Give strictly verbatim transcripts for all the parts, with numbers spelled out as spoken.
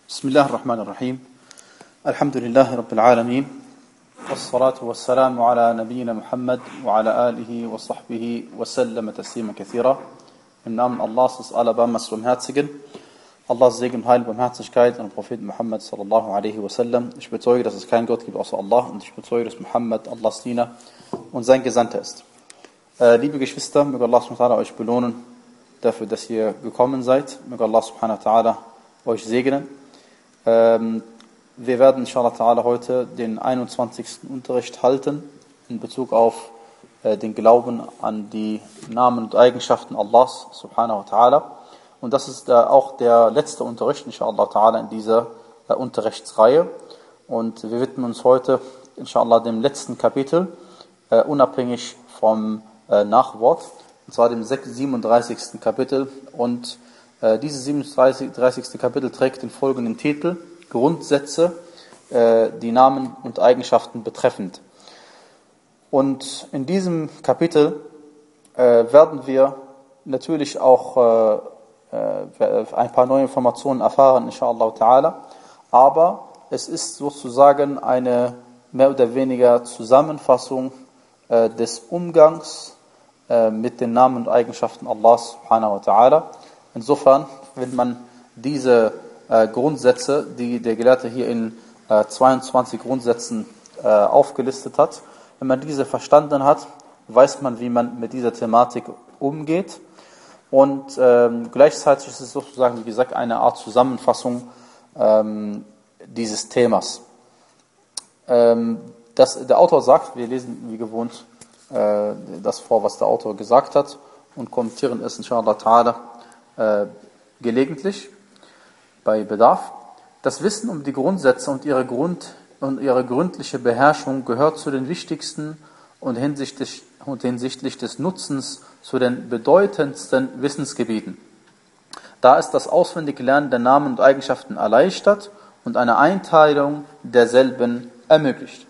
بسم الله الرحمن الرحيم الحمد لله رب العالمين والصلاة والسلام على نبينا Muhammad وعلى آله وصحبه وسلم تسليما كثيرا. Im Namen Allahs des Allerbarmers Barmherzigen, Allahs Segen und Heil, Barmherzigkeit an den Propheten Muhammad sallallahu alaihi wasallam. Ich bezeuge, dass es keinen Gott gibt außer Allah, und ich bezeuge, dass Muhammad Allahs Diener und sein Gesandter ist. Äh, liebe Geschwister, möge Allah subhanahu wa ta'ala euch belohnen dafür, dass ihr gekommen seid. Möge Allah subhanahu wa ta'ala euch segnen. Ähm, wir werden inshallah ta'ala heute den einundzwanzigsten Unterricht halten in Bezug auf äh, den Glauben an die Namen und Eigenschaften Allahs subhanahu wa ta'ala. Und das ist äh, auch der letzte Unterricht inshallah ta'ala in dieser äh, Unterrichtsreihe. Und wir widmen uns heute inshallah dem letzten Kapitel, äh, unabhängig vom äh, Nachwort, und zwar dem siebenunddreißigsten Kapitel. Und äh, dieses siebenunddreißigste Kapitel trägt den folgenden Titel: Grundsätze, äh, die Namen und Eigenschaften betreffend. Und in diesem Kapitel äh, werden wir natürlich auch äh, äh, ein paar neue Informationen erfahren, inshallah ta'ala. Aber es ist sozusagen eine mehr oder weniger Zusammenfassung äh, des Umgangs äh, mit den Namen und Eigenschaften Allahs subhanahu wa ta'ala. Insofern, wenn man diese äh, Grundsätze, die der Gelehrte hier in äh, zweiundzwanzig Grundsätzen äh, aufgelistet hat, wenn man diese verstanden hat, weiß man, wie man mit dieser Thematik umgeht. Und ähm, gleichzeitig ist es sozusagen, wie gesagt, eine Art Zusammenfassung ähm, dieses Themas. Ähm, das, der Autor sagt, wir lesen wie gewohnt äh, das vor, was der Autor gesagt hat, und kommentieren es inshallah ta'ala äh, gelegentlich bei Bedarf. Das Wissen um die Grundsätze und ihre Grund und ihre gründliche Beherrschung gehört zu den wichtigsten und hinsichtlich, und hinsichtlich des Nutzens zu den bedeutendsten Wissensgebieten. Da ist das auswendige Lernen der Namen und Eigenschaften erleichtert und eine Einteilung derselben ermöglicht.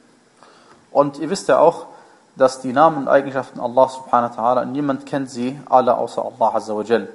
Und ihr wisst ja auch, dass die Namen und Eigenschaften Allah subhanahu wa ta'ala, niemand kennt sie alle außer Allah azza wa jal.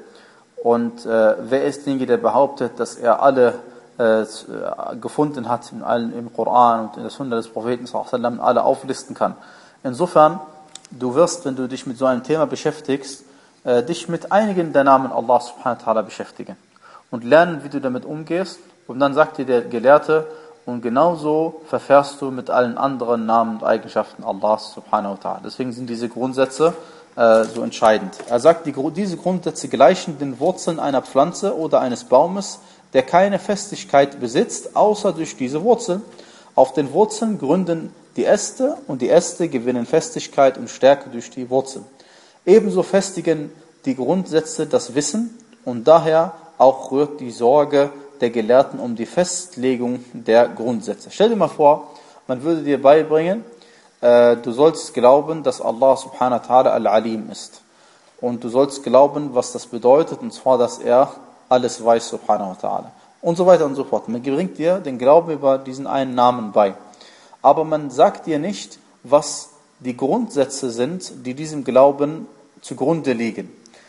Und äh, wer ist derjenige, der behauptet, dass er alle äh, gefunden hat in allen, im Koran und in der Sunna des Propheten sallallahu alaihi wasallam, alle auflisten kann? Insofern, du wirst, wenn du dich mit so einem Thema beschäftigst, äh, dich mit einigen der Namen Allah subhanahu wa ta'ala beschäftigen und lernen, wie du damit umgehst. Und dann sagt dir der Gelehrte, und genauso verfährst du mit allen anderen Namen und Eigenschaften Allah subhanahu wa ta'ala. Deswegen sind diese Grundsätze äh, so entscheidend. Er sagt, die, diese Grundsätze gleichen den Wurzeln einer Pflanze oder eines Baumes, der keine Festigkeit besitzt, außer durch diese Wurzeln. Auf den Wurzeln gründen die Äste, und die Äste gewinnen Festigkeit und Stärke durch die Wurzeln. Ebenso festigen die Grundsätze das Wissen, und daher auch rührt die Sorge der Gelehrten um die Festlegung der Grundsätze. Stell dir mal vor, man würde dir beibringen, äh, du sollst glauben, dass Allah subhanahu wa ta'ala al-Alim ist. Und du sollst glauben, was das bedeutet, und zwar, dass er alles weiß subhanahu wa ta'ala. Und so weiter und so fort. Man bringt dir den Glauben über diesen einen Namen bei. Aber man sagt dir nicht, was die Grundsätze sind, die diesem Glauben zugrunde liegen.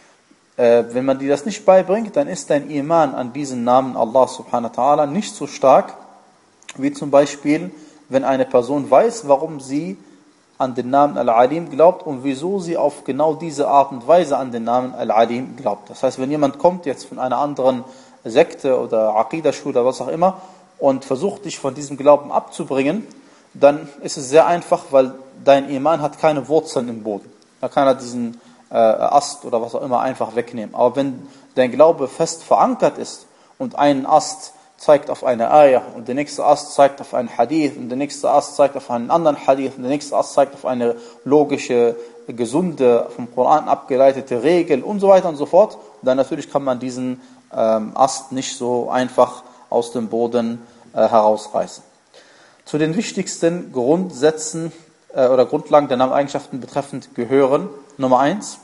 Äh, wenn man dir das nicht beibringt, dann ist dein Iman an diesen Namen Allah subhanahu wa ta'ala nicht so stark, wie zum Beispiel, wenn eine Person weiß, warum sie an den Namen Al-Alim glaubt und wieso sie auf genau diese Art und Weise an den Namen Al-Alim glaubt. Das heißt, wenn jemand kommt jetzt von einer anderen Sekte oder Aqidah-Schule oder was auch immer und versucht, dich von diesem Glauben abzubringen, dann ist es sehr einfach, weil dein Iman hat keine Wurzeln im Boden. Da kann er diesen äh, Ast oder was auch immer einfach wegnehmen. Aber wenn dein Glaube fest verankert ist und ein Ast zeigt auf eine Ayah und der nächste Ast zeigt auf einen Hadith und der nächste Ast zeigt auf einen anderen Hadith und der nächste Ast zeigt auf eine logische, gesunde, vom Koran abgeleitete Regel und so weiter und so fort, dann natürlich kann man diesen ähm, Ast nicht so einfach aus dem Boden äh, herausreißen. Zu den wichtigsten Grundsätzen äh, oder Grundlagen der Nameneigenschaften betreffend gehören: Nummer eins,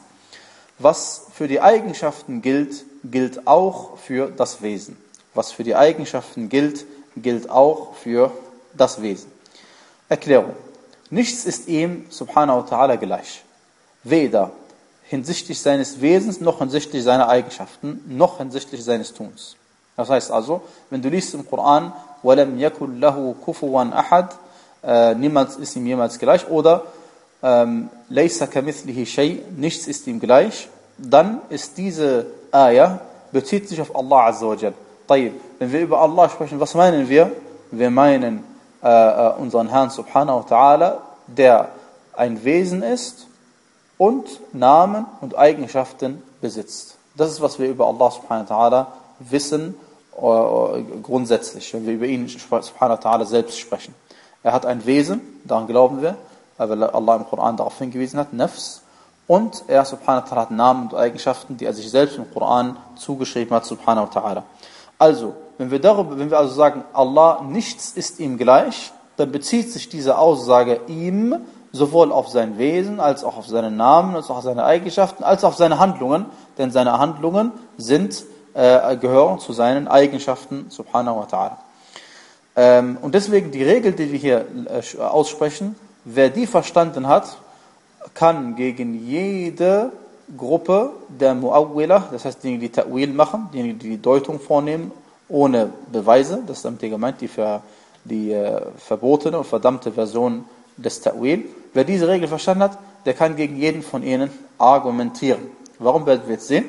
was für die Eigenschaften gilt, gilt auch für das Wesen. Was für die Eigenschaften gilt, gilt auch für das Wesen. Erklärung: Nichts ist ihm subhanahu wa ta'ala gleich. Weder hinsichtlich seines Wesens, noch hinsichtlich seiner Eigenschaften, noch hinsichtlich seines Tuns. Das heißt also, wenn du liest im Koran, وَلَمْ يَكُنْ لَهُ كُفُوًا أَحَدٍ, äh, niemals ist ihm jemals gleich, oder ähm, لَيْسَ كَمِثْلِهِ شَيْءٍ, nichts ist ihm gleich, dann ist diese Ayah, bezieht sich auf Allah Azza wa Jal. طيب, wenn wir über Allah sprechen, was meinen wir? Wir meinen äh, unseren Herrn Subhanahu wa Ta'ala, der ein Wesen ist und Namen und Eigenschaften besitzt. Das ist, was wir über Allah Subhanahu wa Ta'ala wissen, äh, grundsätzlich, wenn wir über ihn Subhanahu wa Ta'ala selbst sprechen. Er hat ein Wesen, daran glauben wir, weil Allah im Koran darauf hingewiesen hat, Nafs, und er Subhanahu wa Ta'ala hat Namen und Eigenschaften, die er sich selbst im Koran zugeschrieben hat, Subhanahu wa Ta'ala. Also, wenn wir darüber, wenn wir also sagen, Allah, nichts ist ihm gleich, dann bezieht sich diese Aussage ihm sowohl auf sein Wesen, als auch auf seine Namen, als auch auf seine Eigenschaften, als auch auf seine Handlungen, denn seine Handlungen sind, äh, gehören zu seinen Eigenschaften, Subhanahu wa Ta'ala. Ähm, und deswegen die Regel, die wir hier äh, aussprechen, wer die verstanden hat, kann gegen jede Gruppe der Mu'awwila, das heißt diejenigen, die Ta'wil machen, diejenigen, die die Deutung vornehmen, ohne Beweise, das ist damit gemeint, die, für, die äh, verbotene und verdammte Version des Ta'wil. Wer diese Regel verstanden hat, der kann gegen jeden von ihnen argumentieren. Warum werden wir jetzt sehen?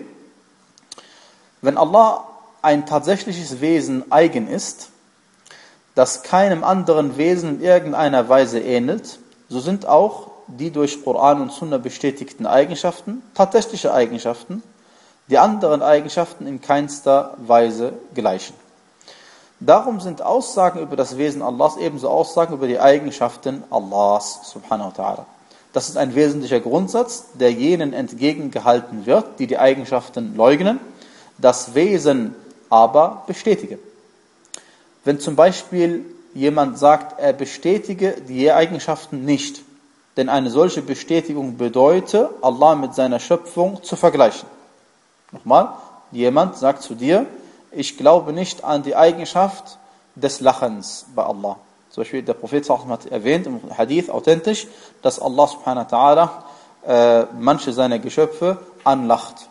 Wenn Allah ein tatsächliches Wesen eigen ist, das keinem anderen Wesen in irgendeiner Weise ähnelt, so sind auch die durch Koran und Sunna bestätigten Eigenschaften tatsächliche Eigenschaften, die anderen Eigenschaften in keinster Weise gleichen. Darum sind Aussagen über das Wesen Allahs ebenso Aussagen über die Eigenschaften Allahs, subhanahu wa ta'ala. Das ist ein wesentlicher Grundsatz, der jenen entgegengehalten wird, die die Eigenschaften leugnen, das Wesen aber bestätigen. Wenn zum Beispiel jemand sagt, er bestätige die Eigenschaften nicht, denn eine solche Bestätigung bedeutet, Allah mit seiner Schöpfung zu vergleichen. Nochmal, jemand sagt zu dir, ich glaube nicht an die Eigenschaft des Lachens bei Allah. Zum Beispiel der Prophet hat erwähnt im Hadith authentisch, dass Allah subhanahu wa ta'ala äh, manche seiner Geschöpfe anlacht.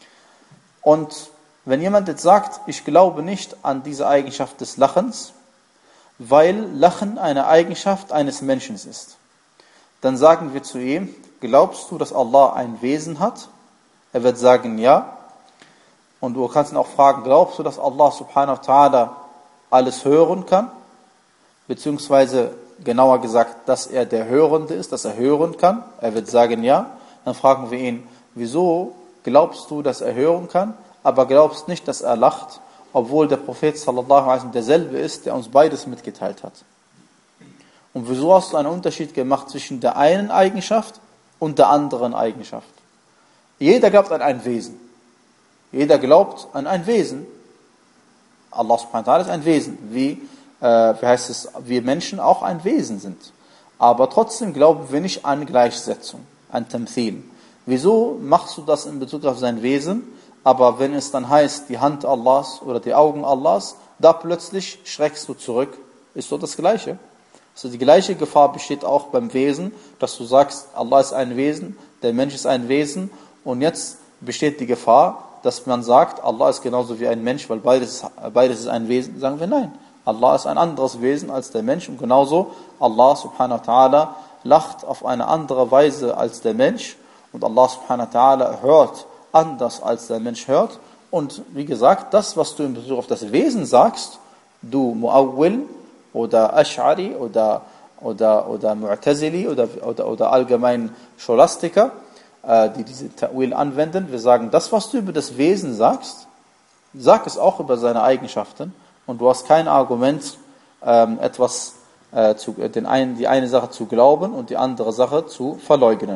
Und wenn jemand jetzt sagt, ich glaube nicht an diese Eigenschaft des Lachens, weil Lachen eine Eigenschaft eines Menschen ist, dann sagen wir zu ihm, glaubst du, dass Allah ein Wesen hat? Er wird sagen, ja. Und du kannst ihn auch fragen, glaubst du, dass Allah subhanahu wa ta'ala alles hören kann? Beziehungsweise genauer gesagt, dass er der Hörende ist, dass er hören kann? Er wird sagen, ja. Dann fragen wir ihn, wieso glaubst du, dass er hören kann, aber glaubst nicht, dass er lacht, obwohl der Prophet sallallahu alaihi wasallam derselbe ist, der uns beides mitgeteilt hat? Und wieso hast du einen Unterschied gemacht zwischen der einen Eigenschaft und der anderen Eigenschaft? Jeder glaubt an ein Wesen. Jeder glaubt an ein Wesen. Allah subhanahu wa ta'ala ist ein Wesen, wie, äh, wie heißt es, wir Menschen auch ein Wesen sind. Aber trotzdem glauben wir nicht an Gleichsetzung, an Tamthil. Wieso machst du das in Bezug auf sein Wesen? Aber wenn es dann heißt, die Hand Allahs oder die Augen Allahs, da plötzlich schreckst du zurück. Ist doch das Gleiche. Also die gleiche Gefahr besteht auch beim Wesen, dass du sagst, Allah ist ein Wesen, der Mensch ist ein Wesen, und jetzt besteht die Gefahr, dass man sagt, Allah ist genauso wie ein Mensch, weil beides, beides ist ein Wesen. Sagen wir nein. Allah ist ein anderes Wesen als der Mensch, und genauso Allah subhanahu wa ta'ala lacht auf eine andere Weise als der Mensch, und Allah subhanahu wa ta'ala hört anders als der Mensch hört. Und wie gesagt, das, was du in Bezug auf das Wesen sagst, du Mu'awwil oder Ash'ari oder, oder, oder Mu'tazili oder, oder, oder allgemein Scholastiker, äh, die diese Ta'wil anwenden, wir sagen, das, was du über das Wesen sagst, sag es auch über seine Eigenschaften, und du hast kein Argument, ähm, etwas äh, zu, den einen, die eine Sache zu glauben und die andere Sache zu verleugnen.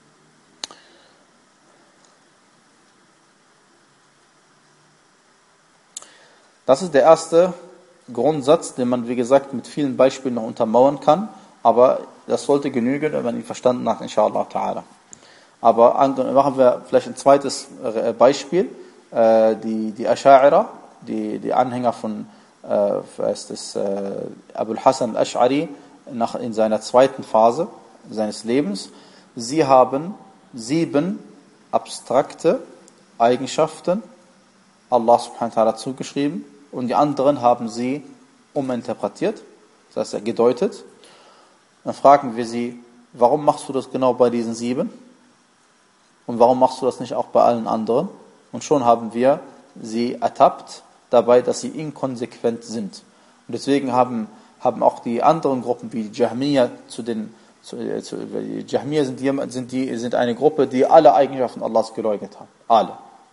Das ist der erste Grundsatz, den man, wie gesagt, mit vielen Beispielen noch untermauern kann, aber das sollte genügen, wenn man ihn verstanden hat, inshallah ta'ala. Aber machen wir vielleicht ein zweites Beispiel, die, die Asha'ira, die, die Anhänger von äh, ist das, äh, Abul Hasan al-Ash'ari nach, in seiner zweiten Phase seines Lebens. Sie haben sieben abstrakte Eigenschaften Allah subhanahu wa ta'ala zugeschrieben, und die anderen haben sie uminterpretiert, das heißt gedeutet. Dann fragen wir sie, warum machst du das genau bei diesen sieben? Und warum machst du das nicht auch bei allen anderen? Und schon haben wir sie ertappt dabei, dass sie inkonsequent sind. Und deswegen haben, haben auch die anderen Gruppen, wie die Jahmiya, zu den, zu, zu, die Jahmiya sind, die, sind, die, sind eine Gruppe, die alle Eigenschaften Allahs geleugnet haben. Alle.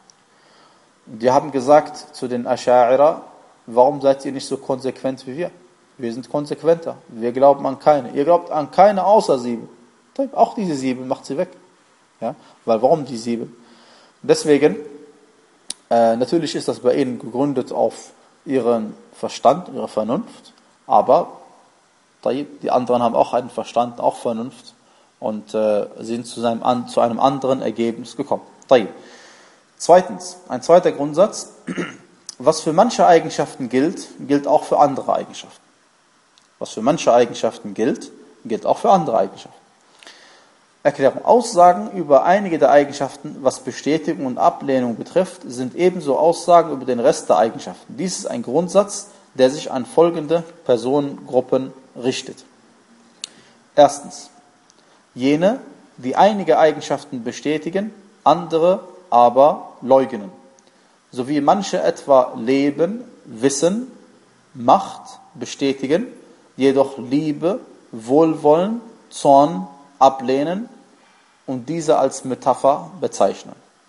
Die haben gesagt zu den Asha'ira, warum seid ihr nicht so konsequent wie wir? Wir sind konsequenter. Wir glauben an keine. Ihr glaubt an keine außer sieben. Auch diese sieben macht sie weg. Ja? Weil warum die sieben? Deswegen, äh, natürlich ist das bei ihnen gegründet auf ihren Verstand, ihre Vernunft, aber die anderen haben auch einen Verstand, auch Vernunft und äh, sind zu, seinem, zu einem anderen Ergebnis gekommen. Zweitens, ein zweiter Grundsatz, was für manche Eigenschaften gilt, gilt auch für andere Eigenschaften. Was für manche Eigenschaften gilt, gilt auch für andere Eigenschaften. Erklärung. Aussagen über einige der Eigenschaften, was Bestätigung und Ablehnung betrifft, sind ebenso Aussagen über den Rest der Eigenschaften. Dies ist ein Grundsatz, der sich an folgende Personengruppen richtet. Erstens, jene, die einige Eigenschaften bestätigen, andere aber leugnen, sowie manche etwa Leben, Wissen, Macht bestätigen, jedoch Liebe, Wohlwollen, Zorn ablehnen und diese als Metapher bezeichnen.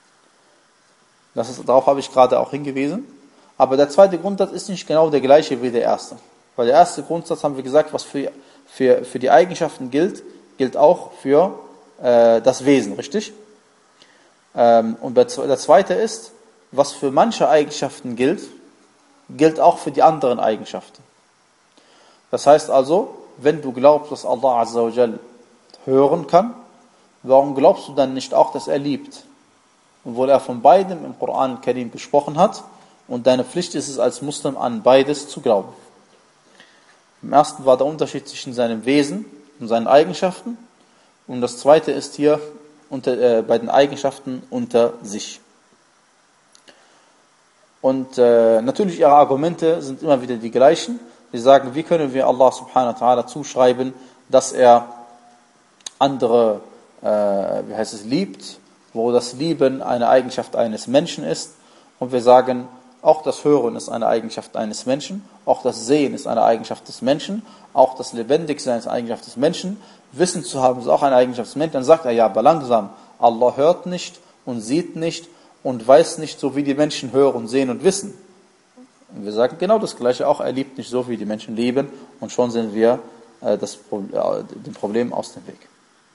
Das ist, darauf habe ich gerade auch hingewiesen. Aber der zweite Grundsatz ist nicht genau der gleiche wie der erste. Weil der erste Grundsatz, haben wir gesagt, was für, für, für die Eigenschaften gilt, gilt auch für äh, das Wesen, richtig? Ähm, und der zweite ist, was für manche Eigenschaften gilt, gilt auch für die anderen Eigenschaften. Das heißt also, wenn du glaubst, dass Allah Azza wa Jal hören kann, warum glaubst du dann nicht auch, dass er liebt? Und wo er von beidem im Koran al-Karim gesprochen hat, und deine Pflicht ist es als Muslim, an beides zu glauben. Im ersten war der Unterschied zwischen seinem Wesen und seinen Eigenschaften, und das zweite ist hier unter, äh, bei den Eigenschaften unter sich. Und äh, natürlich ihre Argumente sind immer wieder die gleichen. Sie sagen, wie können wir Allah subhanahu wa ta'ala zuschreiben, dass er andere, äh, wie heißt es, liebt, wo das Lieben eine Eigenschaft eines Menschen ist. Und wir sagen, auch das Hören ist eine Eigenschaft eines Menschen, auch das Sehen ist eine Eigenschaft des Menschen, auch das Lebendigsein ist eine Eigenschaft des Menschen, Wissen zu haben ist auch eine Eigenschaft des Menschen. Dann sagt er, ja, aber langsam, Allah hört nicht und sieht nicht und weiß nicht, so wie die Menschen hören, sehen und wissen. Und wir sagen genau das Gleiche auch, er liebt nicht so, wie die Menschen lieben, und schon sind wir äh, das Pro- äh, dem Problem aus dem Weg.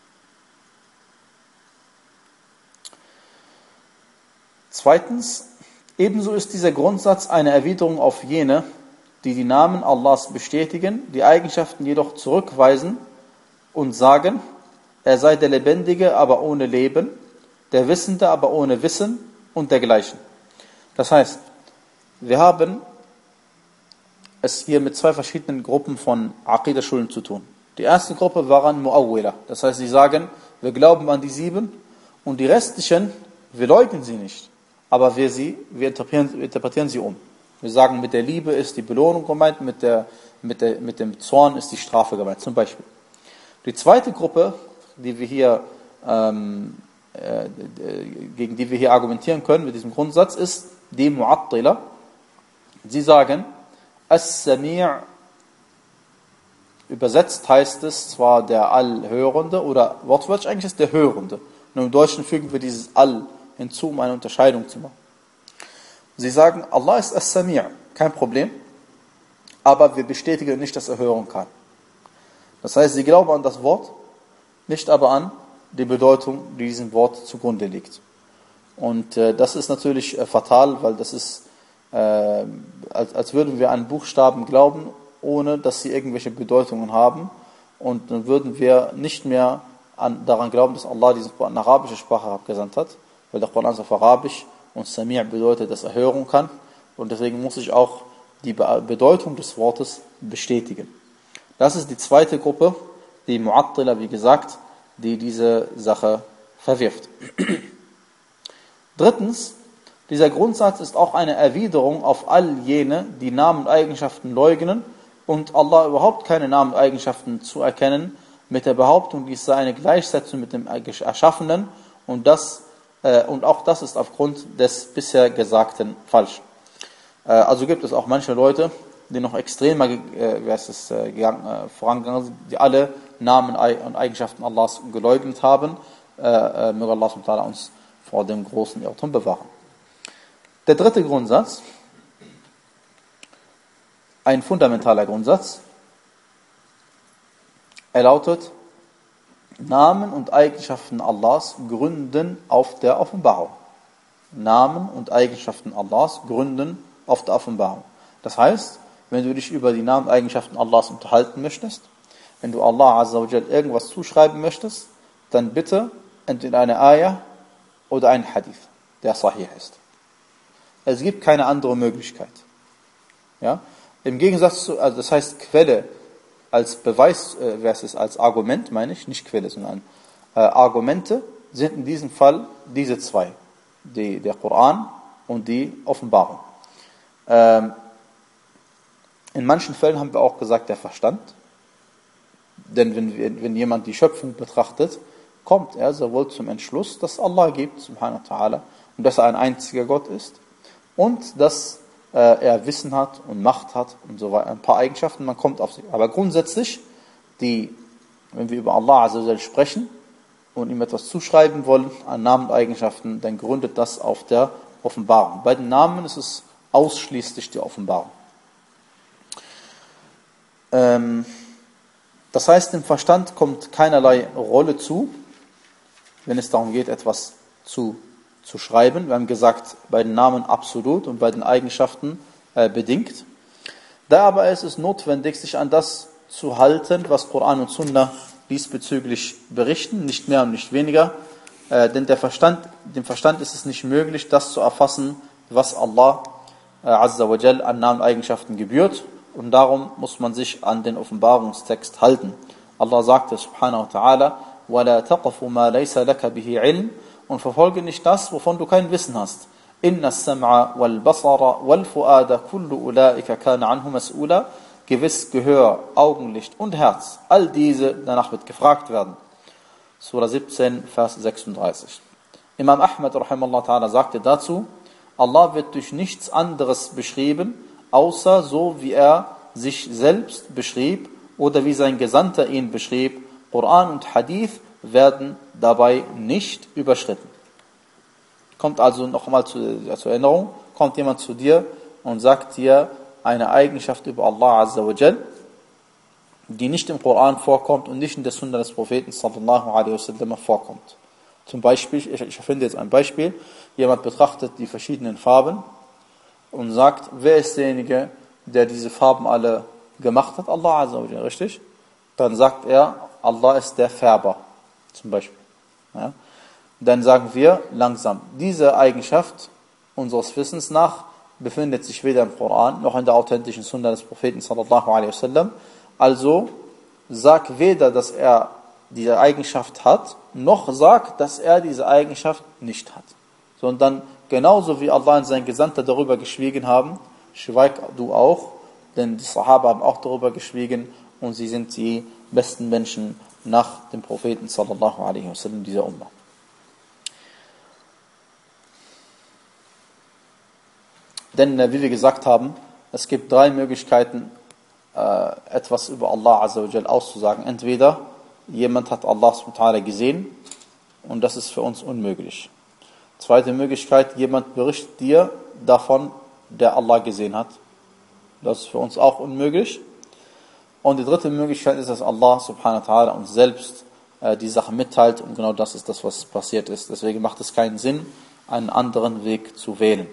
Zweitens, ebenso ist dieser Grundsatz eine Erwiderung auf jene, die die Namen Allahs bestätigen, die Eigenschaften jedoch zurückweisen und sagen, er sei der Lebendige, aber ohne Leben, der Wissende, aber ohne Wissen und dergleichen. Das heißt, wir haben es hier mit zwei verschiedenen Gruppen von Aqidah-Schulen zu tun. Die erste Gruppe waren Mu'awwila, das heißt, sie sagen, wir glauben an die sieben und die restlichen, wir leugnen sie nicht. Aber wir, sie, wir, interpretieren, wir interpretieren sie um. Wir sagen, mit der Liebe ist die Belohnung gemeint, mit, der, mit, der, mit dem Zorn ist die Strafe gemeint, zum Beispiel. Die zweite Gruppe, die wir hier, ähm, äh, gegen die wir hier argumentieren können mit diesem Grundsatz, ist die Mu'attila. Sie sagen, As-Sami' übersetzt heißt es zwar der Allhörende, oder wortwörtlich eigentlich ist der Hörende. Nur im Deutschen fügen wir dieses All hinzu, um eine Unterscheidung zu machen. Sie sagen, Allah ist As-Sami', kein Problem, aber wir bestätigen nicht, dass er hören kann. Das heißt, sie glauben an das Wort, nicht aber an die Bedeutung, die diesem Wort zugrunde liegt. Und äh, das ist natürlich äh, fatal, weil das ist, äh, als, als würden wir an Buchstaben glauben, ohne dass sie irgendwelche Bedeutungen haben. Und dann würden wir nicht mehr an, daran glauben, dass Allah diesen Koran in arabischer Sprache abgesandt hat, weil der Koran ist auf Arabisch und Sami' bedeutet, dass er hören kann. Und deswegen muss ich auch die Be- Bedeutung des Wortes bestätigen. Das ist die zweite Gruppe, die Mu'attila, wie gesagt, die diese Sache verwirft. Drittens, Dieser Grundsatz ist auch eine Erwiderung auf all jene, die Namen und Eigenschaften leugnen und Allah überhaupt keine Namen und Eigenschaften zuerkennen, mit der Behauptung, dies sei eine Gleichsetzung mit dem Erschaffenen, und, das, äh, und auch das ist aufgrund des bisher Gesagten falsch. Äh, also gibt es auch manche Leute, die noch extremer äh, wie heißt es, äh, gegangen, äh, vorangegangen sind, die alle Namen und Eigenschaften Allahs geleugnet haben. Äh, äh, möge Allah subhanahu wa ta'ala uns vor dem großen Irrtum bewahren. Der dritte Grundsatz, ein fundamentaler Grundsatz, er lautet: Namen und Eigenschaften Allahs gründen auf der Offenbarung. Namen und Eigenschaften Allahs gründen auf der Offenbarung. Das heißt, wenn du dich über die Namen und Eigenschaften Allahs unterhalten möchtest, wenn du Allah Azza wa Jal irgendwas zuschreiben möchtest, dann bitte entweder eine Ayah oder einen Hadith, der sahih ist. Es gibt keine andere Möglichkeit. Ja? Im Gegensatz zu, also das heißt Quelle als Beweis, äh, versus als Argument, meine ich, nicht Quelle, sondern äh, Argumente sind in diesem Fall diese zwei, die, der Koran und die Offenbarung. Ähm, in manchen Fällen haben wir auch gesagt, der Verstand, denn wenn, wenn jemand die Schöpfung betrachtet, kommt er sowohl zum Entschluss, dass Allah gibt, subhanahu wa ta'ala, und dass er ein einziger Gott ist, und dass äh, er Wissen hat und Macht hat und so weiter, ein paar Eigenschaften, man kommt auf sie. Aber grundsätzlich, die, wenn wir über Allah Azza wa Jal sprechen und ihm etwas zuschreiben wollen an Namen und Eigenschaften, dann gründet das auf der Offenbarung. Bei den Namen ist es ausschließlich die Offenbarung. Ähm, das heißt, dem Verstand kommt keinerlei Rolle zu, wenn es darum geht, etwas zu zu schreiben. Wir haben gesagt, bei den Namen absolut und bei den Eigenschaften äh, bedingt. Da aber ist es notwendig, sich an das zu halten, was Koran und Sunna diesbezüglich berichten, nicht mehr und nicht weniger. Äh, denn der Verstand, dem Verstand ist es nicht möglich, das zu erfassen, was Allah äh, Azza wa Jal an Namen und Eigenschaften gebührt. Und darum muss man sich an den Offenbarungstext halten. Allah sagte subhanahu wa ta'ala: وَلَا تَقَفُ مَا لَيْسَ لَكَ بِهِ عِلْمٍ, und verfolge nicht das, wovon du kein Wissen hast. Inna as-sam'a wal basara wal fuada kullu ulaika kana anhu mas'ula. Gewiss Gehör, Augenlicht und Herz, all diese, danach wird gefragt werden. Surah siebzehn, Vers sechsunddreißig. Imam Ahmad rahimahullah ta'ala sagte dazu: Allah wird durch nichts anderes beschrieben, außer so wie er sich selbst beschrieb oder wie sein Gesandter ihn beschrieb. Koran und Hadith werden dabei nicht überschritten. Kommt also nochmal zu, zur Erinnerung, kommt jemand zu dir und sagt dir eine Eigenschaft über Allah Azza wa Jal, die nicht im Koran vorkommt und nicht in der Sunna des Propheten sallallahu alaihi wasallam vorkommt. Zum Beispiel, ich, ich finde jetzt ein Beispiel, jemand betrachtet die verschiedenen Farben und sagt, wer ist derjenige, der diese Farben alle gemacht hat? Allah Azza wa Jal, richtig? Dann sagt er, Allah ist der Färber. Zum Beispiel. Ja. Dann sagen wir langsam, diese Eigenschaft unseres Wissens nach befindet sich weder im Koran noch in der authentischen Sunna des Propheten sallallahu alaihi wasallam. Also sag weder, dass er diese Eigenschaft hat, noch sag, dass er diese Eigenschaft nicht hat. Sondern genauso wie Allah und sein Gesandter darüber geschwiegen haben, schweig du auch, denn die Sahaba haben auch darüber geschwiegen und sie sind die besten Menschen nach dem Propheten sallallahu alaihi wasallam dieser Ummah. Denn, wie wir gesagt haben, es gibt drei Möglichkeiten, äh, etwas über Allah Azza wa Jal auszusagen. Entweder jemand hat Allah subhanahu wa ta'ala gesehen und das ist für uns unmöglich. Zweite Möglichkeit, jemand berichtet dir davon, der Allah gesehen hat. Das ist für uns auch unmöglich. Und die dritte Möglichkeit ist, dass Allah subhanahu wa ta'ala uns selbst äh, die Sache mitteilt, und genau das ist das, was passiert ist. Deswegen macht es keinen Sinn, einen anderen Weg zu wählen.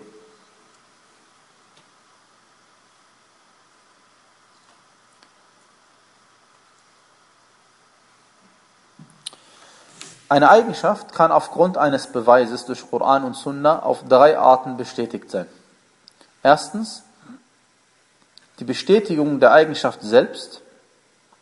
Eine Eigenschaft kann aufgrund eines Beweises durch Koran und Sunna auf drei Arten bestätigt sein. Erstens, die Bestätigung der Eigenschaft selbst,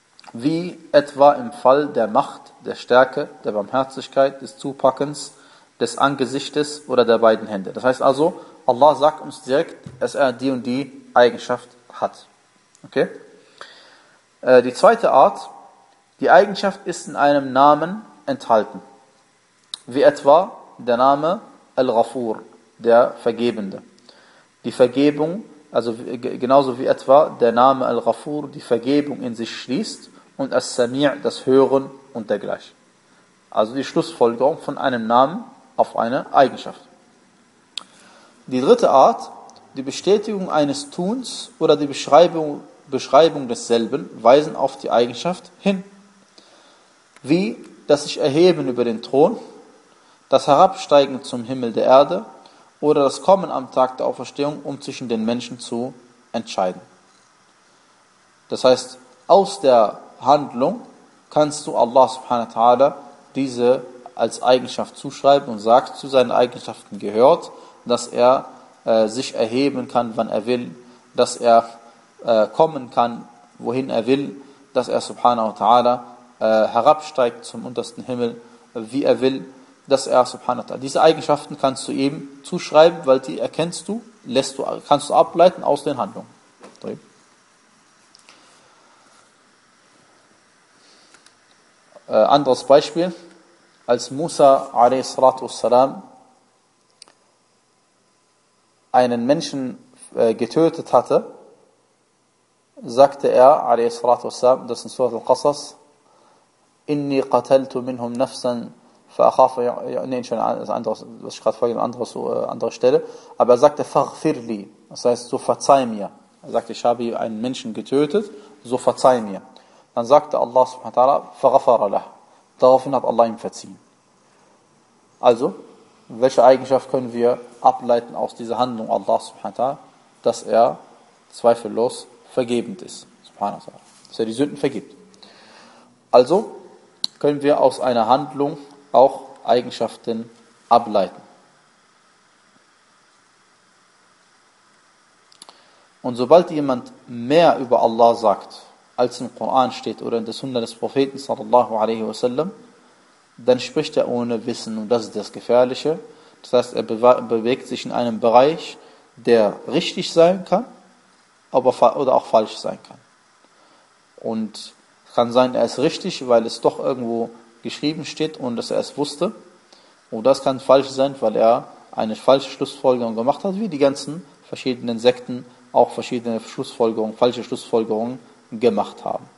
wie etwa im Fall der Macht, der Stärke, der Barmherzigkeit, des Zupackens, des Angesichtes oder der beiden Hände. Das heißt also, Allah sagt uns direkt, dass er die und die Eigenschaft hat. Okay? Äh, die zweite Art, die Eigenschaft ist in einem Namen enthalten. Wie etwa der Name Al-Ghafur, der Vergebende. Die Vergebung, also genauso wie etwa der Name Al-Ghafur die Vergebung in sich schließt und As-Sami' das Hören und dergleichen. Also die Schlussfolgerung von einem Namen auf eine Eigenschaft. Die dritte Art, die Bestätigung eines Tuns oder die Beschreibung, Beschreibung desselben weisen auf die Eigenschaft hin. Wie das sich Erheben über den Thron, das Herabsteigen zum Himmel der Erde oder das Kommen am Tag der Auferstehung, um zwischen den Menschen zu entscheiden. Das heißt, aus der Handlung kannst du Allah subhanahu wa ta'ala diese als Eigenschaft zuschreiben und sagst, zu seinen Eigenschaften gehört, dass er äh, sich erheben kann, wann er will, dass er äh, kommen kann, wohin er will, dass er subhanahu wa ta'ala äh, herabsteigt zum untersten Himmel, äh, wie er will, dass er subhanahu wa ta'ala. Diese Eigenschaften kannst du ihm zuschreiben, weil die erkennst du, lässt du, kannst du ableiten aus den Handlungen. Äh, anderes Beispiel, als Musa a s. einen Menschen äh, getötet hatte, sagte er a s. das ist in Surah Al-Qasas, inni qataltu minhum nafsan fa akhafu, nee, schon ein anderes, was ich gerade vorhin, eine andere, so, äh, andere Stelle, aber er sagte faghfirli, das heißt, so verzeih mir. Er sagte, ich habe einen Menschen getötet, so verzeih mir. Dann sagte Allah subhanahu wa ta'ala, faghfara lah. Daraufhin hat Allah ihm verziehen. Also, welche Eigenschaft können wir ableiten aus dieser Handlung Allah subhanahu wa ta'ala? Dass er zweifellos vergebend ist, subhanahu wa ta'ala. Dass er die Sünden vergibt. Also, können wir aus einer Handlung auch Eigenschaften ableiten. Und sobald jemand mehr über Allah sagt, als im Koran steht oder in der Sunna des Propheten sallallahu alaihi wasallam, dann spricht er ohne Wissen und das ist das Gefährliche. Das heißt, er bewegt sich in einem Bereich, der richtig sein kann, aber oder auch falsch sein kann. Und es kann sein, er ist richtig, weil es doch irgendwo geschrieben steht und dass er es wusste. Und das kann falsch sein, weil er eine falsche Schlussfolgerung gemacht hat, wie die ganzen verschiedenen Sekten auch verschiedene Schlussfolgerungen, falsche Schlussfolgerungen gemacht haben.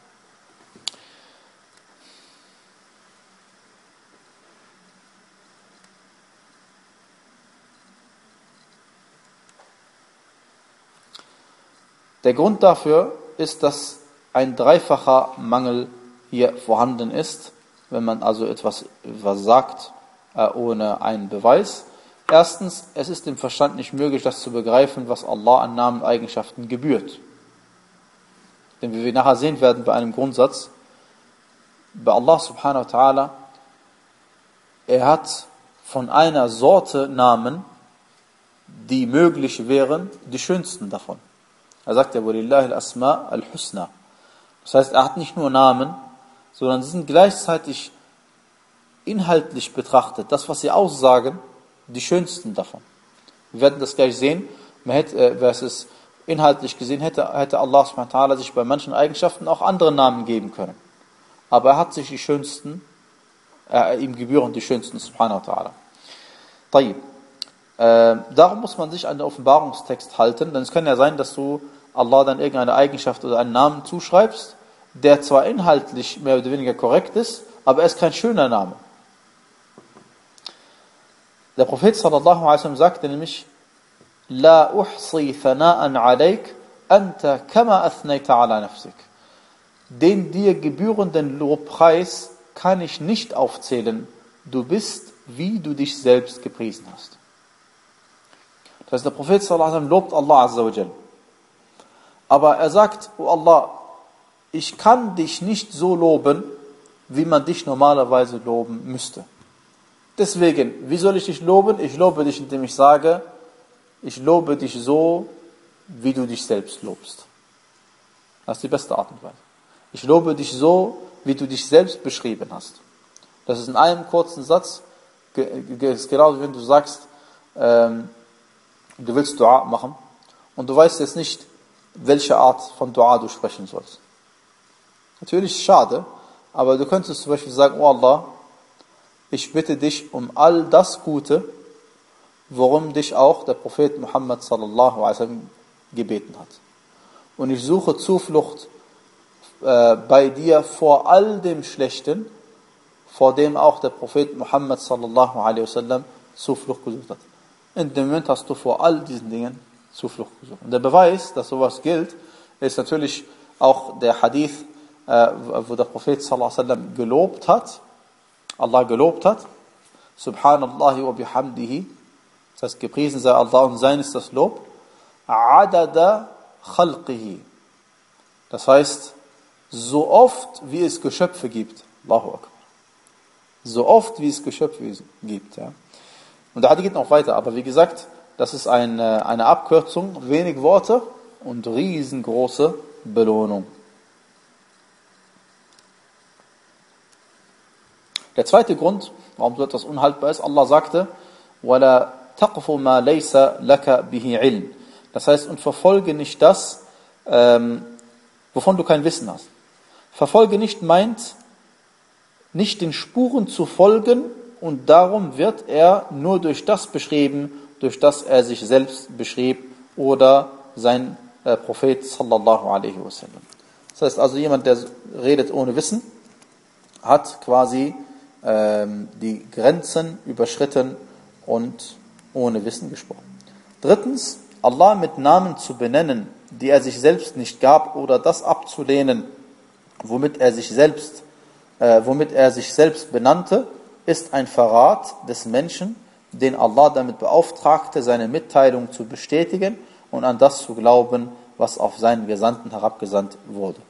Der Grund dafür ist, dass ein dreifacher Mangel hier vorhanden ist, wenn man also etwas, etwas sagt äh, ohne einen Beweis. Erstens, es ist dem Verstand nicht möglich, das zu begreifen, was Allah an Namen und Eigenschaften gebührt. Denn wie wir nachher sehen werden bei einem Grundsatz, bei Allah subhanahu wa ta'ala, er hat von einer Sorte Namen, die möglich wären, die schönsten davon. Er sagt ja, وَلِلَّهِ الْأَسْمَاءُ الْحُسْنَى. Das heißt, er hat nicht nur Namen, sondern sie sind gleichzeitig inhaltlich betrachtet, das, was sie aussagen, die schönsten davon. Wir werden das gleich sehen. Man hätte, äh, wer es inhaltlich gesehen hätte, hätte Allah subhanahu wa ta'ala sich bei manchen Eigenschaften auch andere Namen geben können. Aber er hat sich die schönsten, äh, ihm gebühren die schönsten, subhanahu wa ta'ala. Tayyib. Äh, darum muss man sich an den Offenbarungstext halten, denn es kann ja sein, dass du Allah dann irgendeine Eigenschaft oder einen Namen zuschreibst, der zwar inhaltlich mehr oder weniger korrekt ist, aber er ist kein schöner Name. Der Prophet sallallahu alaihi wasallam sagte nämlich, La uhsi thana'an alayk, anta kama athnayta ala nafsik. Den dir gebührenden Lobpreis kann ich nicht aufzählen. Du bist, wie du dich selbst gepriesen hast. Das heißt, der Prophet sallallahu alaihi wasallam lobt Allah azza wa jal. Aber er sagt, oh Allah, ich kann dich nicht so loben, wie man dich normalerweise loben müsste. Deswegen, wie soll ich dich loben? Ich lobe dich, indem ich sage, ich lobe dich so, wie du dich selbst lobst. Das ist die beste Art und Weise. Ich lobe dich so, wie du dich selbst beschrieben hast. Das ist in einem kurzen Satz Es ist genauso, wenn du sagst, ähm, du willst Dua machen und du weißt jetzt nicht, welche Art von Dua du sprechen sollst. Natürlich ist es schade, aber du könntest zum Beispiel sagen, oh Allah, ich bitte dich um all das Gute, worum dich auch der Prophet Muhammad sallallahu alaihi wasallam gebeten hat. Und ich suche Zuflucht äh, bei dir vor all dem Schlechten, vor dem auch der Prophet Muhammad sallallahu alaihi wasallam Zuflucht gesucht hat. In dem Moment hast du vor all diesen Dingen Zuflucht gesucht. Und der Beweis, dass sowas gilt, ist natürlich auch der Hadith, äh, wo der Prophet sallallahu alaihi wasallam gelobt hat, Allah gelobt hat, Subhanallahi wa bihamdihi, das heißt, gepriesen sei Allah und sein ist das Lob, adada khalqihi, das heißt, so oft wie es Geschöpfe gibt, Allahu Akbar, so oft wie es Geschöpfe gibt, ja. Und der Hadith geht noch weiter, aber wie gesagt, das ist eine, eine Abkürzung, wenig Worte und riesengroße Belohnung. Der zweite Grund, warum so etwas unhaltbar ist, Allah sagte, وَلَا تَقْفُ مَا لَيْسَ لَكَ بِهِ عِلْمٍ. Das heißt, und verfolge nicht das, ähm, wovon du kein Wissen hast. Verfolge nicht meint, nicht den Spuren zu folgen, und darum wird er nur durch das beschrieben, durch das er sich selbst beschrieb oder sein äh, Prophet sallallahu alaihi wasallam. Das heißt also, jemand, der redet ohne Wissen, hat quasi ähm, die Grenzen überschritten und ohne Wissen gesprochen. Drittens, Allah mit Namen zu benennen, die er sich selbst nicht gab, oder das abzulehnen, womit er sich selbst, äh, womit er sich selbst benannte, ist ein Verrat des Menschen, den Allah damit beauftragte, seine Mitteilung zu bestätigen und an das zu glauben, was auf seinen Gesandten herabgesandt wurde.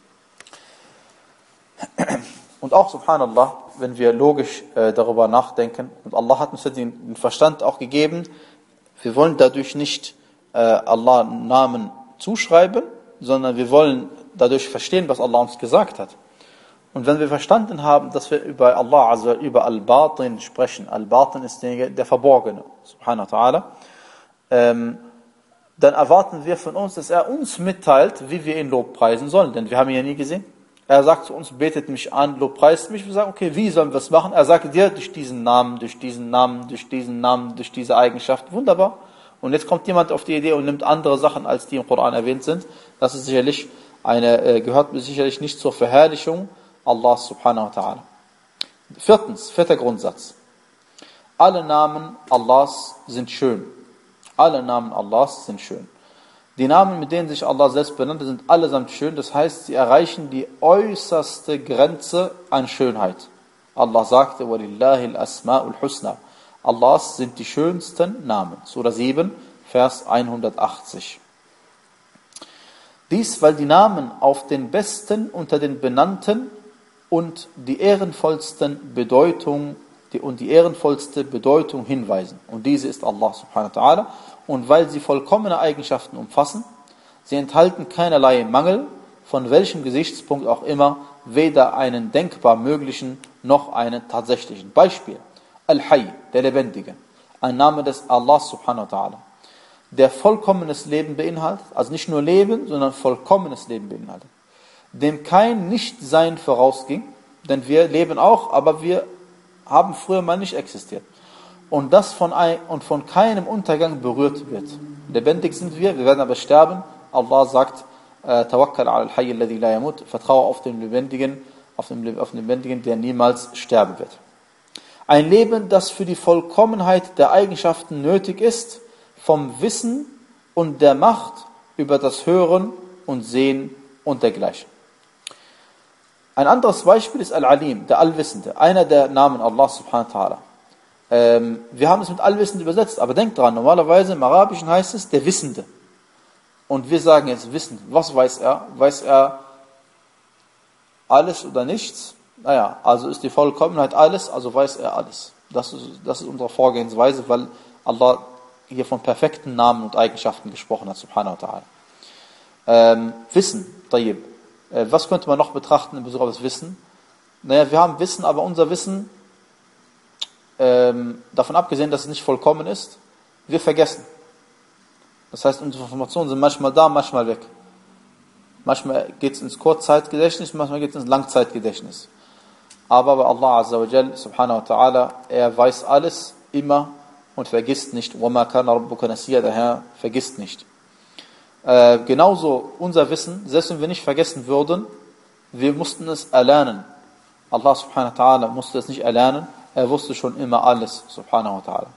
Und auch, subhanallah, wenn wir logisch äh, darüber nachdenken, und Allah hat uns den, den Verstand auch gegeben, wir wollen dadurch nicht äh, Allah Namen zuschreiben, sondern wir wollen dadurch verstehen, was Allah uns gesagt hat. Und wenn wir verstanden haben, dass wir über Allah, also über Al-Batin sprechen, Al-Batin ist der, der Verborgene, subhanahu wa ta'ala, ähm, dann erwarten wir von uns, dass er uns mitteilt, wie wir ihn lobpreisen sollen, denn wir haben ihn ja nie gesehen. Er sagt zu uns, betet mich an, lobpreist mich. Wir sagen, okay, wie sollen wir das machen? Er sagt dir, durch diesen Namen, durch diesen Namen, durch diesen Namen, durch diese Eigenschaft. Wunderbar. Und jetzt kommt jemand auf die Idee und nimmt andere Sachen, als die im Koran erwähnt sind. Das ist sicherlich eine, äh, gehört sicherlich nicht zur Verherrlichung Allah subhanahu wa ta'ala. Viertens, vierter Grundsatz. Alle Namen Allahs sind schön. Alle Namen Allahs sind schön. Die Namen, mit denen sich Allah selbst benannte, sind allesamt schön. Das heißt, sie erreichen die äußerste Grenze an Schönheit. Allah sagte, وَلِلَّهِ الْأَسْمَاءُ الْحُسْنَى. Allahs sind die schönsten Namen. Surah sieben, Vers hundertachtzig. Dies, weil die Namen auf den besten unter den Benannten und die ehrenvollsten Bedeutung die, und die ehrenvollste Bedeutung hinweisen. Und diese ist Allah subhanahu wa ta'ala. Und weil sie vollkommene Eigenschaften umfassen, sie enthalten keinerlei Mangel, von welchem Gesichtspunkt auch immer, weder einen denkbar möglichen noch einen tatsächlichen. Beispiel: Al-Hayy, der Lebendige, ein Name des Allah subhanahu wa ta'ala, der vollkommenes Leben beinhaltet, also nicht nur Leben, sondern vollkommenes Leben beinhaltet, dem kein Nichtsein vorausging, denn wir leben auch, aber wir haben früher mal nicht existiert. Und das von, ein, und von keinem Untergang berührt wird. Lebendig sind wir, wir werden aber sterben. Allah sagt, Tawakkal ala al-Hayy alladhi la yamut, vertraue auf den Lebendigen, auf den, auf den Lebendigen, der niemals sterben wird. Ein Leben, das für die Vollkommenheit der Eigenschaften nötig ist, vom Wissen und der Macht über das Hören und Sehen und dergleichen. Ein anderes Beispiel ist Al-Alim, der Allwissende, einer der Namen Allah subhanahu wa ta'ala. Ähm, wir haben es mit Allwissend übersetzt, aber denkt dran, normalerweise im Arabischen heißt es der Wissende. Und wir sagen jetzt Wissen. Was weiß er? Weiß er alles oder nichts? Naja, also ist die Vollkommenheit alles, also weiß er alles. Das ist, das ist unsere Vorgehensweise, weil Allah hier von perfekten Namen und Eigenschaften gesprochen hat, subhanahu wa ta'ala. Ähm, Wissen, tayyib. Äh, was könnte man noch betrachten in Bezug auf das Wissen? Naja, wir haben Wissen, aber unser Wissen ähm, davon abgesehen, dass es nicht vollkommen ist, wir vergessen. Das heißt, unsere Informationen sind manchmal da, manchmal weg. Manchmal geht es ins Kurzzeitgedächtnis, manchmal geht es ins Langzeitgedächtnis. Aber bei Allah Azza wa Jal, subhanahu wa ta'ala, er weiß alles immer und vergisst nicht. وَمَا كَانَ رَبُّكَ نَسِيًّا, der Herr vergisst nicht. Äh, genauso unser Wissen, selbst wenn wir nicht vergessen würden, wir mussten es erlernen. Allah subhanahu wa ta'ala musste es nicht erlernen, er wusste schon immer alles, subhanahu wa ta'ala.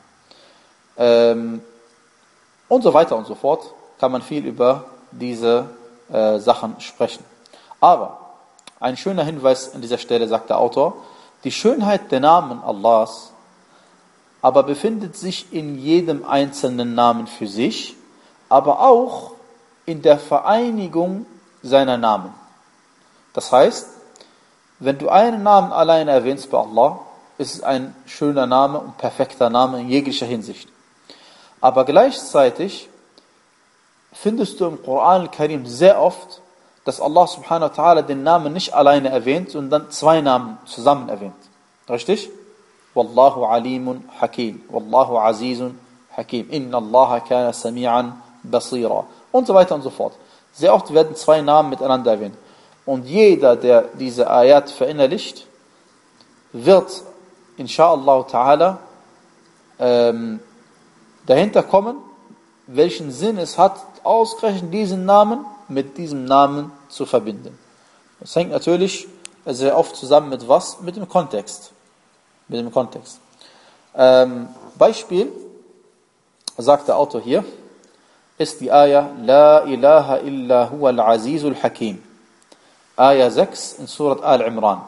Ähm, und so weiter und so fort kann man viel über diese äh, Sachen sprechen. Aber ein schöner Hinweis an dieser Stelle, sagt der Autor, die Schönheit der Namen Allahs aber befindet sich in jedem einzelnen Namen für sich, aber auch in der Vereinigung seiner Namen. Das heißt, wenn du einen Namen allein erwähnst bei Allah, ist es ein schöner Name und perfekter Name in jeglicher Hinsicht. Aber gleichzeitig findest du im Koran al-Karim sehr oft, dass Allah subhanahu wa ta'ala den Namen nicht alleine erwähnt, sondern zwei Namen zusammen erwähnt. Richtig? Wallahu alimun hakim. Wallahu azizun hakim. Inna Allaha kana sami'an basira. Und so weiter und so fort. Sehr oft werden zwei Namen miteinander erwähnt. Und jeder, der diese Ayat verinnerlicht, wird, insha'Allah ta'ala, ähm, dahinter kommen, welchen Sinn es hat, ausgerechnet diesen Namen mit diesem Namen zu verbinden. Das hängt natürlich sehr oft zusammen mit was? Mit dem Kontext. Mit dem Kontext. Ähm, Beispiel, sagt der Autor hier, ist die Ayah La ilaha illa huwa al-azizul hakim. Ayah sechs in Surat Al-Imran.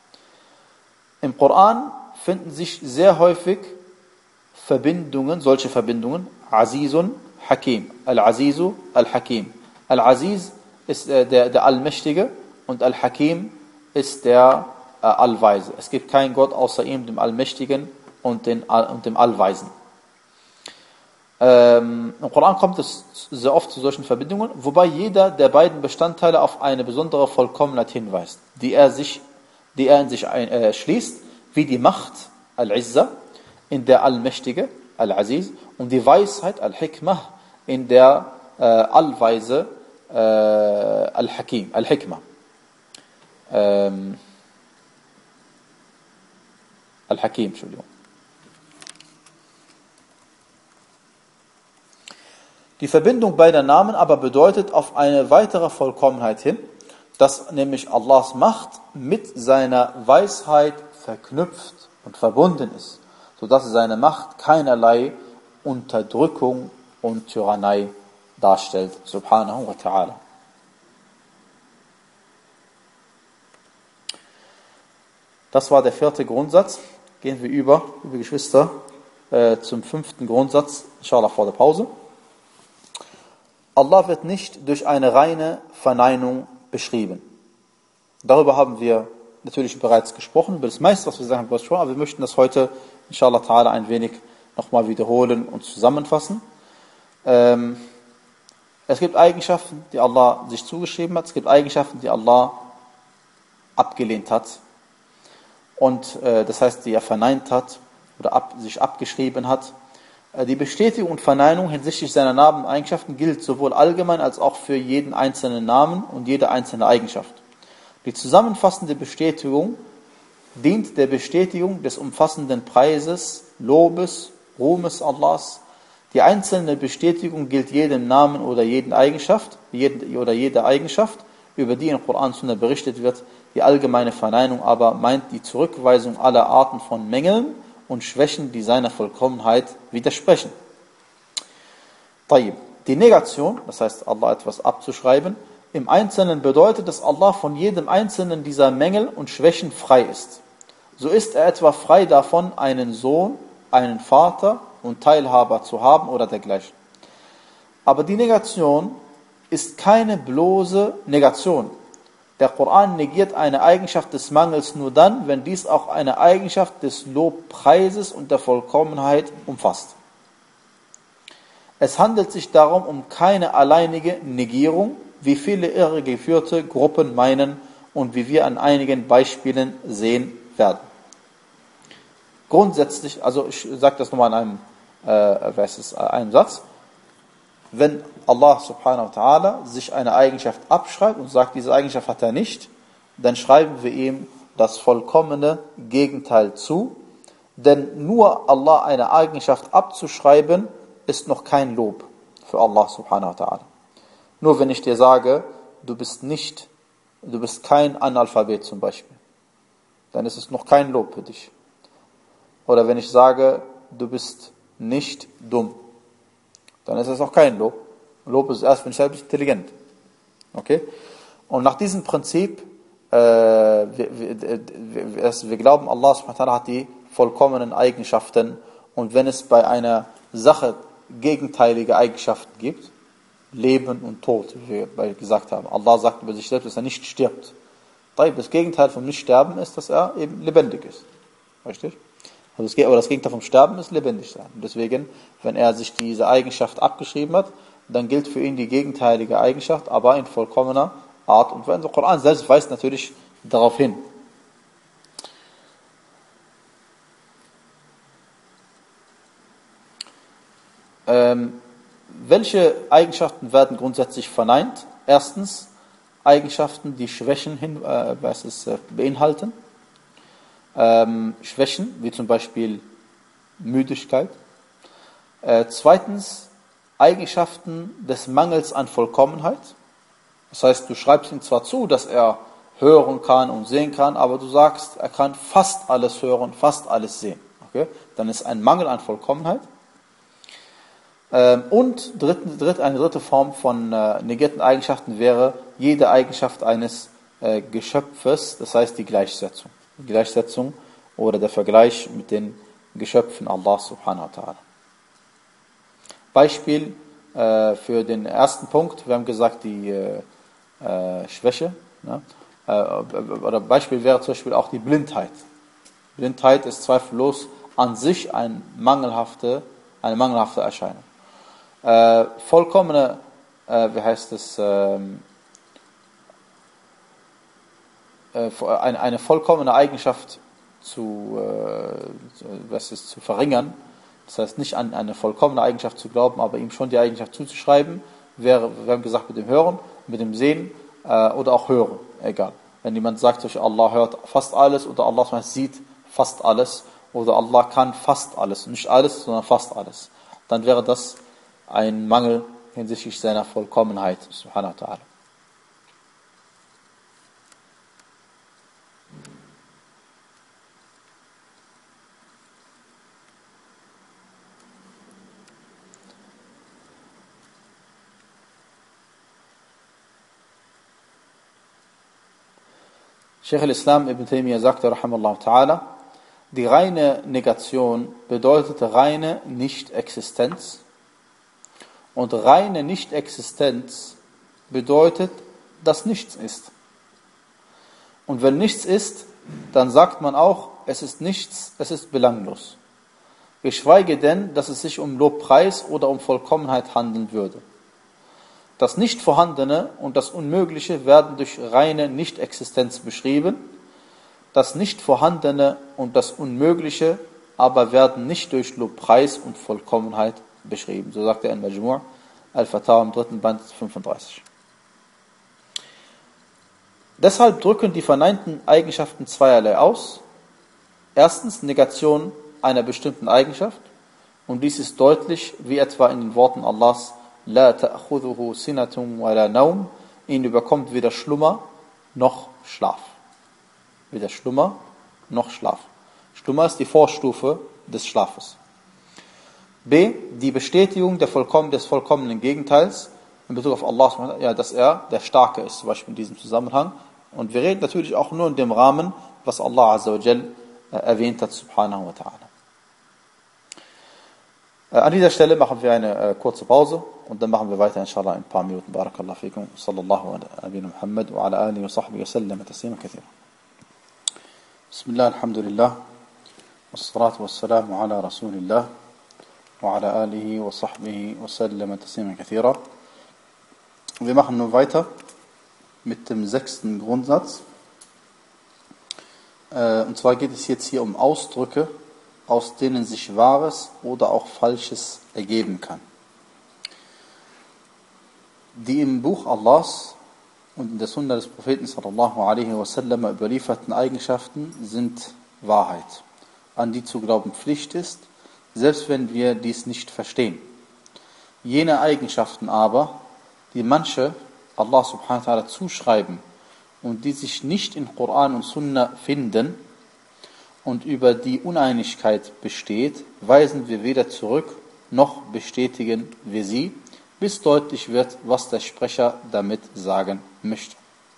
Im Koran finden sich sehr häufig Verbindungen, solche Verbindungen, Azizun, Hakim, Al-Azizu, Al-Hakim. Al-Aziz ist äh, der, der Allmächtige und Al-Hakim ist der äh, Allweise. Es gibt keinen Gott außer ihm, dem Allmächtigen und, den, und dem Allweisen. Ähm, Im Koran kommt es sehr oft zu solchen Verbindungen, wobei jeder der beiden Bestandteile auf eine besondere Vollkommenheit hinweist, die er, sich, die er in sich ein, äh, schließt, wie die Macht, Al-Izza, in der Allmächtige, Al-Aziz, und die Weisheit, Al-Hikmah, in der äh, Allweise, äh, Al-Hakim, Al-Hikmah. Ähm, Al-Hakim, Entschuldigung. Die Verbindung beider Namen aber bedeutet auf eine weitere Vollkommenheit hin, dass nämlich Allahs Macht mit seiner Weisheit verknüpft und verbunden ist, sodass seine Macht keinerlei Unterdrückung und Tyrannei darstellt, subhanahu wa ta'ala. Das war der vierte Grundsatz. Gehen wir über, liebe Geschwister, äh, zum fünften Grundsatz, inshallah vor der Pause. Allah wird nicht durch eine reine Verneinung beschrieben. Darüber haben wir natürlich bereits gesprochen, über das meiste, was wir sagen, haben wir gesprochen, aber wir möchten das heute, inshallah ta'ala, ein wenig nochmal wiederholen und zusammenfassen. Ähm, es gibt Eigenschaften, die Allah sich zugeschrieben hat, es gibt Eigenschaften, die Allah abgelehnt hat. Und äh, das heißt, die er verneint hat oder ab, sich abgeschrieben hat. Äh, die Bestätigung und Verneinung hinsichtlich seiner Namen und Eigenschaften gilt sowohl allgemein als auch für jeden einzelnen Namen und jede einzelne Eigenschaft. Die zusammenfassende Bestätigung dient der Bestätigung des umfassenden Preises, Lobes, Ruhmes Allahs. Die einzelne Bestätigung gilt jedem Namen oder jeden Eigenschaft, jeden, oder jeder Eigenschaft, über die in Koran und Sunna berichtet wird. Die allgemeine Verneinung aber meint die Zurückweisung aller Arten von Mängeln und Schwächen, die seiner Vollkommenheit widersprechen. Die Negation, das heißt Allah etwas abzuschreiben, im Einzelnen bedeutet, dass Allah von jedem einzelnen dieser Mängel und Schwächen frei ist. So ist er etwa frei davon, einen Sohn, einen Vater und Teilhaber zu haben oder dergleichen. Aber die Negation ist keine bloße Negation. Der Koran negiert eine Eigenschaft des Mangels nur dann, wenn dies auch eine Eigenschaft des Lobpreises und der Vollkommenheit umfasst. Es handelt sich darum um keine alleinige Negierung, wie viele irregeführte Gruppen meinen und wie wir an einigen Beispielen sehen werden. grundsätzlich, also ich sage das nochmal in einem, äh, was ist, einem Satz, wenn Allah subhanahu wa ta'ala sich eine Eigenschaft abschreibt und sagt, diese Eigenschaft hat er nicht, dann schreiben wir ihm das vollkommene Gegenteil zu, denn nur Allah eine Eigenschaft abzuschreiben, ist noch kein Lob für Allah subhanahu wa ta'ala. Nur wenn ich dir sage, du bist nicht, du bist kein Analphabet zum Beispiel, dann ist es noch kein Lob für dich. Oder wenn ich sage, du bist nicht dumm, dann ist es auch kein Lob. Lob ist erst, wenn ich selbst intelligent. Okay? Und nach diesem Prinzip, äh, wir, wir, wir, wir glauben, Allah subhanahu wa ta'ala hat die vollkommenen Eigenschaften, und wenn es bei einer Sache gegenteilige Eigenschaften gibt, Leben und Tod, wie wir gesagt haben. Allah sagt über sich selbst, dass er nicht stirbt. Das Gegenteil vom Nichtsterben ist, dass er eben lebendig ist. Richtig? Also das, aber das Gegenteil vom Sterben ist lebendig sein. Und deswegen, wenn er sich diese Eigenschaft abgeschrieben hat, dann gilt für ihn die gegenteilige Eigenschaft, aber in vollkommener Art und Weise. Der Koran selbst weist natürlich darauf hin. Ähm, welche Eigenschaften werden grundsätzlich verneint? Erstens, Eigenschaften, die Schwächen hin, äh, was es, äh, beinhalten. Ähm, Schwächen, wie zum Beispiel Müdigkeit. Äh, zweitens, Eigenschaften des Mangels an Vollkommenheit. Das heißt, du schreibst ihm zwar zu, dass er hören kann und sehen kann, aber du sagst, er kann fast alles hören, fast alles sehen. Okay? Dann ist ein Mangel an Vollkommenheit. Ähm, und dritt, dritt, eine dritte Form von äh, negierten Eigenschaften wäre jede Eigenschaft eines äh, Geschöpfes, das heißt die Gleichsetzung. Die Gleichsetzung oder der Vergleich mit den Geschöpfen Allah subhanahu wa ta'ala. Beispiel äh, für den ersten Punkt, wir haben gesagt, die äh, äh, Schwäche. Ne? Äh, oder Beispiel wäre zum Beispiel auch die Blindheit. Blindheit ist zweifellos an sich ein mangelhafte, eine mangelhafte Erscheinung. Äh, vollkommene, äh, wie heißt es, ähm, äh, eine, eine vollkommene Eigenschaft zu, äh, was ist, zu verringern, das heißt nicht an eine vollkommene Eigenschaft zu glauben, aber ihm schon die Eigenschaft zuzuschreiben, wäre, wir haben gesagt, mit dem Hören, mit dem Sehen äh, oder auch Hören, egal. Wenn jemand sagt, Allah hört fast alles oder Allah sieht fast alles oder Allah kann fast alles, nicht alles, sondern fast alles, dann wäre das ein Mangel hinsichtlich seiner Vollkommenheit, subhanahu wa ta'ala. Sheikh al-Islam Ibn Taymiyyah sagte, rahimallahu ta'ala, die reine Negation bedeutet reine Nicht-Existenz, und reine Nicht-Existenz bedeutet, dass nichts ist. Und wenn nichts ist, dann sagt man auch, es ist nichts, es ist belanglos. Geschweige denn, dass es sich um Lobpreis oder um Vollkommenheit handeln würde. Das Nicht-Vorhandene und das Unmögliche werden durch reine Nicht-Existenz beschrieben. Das Nicht-Vorhandene und das Unmögliche aber werden nicht durch Lobpreis und Vollkommenheit beschrieben. So sagt er in Majmu' al-Fatawa im dritten Band fünfunddreißig. Deshalb drücken die verneinten Eigenschaften zweierlei aus. Erstens Negation einer bestimmten Eigenschaft. Und dies ist deutlich, wie etwa in den Worten Allahs, La ta'khudhuhu sinatun wa la naum, ihn überkommt weder Schlummer noch Schlaf. Weder Schlummer noch Schlaf. Schlummer ist die Vorstufe des Schlafes. B. Die Bestätigung der vollkommen, des vollkommenen Gegenteils in Bezug auf Allah, ja, dass er der Starke ist, zum Beispiel in diesem Zusammenhang. Und wir reden natürlich auch nur in dem Rahmen, was Allah Azza wa Jal äh, erwähnt hat, subhanahu wa ta'ala. Äh, an dieser Stelle machen wir eine äh, kurze Pause und dann machen wir weiter, inshallah, in ein paar Minuten. Barakallahu fikum, sallallahu ala Muhammad wa ala alihi wa sahbihi wa sallam taslima kathira. Bismillah, alhamdulillah, wassalatu wassalamu ala rasulillah wa ala alihi wa sahbihi wa sallam taslima kathira. Wir machen nun weiter mit dem sechsten Grundsatz. Und zwar geht es jetzt hier um Ausdrücke, aus denen sich Wahres oder auch Falsches ergeben kann. Die im Buch Allahs und in der Sunna des Propheten sallallahu alaihi wasallam überlieferten Eigenschaften sind Wahrheit, an die zu glauben Pflicht ist, selbst wenn wir dies nicht verstehen. Jene Eigenschaften aber, die manche Allah subhanahu wa ta'ala zuschreiben und die sich nicht in Koran und Sunna finden und über die Uneinigkeit besteht, weisen wir weder zurück, noch bestätigen wir sie, bis deutlich wird, was der Sprecher damit sagen möchte.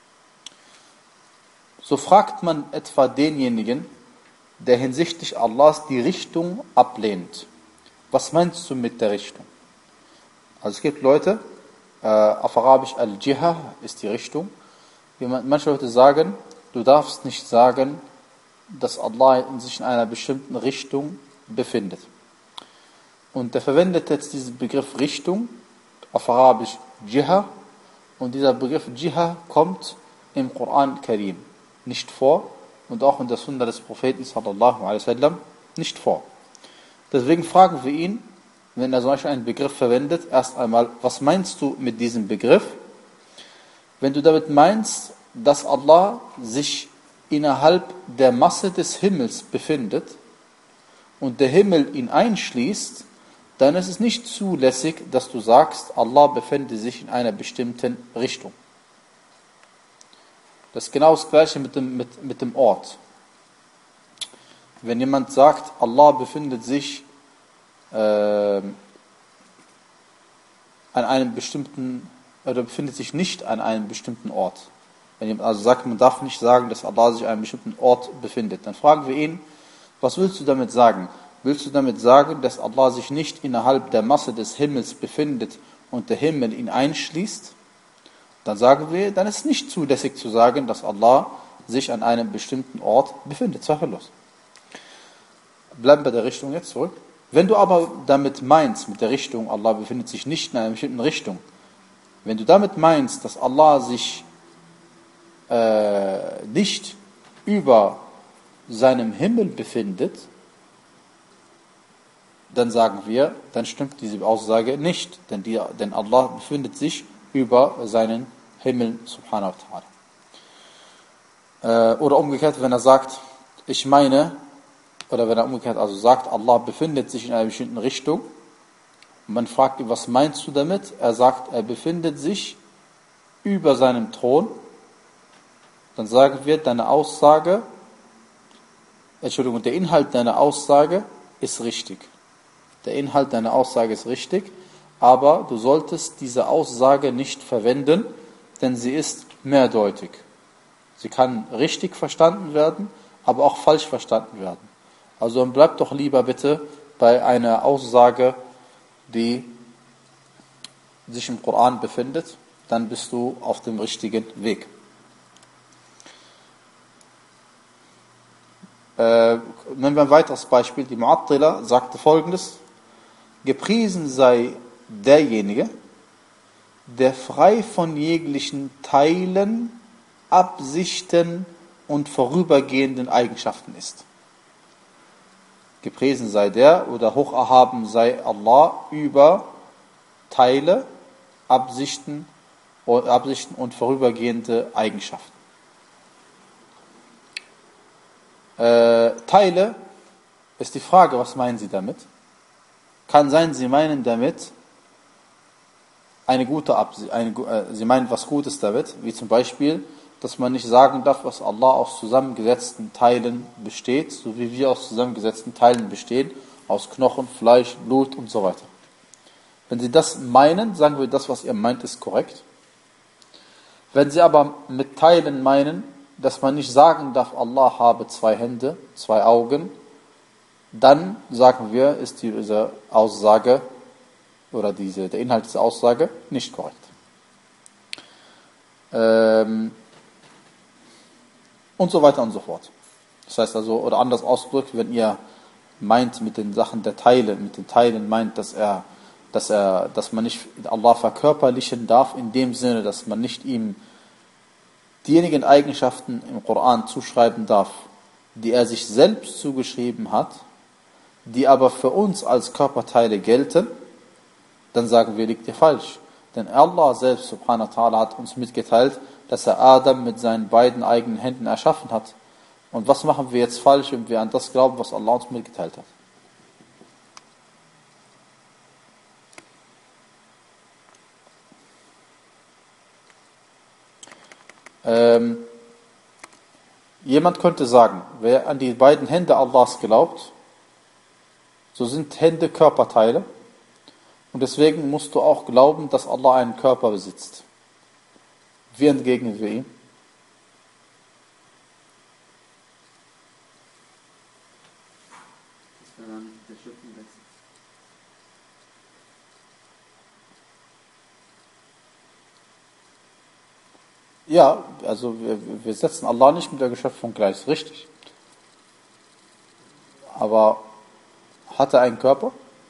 So fragt man etwa denjenigen, der hinsichtlich Allahs die Richtung ablehnt. Was meinst du mit der Richtung? Also es gibt Leute, äh, auf Arabisch Al-Jiha ist die Richtung. Manche Leute sagen, du darfst nicht sagen, dass Allah in sich in einer bestimmten Richtung befindet. Und er verwendet jetzt diesen Begriff Richtung, auf Arabisch Jiha, und dieser Begriff Jiha kommt im Koran Karim nicht vor und auch in der Sunna des Propheten sallallahu alaihi wasallam nicht vor. Deswegen fragen wir ihn, wenn er solch einen Begriff verwendet, erst einmal, was meinst du mit diesem Begriff? Wenn du damit meinst, dass Allah sich innerhalb der Masse des Himmels befindet und der Himmel ihn einschließt, dann ist es nicht zulässig, dass du sagst, Allah befände sich in einer bestimmten Richtung. Das ist genau das Gleiche mit dem, mit, mit dem Ort. Wenn jemand sagt, Allah befindet sich äh, an einem bestimmten, oder befindet sich nicht an einem bestimmten Ort. Wenn jemand also sagt, man darf nicht sagen, dass Allah sich an einem bestimmten Ort befindet, dann fragen wir ihn, was willst du damit sagen? Willst du damit sagen, dass Allah sich nicht innerhalb der Masse des Himmels befindet und der Himmel ihn einschließt? Dann sagen wir, dann ist es nicht zulässig zu sagen, dass Allah sich an einem bestimmten Ort befindet. Zweifellos. Bleiben bei der Richtung jetzt zurück. Wenn du aber damit meinst, mit der Richtung, Allah befindet sich nicht in einer bestimmten Richtung, wenn du damit meinst, dass Allah sich äh, nicht über seinem Himmel befindet, dann sagen wir, dann stimmt diese Aussage nicht, denn, die, denn Allah befindet sich über seinen Himmel subhanahu wa ta'ala. Äh, oder umgekehrt, wenn er sagt, ich meine, oder wenn er umgekehrt also sagt, Allah befindet sich in einer bestimmten Richtung, und man fragt ihn, was meinst du damit? Er sagt, er befindet sich über seinem Thron, dann sagen wir, deine Aussage, Entschuldigung, der Inhalt deiner Aussage ist richtig. Der Inhalt deiner Aussage ist richtig, aber du solltest diese Aussage nicht verwenden, denn sie ist mehrdeutig. Sie kann richtig verstanden werden, aber auch falsch verstanden werden. Also bleib doch lieber bitte bei einer Aussage, die sich im Koran befindet, dann bist du auf dem richtigen Weg. Äh, nehmen wir ein weiteres Beispiel. Die Mu'attila sagte Folgendes: Gepriesen sei derjenige, der frei von jeglichen Teilen, Absichten und vorübergehenden Eigenschaften ist. Gepriesen sei der oder hoch erhaben sei Allah über Teile, Absichten, Absichten und vorübergehende Eigenschaften. Äh, Teile ist die Frage, was meinen Sie damit? Kann sein, Sie meinen damit eine gute Absicht, eine, äh, Sie meinen was Gutes damit, wie zum Beispiel, dass man nicht sagen darf, was Allah aus zusammengesetzten Teilen besteht, so wie wir aus zusammengesetzten Teilen bestehen, aus Knochen, Fleisch, Blut und so weiter. Wenn Sie das meinen, sagen wir, das, was ihr meint, ist korrekt. Wenn Sie aber mit Teilen meinen, dass man nicht sagen darf, Allah habe zwei Hände, zwei Augen, dann sagen wir, ist diese Aussage oder diese, der Inhalt dieser Aussage nicht korrekt. Ähm, und so weiter und so fort. Das heißt also, oder anders ausgedrückt, wenn ihr meint mit den Sachen der Teile, mit den Teilen meint, dass er, dass er, dass man nicht Allah verkörperlichen darf, in dem Sinne, dass man nicht ihm diejenigen Eigenschaften im Koran zuschreiben darf, die er sich selbst zugeschrieben hat, die aber für uns als Körperteile gelten, dann sagen wir, liegt ihr falsch. Denn Allah selbst, subhanahu wa ta'ala, hat uns mitgeteilt, dass er Adam mit seinen beiden eigenen Händen erschaffen hat. Und was machen wir jetzt falsch, wenn wir an das glauben, was Allah uns mitgeteilt hat? Ähm, jemand könnte sagen, wer an die beiden Hände Allahs glaubt, so sind Hände Körperteile und deswegen musst du auch glauben, dass Allah einen Körper besitzt. Wie entgegnen wir ihm? Ja, also wir, wir setzen Allah nicht mit der Geschöpfung gleich, ist richtig. Aber hat er einen Körper?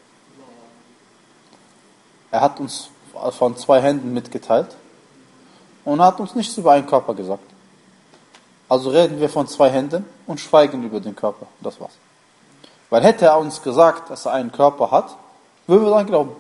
Er hat uns von zwei Händen mitgeteilt und hat uns nichts über einen Körper gesagt. Also reden wir von zwei Händen und schweigen über den Körper. Das war's. Weil hätte er uns gesagt, dass er einen Körper hat, würden wir dann glauben.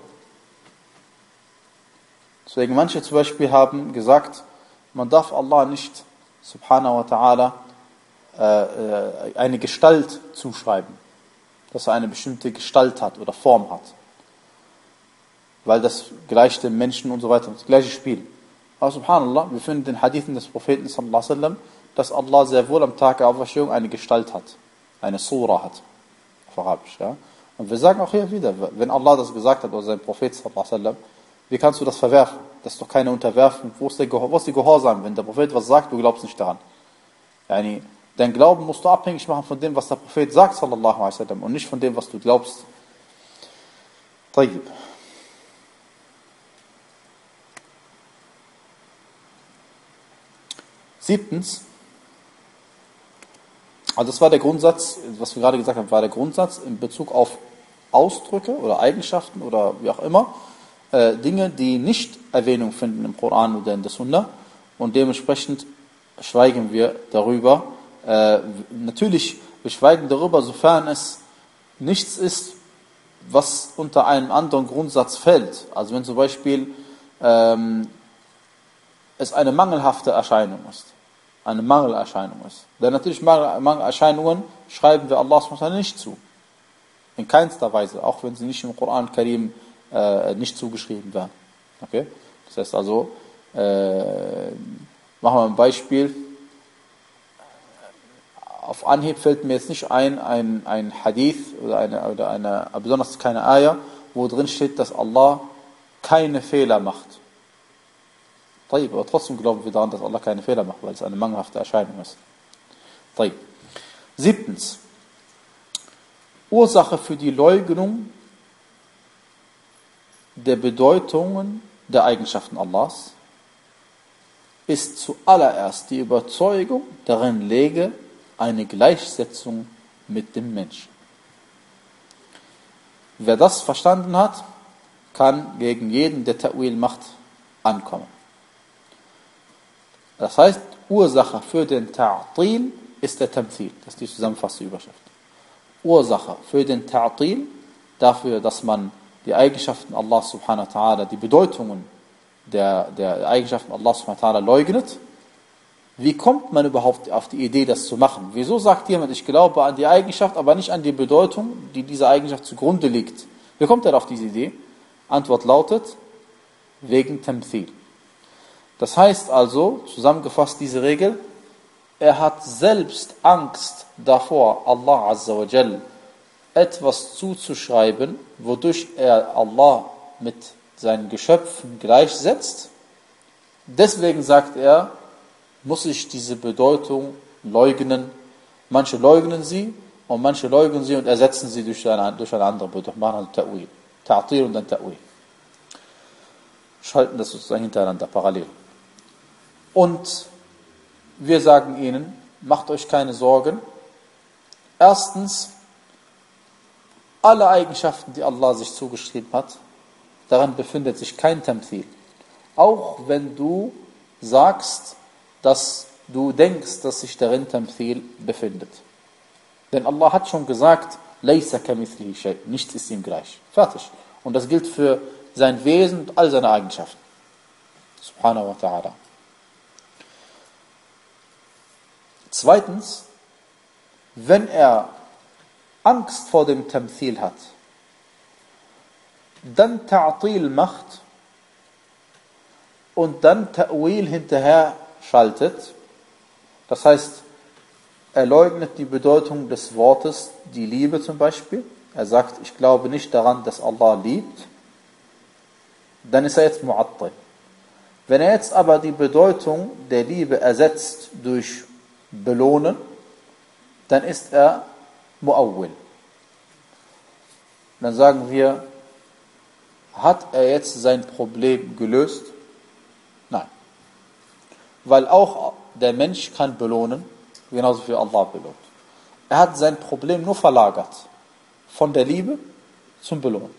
Deswegen manche zum Beispiel haben gesagt, man darf Allah nicht, subhanahu wa ta'ala, äh, eine Gestalt zuschreiben. Dass er eine bestimmte Gestalt hat oder Form hat. Weil das gleicht dem Menschen und so weiter, das gleiche Spiel. Aber subhanallah, wir finden den Hadithen des Propheten sallallahu alaihi wasallam, dass Allah sehr wohl am Tag der Auferstehung eine Gestalt hat. Eine Sura hat. Auf Arabisch, ja. Und wir sagen auch hier wieder, wenn Allah das gesagt hat, oder sein Prophet sallallahu alaihi wasallam, wie kannst du das verwerfen? Das ist doch keine Unterwerfung. Wo ist, der Gehor- wo ist die Gehorsam? Wenn der Prophet was sagt, du glaubst nicht daran. Yani, dein Glauben musst du abhängig machen von dem, was der Prophet sagt, sallallahu alaihi wasallam, und nicht von dem, was du glaubst. Tayyib. Siebtens, also das war der Grundsatz, was wir gerade gesagt haben, war der Grundsatz in Bezug auf Ausdrücke oder Eigenschaften oder wie auch immer, äh, Dinge, die nicht Erwähnung finden im Koran oder in der Sunna, und dementsprechend schweigen wir darüber. Äh, natürlich, wir schweigen darüber, sofern es nichts ist, was unter einem anderen Grundsatz fällt. Also wenn zum Beispiel ähm, es eine mangelhafte Erscheinung ist. Eine Mangelerscheinung ist. Denn natürlich Mangel, Mangelerscheinungen schreiben wir Allah subhanahu wa ta'ala nicht zu. In keinster Weise, auch wenn sie nicht im Koran Karim äh, nicht zugeschrieben werden. Okay? Das heißt also, äh, machen wir ein Beispiel. Auf Anhieb fällt mir jetzt nicht ein, ein, ein Hadith oder eine, oder eine, besonders keine Ayah, wo drin steht, dass Allah keine Fehler macht. Aber trotzdem glauben wir daran, dass Allah keine Fehler macht, weil es eine mangelhafte Erscheinung ist. Siebtens. Ursache für die Leugnung der Bedeutungen der Eigenschaften Allahs ist zuallererst die Überzeugung, darin läge eine Gleichsetzung mit dem Menschen. Wer das verstanden hat, kann gegen jeden, der Ta'wil macht, ankommen. Das heißt, Ursache für den Ta'til ist der Tamthil. Das ist die zusammenfassende Überschrift. Ursache für den Ta'til, dafür, dass man die Eigenschaften Allah subhanahu wa ta'ala, die Bedeutungen der, der Eigenschaften Allah subhanahu wa ta'ala leugnet. Wie kommt man überhaupt auf die Idee, das zu machen? Wieso sagt jemand, ich glaube an die Eigenschaft, aber nicht an die Bedeutung, die dieser Eigenschaft zugrunde liegt? Wie kommt er auf diese Idee? Antwort lautet, wegen Tamthil. Das heißt also, zusammengefasst diese Regel, er hat selbst Angst davor, Allah Azza wa Jal etwas zuzuschreiben, wodurch er Allah mit seinen Geschöpfen gleichsetzt. Deswegen sagt er, muss ich diese Bedeutung leugnen. Manche leugnen sie und manche leugnen sie und ersetzen sie durch eine, durch eine andere Bedeutung. Machen also Ta'wil. Ta'til und dann Ta'wil. Schalten das sozusagen hintereinander parallel. Und wir sagen ihnen, macht euch keine Sorgen. Erstens, alle Eigenschaften, die Allah sich zugeschrieben hat, daran befindet sich kein Tamthil. Auch wenn du sagst, dass du denkst, dass sich darin Tamthil befindet. Denn Allah hat schon gesagt, Laysa kamithlihi shay. Nichts ist ihm gleich. Fertig. Und das gilt für sein Wesen und all seine Eigenschaften. Subhanahu wa ta'ala. Zweitens, wenn er Angst vor dem Tamthil hat, dann Ta'til macht und dann Ta'wil hinterher schaltet, das heißt, er leugnet die Bedeutung des Wortes, die Liebe zum Beispiel. Er sagt, ich glaube nicht daran, dass Allah liebt. Dann ist er jetzt Mu'attil. Wenn er jetzt aber die Bedeutung der Liebe ersetzt durch belohnen, dann ist er Mu'awwil. Dann sagen wir, hat er jetzt sein Problem gelöst? Nein. Weil auch der Mensch kann belohnen, genauso wie Allah belohnt. Er hat sein Problem nur verlagert. Von der Liebe zum Belohnen.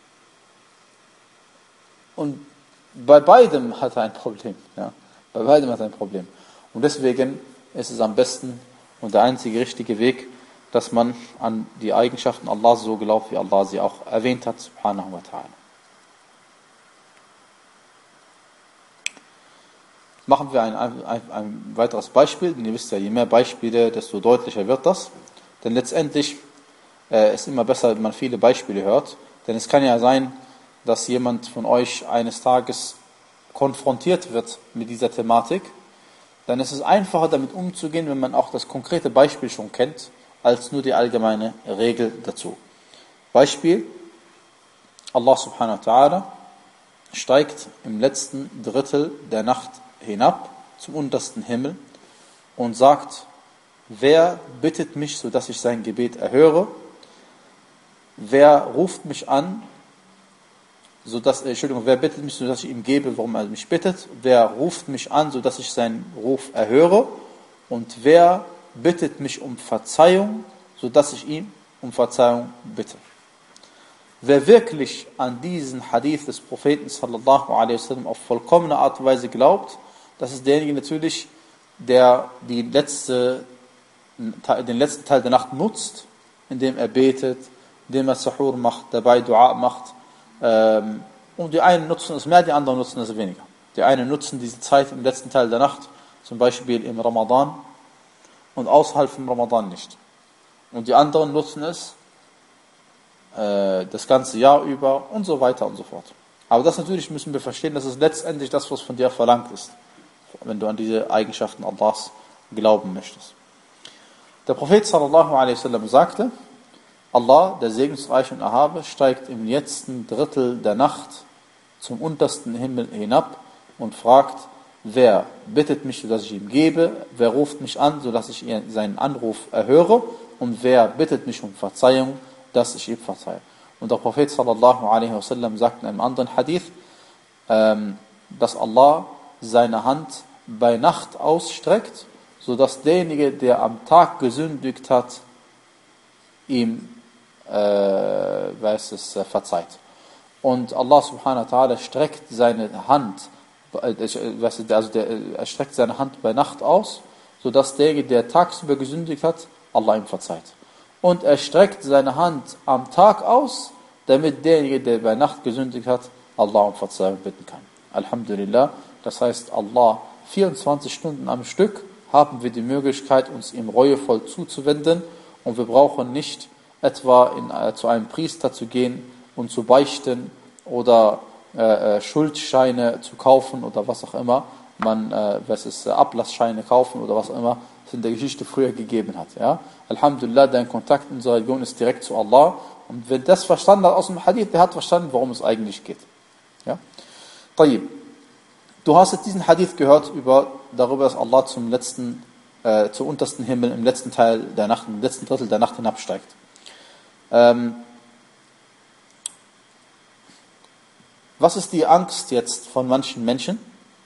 Und bei beidem hat er ein Problem. Ja? Bei beidem hat er ein Problem. Und deswegen ist es am besten und der einzige richtige Weg, dass man an die Eigenschaften Allahs so glaubt, wie Allah sie auch erwähnt hat, subhanahu wa ta'ala. Machen wir ein, ein, ein weiteres Beispiel, denn ihr wisst ja, je mehr Beispiele, desto deutlicher wird das. Denn letztendlich äh, ist immer besser, wenn man viele Beispiele hört. Denn es kann ja sein, dass jemand von euch eines Tages konfrontiert wird mit dieser Thematik. Dann ist es einfacher, damit umzugehen, wenn man auch das konkrete Beispiel schon kennt, als nur die allgemeine Regel dazu. Beispiel, Allah subhanahu wa ta'ala steigt im letzten Drittel der Nacht hinab zum untersten Himmel und sagt, wer bittet mich, sodass ich sein Gebet erhöre? Wer ruft mich an, sodass, Entschuldigung, wer bittet mich, sodass ich ihm gebe, warum er mich bittet? Wer ruft mich an, sodass ich seinen Ruf erhöre? Und wer bittet mich um Verzeihung, sodass ich ihm um Verzeihung bitte? Wer wirklich an diesen Hadith des Propheten sallallahu alaihi wasallam auf vollkommene Art und Weise glaubt, das ist derjenige natürlich, der die letzte, den letzten Teil der Nacht nutzt, indem er betet, indem er Sahur macht, dabei Dua macht. Und die einen nutzen es mehr, die anderen nutzen es weniger. Die einen nutzen diese Zeit im letzten Teil der Nacht, zum Beispiel im Ramadan, und außerhalb vom Ramadan nicht. Und die anderen nutzen es äh, das ganze Jahr über und so weiter und so fort. Aber das natürlich müssen wir verstehen, das ist letztendlich das, was von dir verlangt ist, wenn du an diese Eigenschaften Allahs glauben möchtest. Der Prophet sallallahu alaihi wasallam sagte, Allah, der segensreiche und erhabe, steigt im letzten Drittel der Nacht zum untersten Himmel hinab und fragt, wer bittet mich, sodass ich ihm gebe, wer ruft mich an, sodass ich seinen Anruf erhöre, und wer bittet mich um Verzeihung, dass ich ihm verzeihe. Und der Prophet sallallahu alaihi wasallam sagt in einem anderen Hadith, ähm, dass Allah seine Hand bei Nacht ausstreckt, sodass derjenige, der am Tag gesündigt hat, ihm äh, weiß es, äh, verzeiht. Und Allah subhanahu wa ta'ala streckt seine Hand, äh, also der, er streckt seine Hand bei Nacht aus, sodass derjenige, der tagsüber gesündigt hat, Allah ihm verzeiht. Und er streckt seine Hand am Tag aus, damit derjenige, der bei Nacht gesündigt hat, Allah um Verzeihung bitten kann. Alhamdulillah, das heißt, Allah vierundzwanzig Stunden am Stück haben wir die Möglichkeit, uns ihm reuevoll zuzuwenden, und wir brauchen nicht etwa in, äh, zu einem Priester zu gehen und zu beichten oder äh, Schuldscheine zu kaufen oder was auch immer, man äh, was ist, äh, Ablassscheine kaufen oder was auch immer es in der Geschichte früher gegeben hat. Ja? Alhamdulillah, dein Kontakt in unserer Religion ist direkt zu Allah, und wer das verstanden hat aus dem Hadith, der hat verstanden, worum es eigentlich geht. Ja? Tayyib. Du hast jetzt diesen Hadith gehört über, darüber, dass Allah zum letzten, äh, zum untersten Himmel im letzten Teil der Nacht, im letzten Drittel der Nacht hinabsteigt. Ähm, was ist die Angst jetzt von manchen Menschen?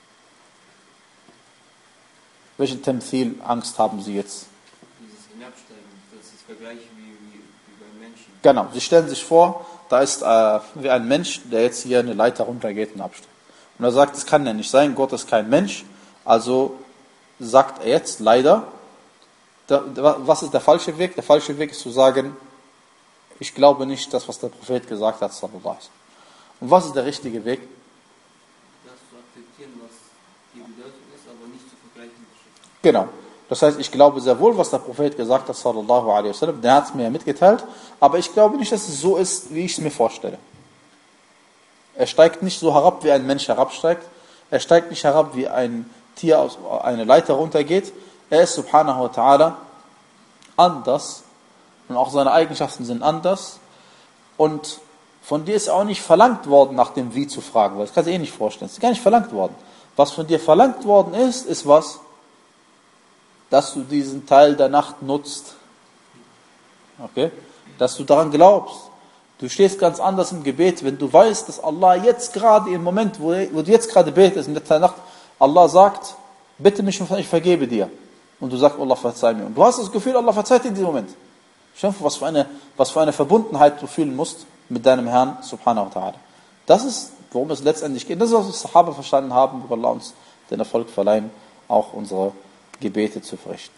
Welche Tamthil-Angst haben sie jetzt? Dieses Hinabsteigen, das ist Vergleich wie, wie, wie beim Menschen. Genau, sie stellen sich vor, da ist äh, wie ein Mensch, der jetzt hier eine Leiter runtergeht und absteigt. Und er sagt, das kann ja nicht sein, Gott ist kein Mensch. Also sagt er jetzt leider, der, was ist der falsche Weg? Der falsche Weg ist zu sagen, ich glaube nicht das, was der Prophet gesagt hat, sallallahu alaihi wasallam. Und was ist der richtige Weg? Das zu akzeptieren, was die Bedeutung ist, aber nicht zu vergleichen mit Schriften. Genau. Das heißt, ich glaube sehr wohl, was der Prophet gesagt hat, sallallahu alaihi wasallam, der hat es mir ja mitgeteilt, aber ich glaube nicht, dass es so ist, wie ich es mir vorstelle. Er steigt nicht so herab, wie ein Mensch herabsteigt. Er steigt nicht herab, wie ein Tier aus einer Leiter runtergeht. Er ist, subhanahu wa ta'ala, anders und auch seine Eigenschaften sind anders. Und von dir ist auch nicht verlangt worden, nach dem Wie zu fragen, weil das kannst du eh nicht vorstellen. Es ist gar nicht verlangt worden. Was von dir verlangt worden ist, ist was? Dass du diesen Teil der Nacht nutzt. Okay? Dass du daran glaubst. Du stehst ganz anders im Gebet, wenn du weißt, dass Allah jetzt gerade im Moment, wo, wo du jetzt gerade betest, in der Teil der Nacht, Allah sagt, bitte mich und ich vergebe dir. Und du sagst, Allah verzeih mir. Und du hast das Gefühl, Allah verzeiht dir in diesem Moment. Schau, was für eine, was für eine Verbundenheit du fühlen musst mit deinem Herrn, subhanahu wa ta'ala. Das ist, worum es letztendlich geht. Das ist, was die Sahaba verstanden haben, wo Allah uns den Erfolg verleihen, auch unsere Gebete zu verrichten.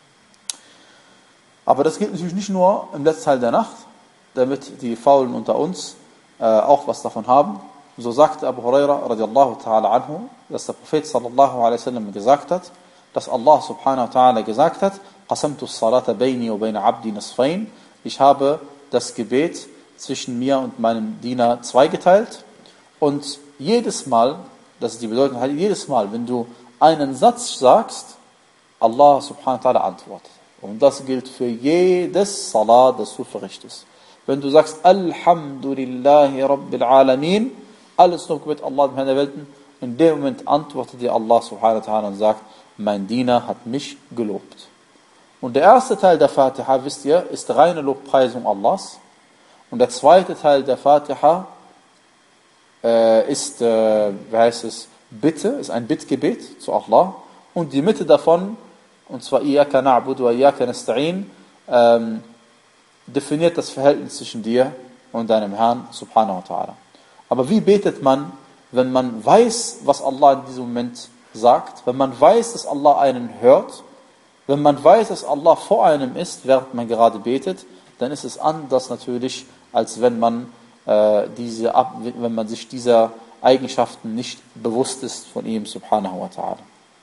Aber das gilt natürlich nicht nur im letzten Teil der Nacht, damit die Faulen unter uns äh, auch was davon haben. So sagte Abu Huraira radiallahu ta'ala anhu, dass der Prophet sallallahu alaihi wasallam gesagt hat, dass Allah subhanahu wa ta'ala gesagt hat, قَسَمْتُ الصَّلَاةَ بَيْنِي وَبَيْنَ عَبْدِي نَصْفَيْنِ, ich habe das Gebet zwischen mir und meinem Diener zweigeteilt. Und jedes Mal, das ist die Bedeutung, jedes Mal, wenn du einen Satz sagst, Allah subhanahu wa ta'ala antwortet. Und das gilt für jedes Salat, das du verrichtest. Wenn du sagst, Alhamdulillahi Rabbil Alamin, alles nur mit Allah, dem Herrn der Welten, in dem Moment antwortet dir Allah subhanahu wa ta'ala und sagt, mein Diener hat mich gelobt. Und der erste Teil der Fatiha, wisst ihr, ist reine Lobpreisung Allahs. Und der zweite Teil der Fatiha äh, ist, äh, wie heißt es, Bitte, ist ein Bittgebet zu Allah. Und die Mitte davon, und zwar Iyaka na'budu wa Iyaka nasta'in, ähm, definiert das Verhältnis zwischen dir und deinem Herrn, subhanahu wa ta'ala. Aber wie betet man, wenn man weiß, was Allah in diesem Moment sagt, wenn man weiß, dass Allah einen hört, wenn man weiß, dass Allah vor einem ist, während man gerade betet, dann ist es anders natürlich, als wenn man, äh, diese, wenn man sich dieser Eigenschaften nicht bewusst ist von ihm, subhanahu wa ta'ala.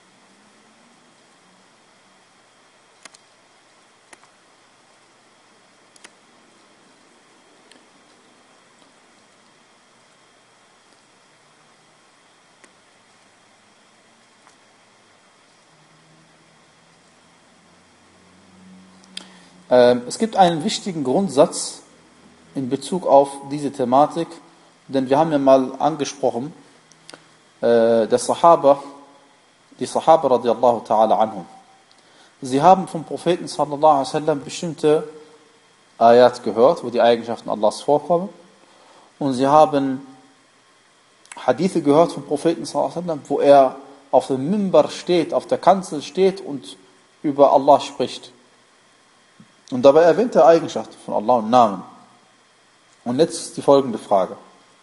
Es gibt einen wichtigen Grundsatz in Bezug auf diese Thematik, denn wir haben ja mal angesprochen, äh, der Sahaba, die Sahaba radiallahu ta'ala anhum. Sie haben vom Propheten sallallahu alaihi wasallam bestimmte Ayat gehört, wo die Eigenschaften Allahs vorkommen, und sie haben Hadithe gehört vom Propheten sallallahu alaihi wasallam, wo er auf dem Mimbar steht, auf der Kanzel steht und über Allah spricht. Und dabei erwähnt er Eigenschaften von Allah und Namen. Und jetzt ist die folgende Frage.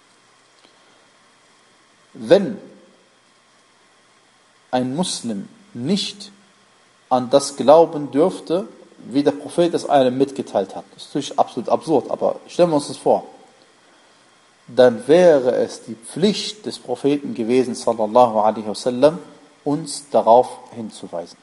Wenn ein Muslim nicht an das glauben dürfte, wie der Prophet es einem mitgeteilt hat, das ist natürlich absolut absurd, aber stellen wir uns das vor, dann wäre es die Pflicht des Propheten gewesen, sallallahu alaihi wasallam, uns darauf hinzuweisen.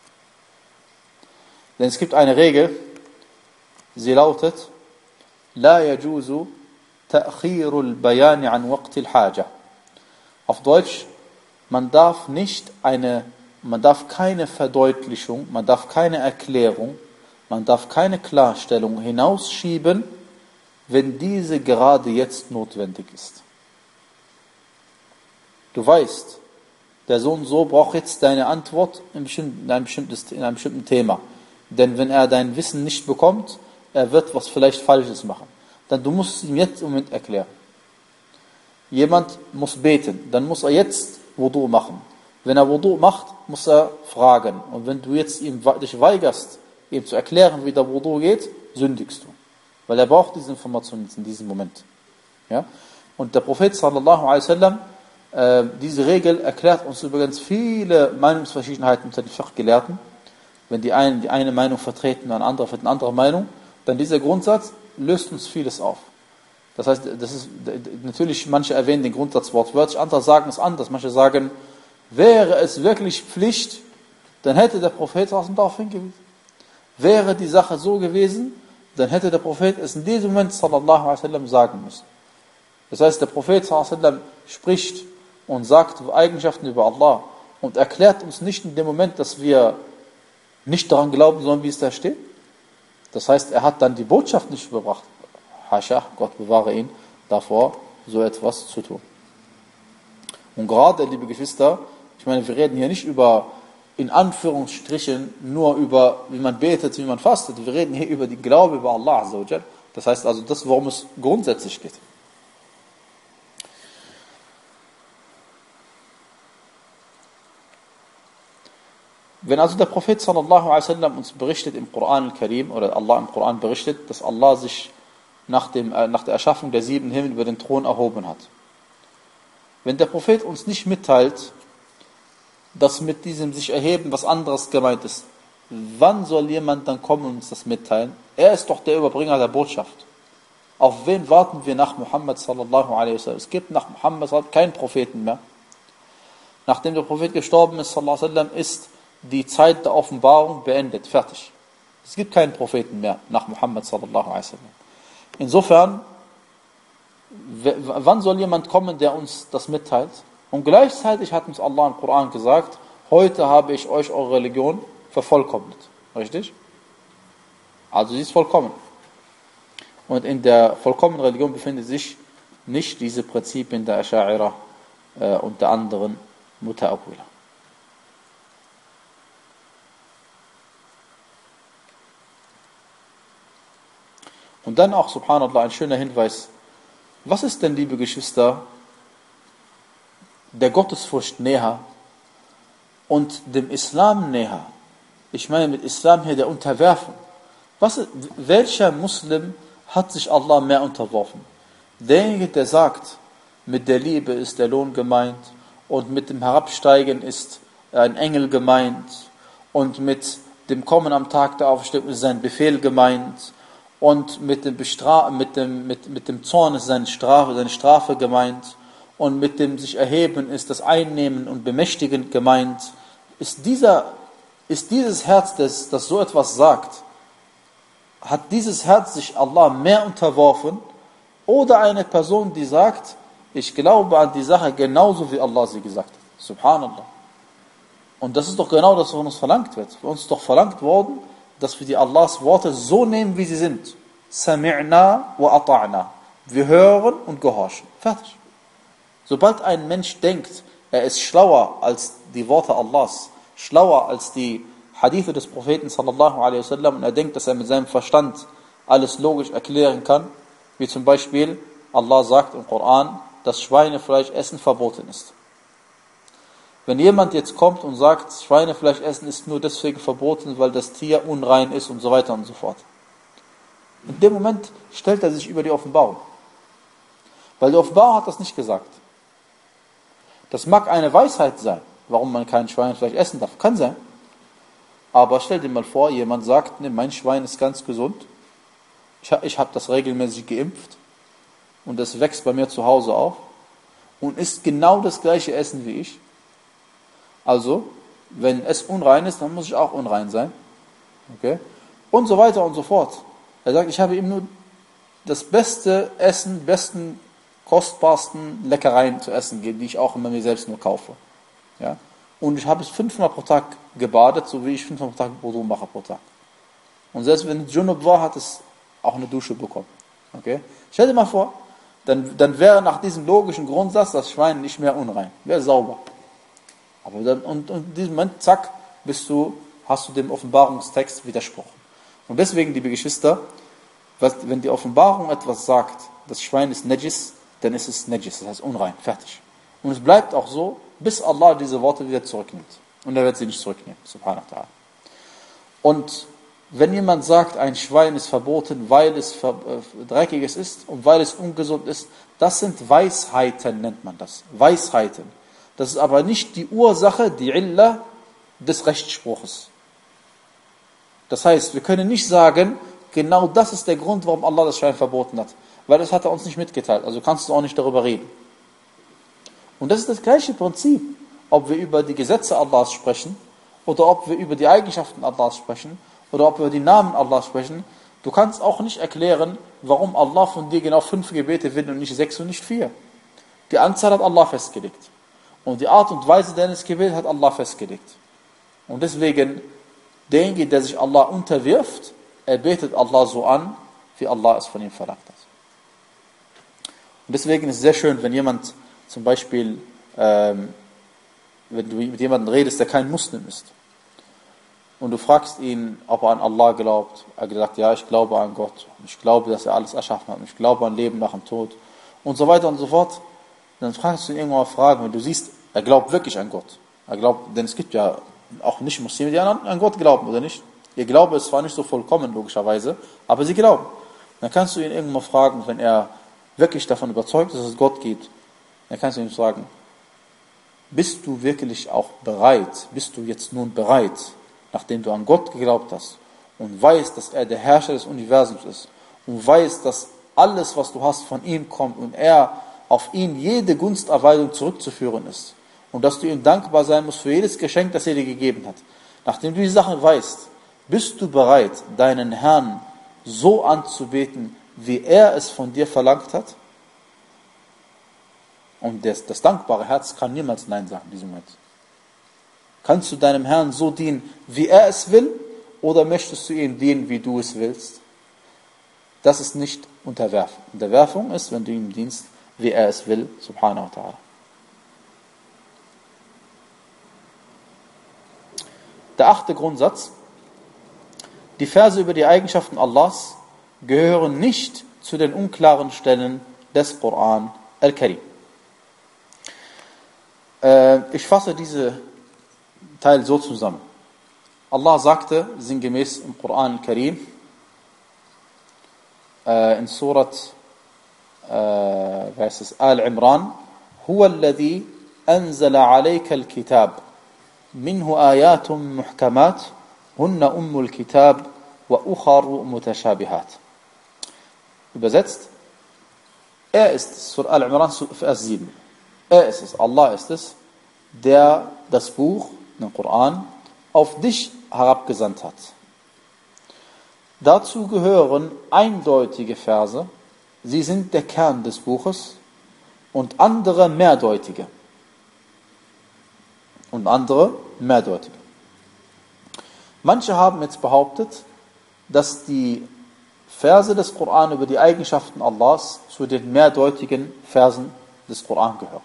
Denn es gibt eine Regel, sie lautet, La yajuzu ta'khirul bayani an waqtil haja. Auf Deutsch, man darf nicht eine, man darf keine Verdeutlichung, man darf keine Erklärung, man darf keine Klarstellung hinausschieben, wenn diese gerade jetzt notwendig ist. Du weißt, der so und so braucht jetzt deine Antwort in, in, einem bestimmtes, in einem bestimmten Thema. Denn wenn er dein Wissen nicht bekommt, er wird was vielleicht Falsches machen. Dann du musst es ihm jetzt im Moment erklären. Jemand muss beten, dann muss er jetzt Wudu machen. Wenn er Wudu macht, muss er fragen. Und wenn du jetzt ihm, dich weigerst, ihm zu erklären, wie der Wudu geht, sündigst du. Weil er braucht diese Information jetzt in diesem Moment. Ja? Und der Prophet sallallahu alaihi wasallam, äh, diese Regel erklärt uns übrigens viele Meinungsverschiedenheiten unter den Fachgelehrten. Wenn die einen die eine Meinung vertreten und ein anderer für eine andere Meinung, dann dieser Grundsatz, löst uns vieles auf. Das heißt, das ist natürlich, manche erwähnen den Grundsatz wortwörtlich, andere sagen es anders. Manche sagen, wäre es wirklich Pflicht, dann hätte der Prophet darauf hingewiesen. Wäre die Sache so gewesen, dann hätte der Prophet es in diesem Moment sallallahu alaihi wasallam sagen müssen. Das heißt, der Prophet sallallahu alaihi wasallam spricht und sagt Eigenschaften über Allah und erklärt uns nicht in dem Moment, dass wir nicht daran glauben sollen, wie es da steht. Das heißt, er hat dann die Botschaft nicht überbracht. Hascha, Gott bewahre ihn davor, so etwas zu tun. Und gerade, liebe Geschwister, ich meine, wir reden hier nicht über, in Anführungsstrichen, nur über, wie man betet, wie man fastet. Wir reden hier über die Glaube über Allah Azza wa Jal. Das heißt also, das, worum es grundsätzlich geht. Wenn also der Prophet sallallahu alaihi wasallam uns berichtet im Koran al-Karim, oder Allah im Koran berichtet, dass Allah sich nach, dem, äh, nach der Erschaffung der sieben Himmel über den Thron erhoben hat. Wenn der Prophet uns nicht mitteilt, dass mit diesem sich erheben was anderes gemeint ist, wann soll jemand dann kommen und uns das mitteilen? Er ist doch der Überbringer der Botschaft. Auf wen warten wir nach Muhammad sallallahu alaihi wasallam? Es gibt nach Muhammad keinen Propheten mehr. Nachdem der Prophet gestorben ist, sallallahu alaihi wasallam, ist die Zeit der Offenbarung beendet, fertig. Es gibt keinen Propheten mehr nach Muhammad sallallahu alaihi wasallam. Insofern, w- wann soll jemand kommen, der uns das mitteilt? Und gleichzeitig hat uns Allah im Koran gesagt, heute habe ich euch eure Religion vervollkommnet. Richtig? Also sie ist vollkommen. Und in der vollkommenen Religion befinden sich nicht diese Prinzipien der Asha'ira äh, und der anderen Muta'awwila. Und dann auch, subhanallah, ein schöner Hinweis. Was ist denn, liebe Geschwister, der Gottesfurcht näher und dem Islam näher? Ich meine mit Islam hier der Unterwerfung. Was, welcher Muslim hat sich Allah mehr unterworfen? Derjenige, der sagt, mit der Liebe ist der Lohn gemeint und mit dem Herabsteigen ist ein Engel gemeint und mit dem Kommen am Tag der Auferstehung ist sein Befehl gemeint und mit dem, Bestra- mit dem, mit, mit dem Zorn ist seine Strafe, seine Strafe gemeint und mit dem sich erheben ist das Einnehmen und Bemächtigen gemeint. Ist, dieser, ist dieses Herz, das, das so etwas sagt, hat dieses Herz sich Allah mehr unterworfen oder eine Person, die sagt, ich glaube an die Sache genauso wie Allah sie gesagt hat. Subhanallah. Und das ist doch genau das, was von uns verlangt wird. Für uns ist doch verlangt worden, dass wir die Allahs Worte so nehmen, wie sie sind. Sami'na wa ata'na. Wir hören und gehorchen. Fertig. Sobald ein Mensch denkt, er ist schlauer als die Worte Allahs, schlauer als die Hadithe des Propheten sallallahu alaihi wasallam und er denkt, dass er mit seinem Verstand alles logisch erklären kann, wie zum Beispiel Allah sagt im Koran, dass Schweinefleisch essen verboten ist. Wenn jemand jetzt kommt und sagt, Schweinefleisch essen ist nur deswegen verboten, weil das Tier unrein ist und so weiter und so fort. In dem Moment stellt er sich über die Offenbarung. Weil die Offenbarung hat das nicht gesagt. Das mag eine Weisheit sein, warum man kein Schweinefleisch essen darf. Kann sein. Aber stell dir mal vor, jemand sagt, ne, mein Schwein ist ganz gesund. Ich, ich habe das regelmäßig geimpft. Und das wächst bei mir zu Hause auf. Und isst genau das gleiche Essen wie ich. Also, wenn es unrein ist, dann muss ich auch unrein sein. Okay? Und so weiter und so fort. Er sagt, ich habe ihm nur das beste Essen, besten, kostbarsten Leckereien zu essen gegeben, die ich auch immer mir selbst nur kaufe. Ja? Und ich habe es fünfmal pro Tag gebadet, so wie ich fünfmal pro Tag Wudu mache pro Tag. Und selbst wenn es Junub war, hat es auch eine Dusche bekommen. Okay? Stell dir mal vor, dann, dann wäre nach diesem logischen Grundsatz das Schwein nicht mehr unrein. Wäre sauber. Aber dann, und, und in diesem Moment, zack, bist du, hast du dem Offenbarungstext widersprochen. Und deswegen, liebe Geschwister, was, wenn die Offenbarung etwas sagt, das Schwein ist Najis, dann ist es Najis, das heißt unrein, fertig. Und es bleibt auch so, bis Allah diese Worte wieder zurücknimmt. Und er wird sie nicht zurücknehmen, subhanahu wa ta'ala. Und wenn jemand sagt, ein Schwein ist verboten, weil es ver- äh, dreckiges ist und weil es ungesund ist, das sind Weisheiten, nennt man das. Weisheiten. Das ist aber nicht die Ursache, die Illa des Rechtsspruches. Das heißt, wir können nicht sagen, genau das ist der Grund, warum Allah das Schweigen verboten hat. Weil das hat er uns nicht mitgeteilt, also kannst du auch nicht darüber reden. Und das ist das gleiche Prinzip, ob wir über die Gesetze Allahs sprechen, oder ob wir über die Eigenschaften Allahs sprechen, oder ob wir über die Namen Allahs sprechen. Du kannst auch nicht erklären, warum Allah von dir genau fünf Gebete will und nicht sechs und nicht vier. Die Anzahl hat Allah festgelegt. Und die Art und Weise deines Gebets hat Allah festgelegt. Und deswegen, derjenige, der sich Allah unterwirft, er betet Allah so an, wie Allah es von ihm verlangt hat. Und deswegen ist es sehr schön, wenn jemand zum Beispiel, ähm, wenn du mit jemandem redest, der kein Muslim ist, und du fragst ihn, ob er an Allah glaubt, er sagt, ja, ich glaube an Gott, ich glaube, dass er alles erschaffen hat, ich glaube an Leben nach dem Tod, und so weiter und so fort, dann fragst du ihn irgendwann mal Fragen, wenn du siehst, er glaubt wirklich an Gott. Er glaubt, denn es gibt ja auch Nicht-Muslime, die an, an Gott glauben, oder nicht? Ihr Glaube ist zwar nicht so vollkommen, logischerweise, aber sie glauben. Dann kannst du ihn irgendwann mal fragen, wenn er wirklich davon überzeugt ist, dass es Gott gibt, dann kannst du ihm sagen, bist du wirklich auch bereit, bist du jetzt nun bereit, nachdem du an Gott geglaubt hast und weißt, dass er der Herrscher des Universums ist und weißt, dass alles, was du hast, von ihm kommt und er auf ihn jede Gunsterweisung zurückzuführen ist und dass du ihm dankbar sein musst für jedes Geschenk, das er dir gegeben hat. Nachdem du die Sachen weißt, bist du bereit, deinen Herrn so anzubeten, wie er es von dir verlangt hat? Und das, das dankbare Herz kann niemals Nein sagen in diesem Moment. Kannst du deinem Herrn so dienen, wie er es will, oder möchtest du ihm dienen, wie du es willst? Das ist nicht Unterwerfung. Unterwerfung ist, wenn du ihm dienst, wie er es will, subhanahu wa ta'ala. Der achte Grundsatz: Die Verse über die Eigenschaften Allahs gehören nicht zu den unklaren Stellen des Koran al-Karim. Äh, ich fasse diese Teil so zusammen. Allah sagte sinngemäß im Koran al-Karim, äh, in Surat äh, Al-Imran, Huwa alladhi anzala alayka al-kitab, minhu ayatun muhkamat, hunna ummul kitab, wa ukharu mutashabihat. Übersetzt, er ist, Surah Al-Imran, Vers sieben. Er ist es, Allah ist es, der das Buch, den Koran, auf dich herabgesandt hat. Dazu gehören eindeutige Verse, sie sind der Kern des Buches, und andere mehrdeutige. Und andere mehrdeutige. Manche haben jetzt behauptet, dass die Verse des Koran über die Eigenschaften Allahs zu den mehrdeutigen Versen des Koran gehören.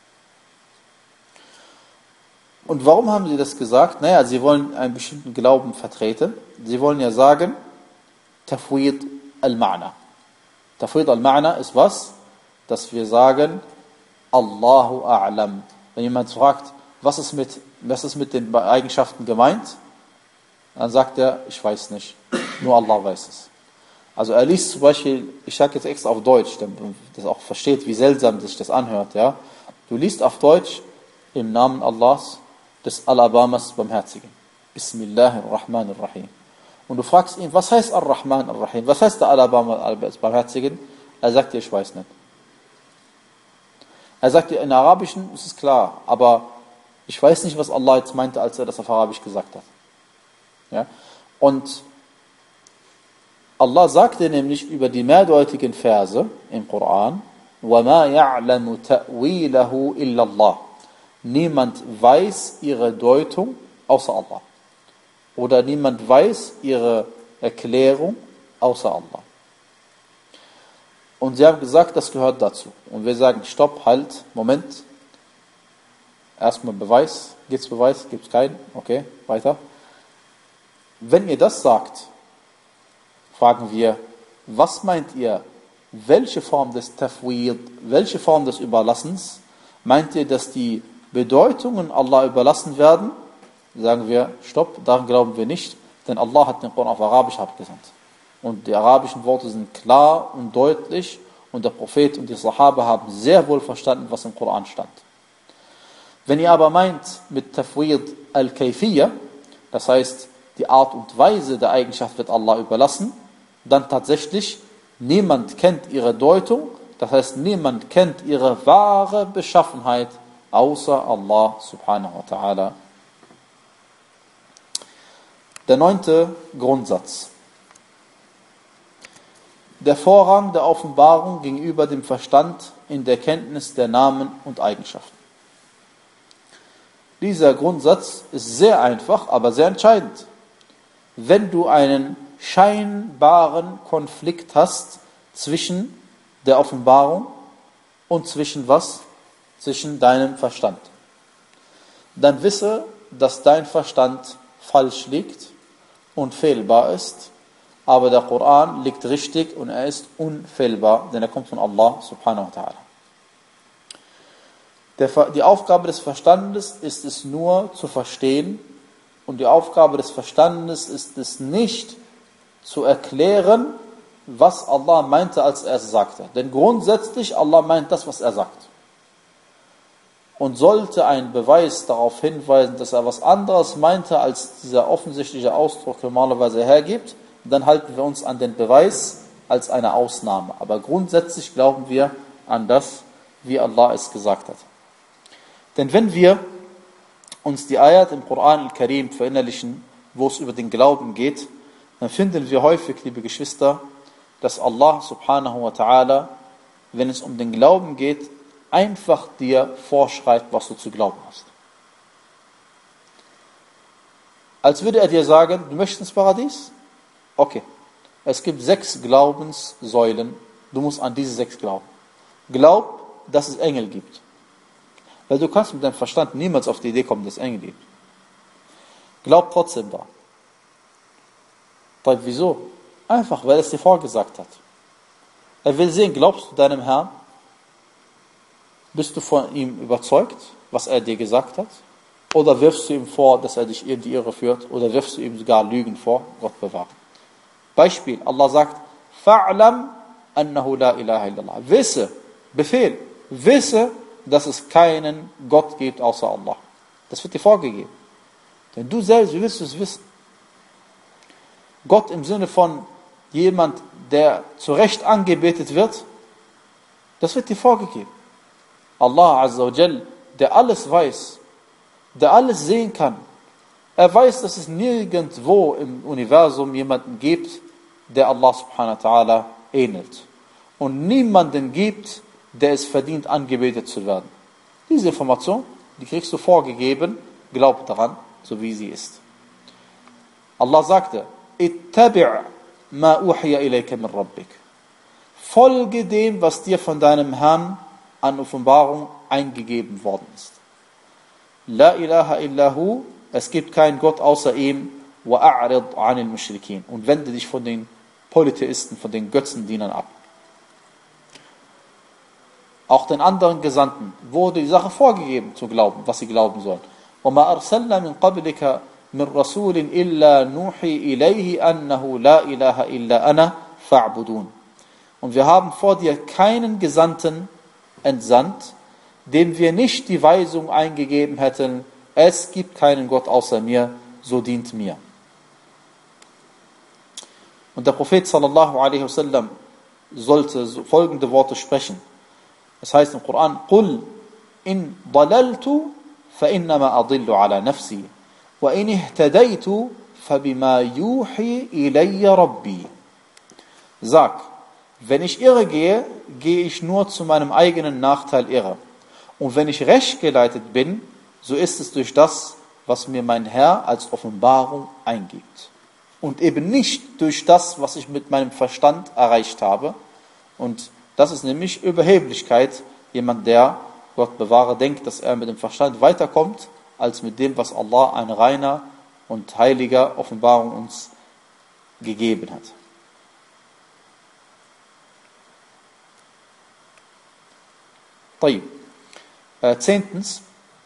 Und warum haben sie das gesagt? Naja, sie wollen einen bestimmten Glauben vertreten. Sie wollen ja sagen, Tafwid al-Ma'na. Tafwid al-Ma'na ist was? Dass wir sagen, Allahu a'lam. Wenn jemand fragt, was ist mit, was ist mit den Eigenschaften gemeint? Dann sagt er, ich weiß nicht. Nur Allah weiß es. Also er liest zum Beispiel, ich sage jetzt extra auf Deutsch, damit man das auch versteht, wie seltsam sich das anhört. Ja? Du liest auf Deutsch im Namen Allahs, des Al-Abamas Barmherzigen. Bismillahirrahmanirrahim. Und du fragst ihn, was heißt Ar-Rahman Ar-Rahim? Was heißt der Al-Abamas Barmherzigen? Er sagt dir, ich weiß nicht. Er sagt dir, in Arabischen ist es klar, aber ich weiß nicht, was Allah jetzt meinte, als er das auf Arabisch gesagt hat. Ja? Und Allah sagte nämlich über die mehrdeutigen Verse im Koran, وَمَا يَعْلَمُ تَأْوِيلَهُ إِلَّا اللَّهِ. Niemand weiß ihre Deutung außer Allah. Oder niemand weiß ihre Erklärung außer Allah. Und sie haben gesagt, das gehört dazu. Und wir sagen, stopp, halt, Moment. Erstmal Beweis. Gibt es Beweis? Gibt es keinen? Okay, weiter. Wenn ihr das sagt, fragen wir, was meint ihr, welche Form des Tafwid, welche Form des Überlassens? Meint ihr, dass die Bedeutungen Allah überlassen werden? Sagen wir, stopp, daran glauben wir nicht, denn Allah hat den Koran auf Arabisch abgesandt. Und die arabischen Worte sind klar und deutlich und der Prophet und die Sahaba haben sehr wohl verstanden, was im Koran stand. Wenn ihr aber meint mit Tafwid al-Kayfiyya, das heißt, die Art und Weise der Eigenschaft wird Allah überlassen, dann tatsächlich niemand kennt ihre Deutung, das heißt niemand kennt ihre wahre Beschaffenheit außer Allah subhanahu wa ta'ala. Der neunte Grundsatz. Der Vorrang der Offenbarung gegenüber dem Verstand in der Kenntnis der Namen und Eigenschaften. Dieser Grundsatz ist sehr einfach, aber sehr entscheidend. Wenn du einen scheinbaren Konflikt hast zwischen der Offenbarung und zwischen was? Zwischen deinem Verstand. Dann wisse, dass dein Verstand falsch liegt und fehlbar ist, aber der Koran liegt richtig und er ist unfehlbar, denn er kommt von Allah subhanahu wa ta'ala. Der, die Aufgabe des Verstandes ist es nur zu verstehen und die Aufgabe des Verstandes ist es nicht zu erklären, was Allah meinte, als er es sagte. Denn grundsätzlich, Allah meint das, was er sagt. Und sollte ein Beweis darauf hinweisen, dass er was anderes meinte, als dieser offensichtliche Ausdruck normalerweise hergibt, dann halten wir uns an den Beweis als eine Ausnahme. Aber grundsätzlich glauben wir an das, wie Allah es gesagt hat. Denn wenn wir uns die Ayat im Koran al-Karim verinnerlichen, wo es über den Glauben geht, dann finden wir häufig, liebe Geschwister, dass Allah subhanahu wa ta'ala, wenn es um den Glauben geht, einfach dir vorschreibt, was du zu glauben hast. Als würde er dir sagen, du möchtest ins Paradies? Okay, es gibt sechs Glaubenssäulen, du musst an diese sechs glauben. Glaub, dass es Engel gibt. Weil du kannst mit deinem Verstand niemals auf die Idee kommen, dass es Engel gibt. Glaub trotzdem da. Aber wieso? Einfach, weil er es dir vorgesagt hat. Er will sehen, glaubst du deinem Herrn? Bist du von ihm überzeugt, was er dir gesagt hat? Oder wirfst du ihm vor, dass er dich in die Irre führt? Oder wirfst du ihm sogar Lügen vor? Gott bewahrt. Beispiel, Allah sagt, Fa'lam annahu la ilaha illallah. Wisse, Befehl, wisse, dass es keinen Gott gibt außer Allah. Das wird dir vorgegeben. Denn du selbst, wie willst du es wissen? Gott im Sinne von jemand, der zu Recht angebetet wird, das wird dir vorgegeben. Allah Azza wa Jal, der alles weiß, der alles sehen kann. Er weiß, dass es nirgendwo im Universum jemanden gibt, der Allah subhanahu wa ta'ala ähnelt. Und niemanden gibt, der es verdient, angebetet zu werden. Diese Information, die kriegst du vorgegeben, glaub daran, so wie sie ist. Allah sagte, ittabi' ma uhiya ilayka min rabbik. Folge dem, was dir von deinem Herrn an Offenbarung eingegeben worden ist. La ilaha illahu, es gibt keinen Gott außer ihm, wa a'rid 'anil mushrikin, und wende dich von den Polytheisten, von den Götzendienern ab. Auch den anderen Gesandten wurde die Sache vorgegeben zu glauben, was sie glauben sollen. وَمَا أَرْسَلْنَا مِنْ قَبْلِكَ مِنْ رَسُولٍ إِلَّا نُوحِي إِلَيْهِ أَنَّهُ لَا إِلَهَ إِلَّا أَنَا فَاعْبُدُونَ. Und wir haben vor dir keinen Gesandten entsandt, dem wir nicht die Weisung eingegeben hätten, es gibt keinen Gott außer mir, so dient mir. Und der Prophet sallallahu alaihi wasallam sollte folgende Worte sprechen. Es heißt im Koran, قُلْ إِنْ ضَلَلْتُ فَإِنَّمَا أَضِلُّ عَلَى نَفْسِي وَإِنِ اهْتَدَيْتُ فَبِمَا يُوحِي إِلَيَّ رَبِّي. Sag, wenn ich irre gehe, gehe ich nur zu meinem eigenen Nachteil irre. Und wenn ich recht geleitet bin, so ist es durch das, was mir mein Herr als Offenbarung eingibt. Und eben nicht durch das, was ich mit meinem Verstand erreicht habe. Und das ist nämlich Überheblichkeit. Jemand, der, Gott bewahre, denkt, dass er mit dem Verstand weiterkommt, als mit dem, was Allah ein reiner und heiliger Offenbarung uns gegeben hat. طيب. Äh, zehntens.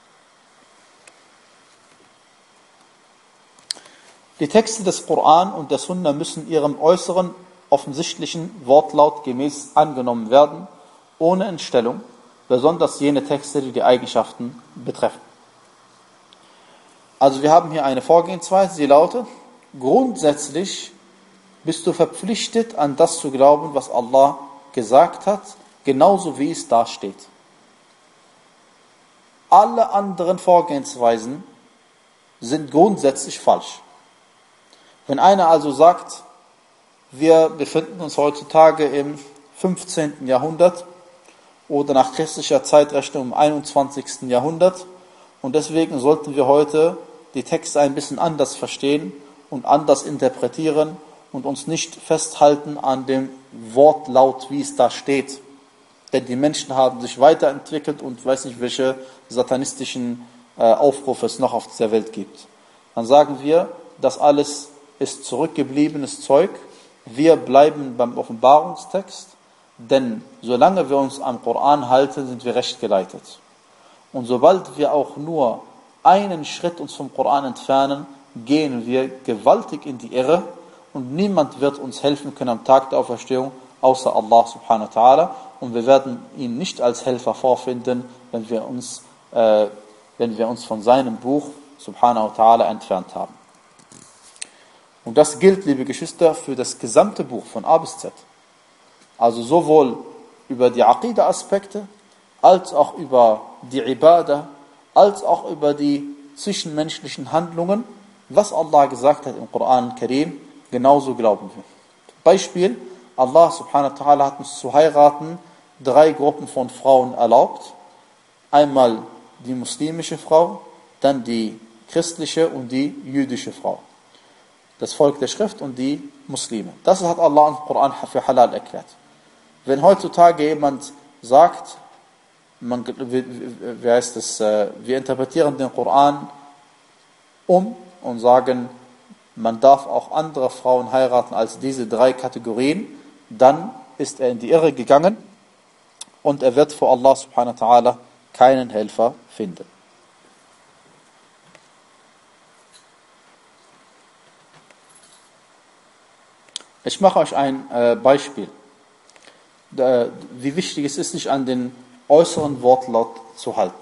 Die Texte des Koran und der Sunna müssen ihrem äußeren, offensichtlichen Wortlaut gemäß angenommen werden, ohne Entstellung, besonders jene Texte, die die Eigenschaften betreffen. Also wir haben hier eine Vorgehensweise, die lautet, grundsätzlich bist du verpflichtet, an das zu glauben, was Allah gesagt hat, genauso wie es da steht. Alle anderen Vorgehensweisen sind grundsätzlich falsch. Wenn einer also sagt, wir befinden uns heutzutage im fünfzehnten Jahrhundert oder nach christlicher Zeitrechnung im einundzwanzigsten Jahrhundert und deswegen sollten wir heute die Texte ein bisschen anders verstehen und anders interpretieren und uns nicht festhalten an dem Wortlaut, wie es da steht. Denn die Menschen haben sich weiterentwickelt und weiß nicht, welche satanistischen äh, Aufrufe es noch auf dieser Welt gibt. Dann sagen wir, das alles ist zurückgebliebenes Zeug. Wir bleiben beim Offenbarungstext, denn solange wir uns am Koran halten, sind wir recht geleitet. Und sobald wir auch nur einen Schritt uns vom Koran entfernen, gehen wir gewaltig in die Irre und niemand wird uns helfen können am Tag der Auferstehung, außer Allah subhanahu wa ta'ala. Und wir werden ihn nicht als Helfer vorfinden, wenn wir uns, äh, wenn wir uns von seinem Buch subhanahu wa ta'ala entfernt haben. Und das gilt, liebe Geschwister, für das gesamte Buch von A bis Z. Also sowohl über die Aqida-Aspekte, als auch über die Ibadah, als auch über die zwischenmenschlichen Handlungen, was Allah gesagt hat im Koran Karim, genauso glauben wir. Beispiel, Allah subhanahu wa ta'ala hat uns zu heiraten drei Gruppen von Frauen erlaubt. Einmal die muslimische Frau, dann die christliche und die jüdische Frau. Das Volk der Schrift und die Muslime. Das hat Allah im Koran für halal erklärt. Wenn heutzutage jemand sagt, man, wie, wie heißt das, wir interpretieren den Koran um und sagen, man darf auch andere Frauen heiraten als diese drei Kategorien, dann ist er in die Irre gegangen und er wird vor Allah subhanahu wa ta'ala keinen Helfer finden. Ich mache euch ein äh, Beispiel, äh, wie wichtig es ist, sich an den äußeren Wortlaut zu halten.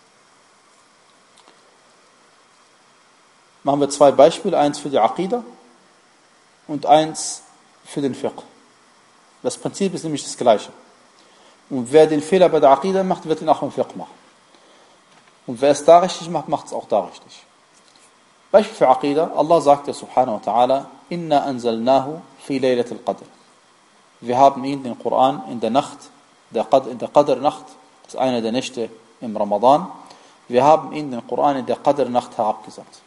Machen wir zwei Beispiele, eins für die Aqida und eins für den Fiqh. Das Prinzip ist nämlich das gleiche. Und wer den Fehler bei der Aqida macht, wird ihn auch im Fiqh machen. Und wer es da richtig macht, macht es auch da richtig. Beispiel für Aqida, Allah sagt ja subhanahu wa ta'ala, Inna anzalnahu fi laylatil qadr. Wir haben ihn, den Koran, in der Nacht, der Qadr, in der Qadr-Nacht, das ist eine der Nächte im Ramadan, wir haben ihn, den Koran, in der Qadr-Nacht herabgesandt.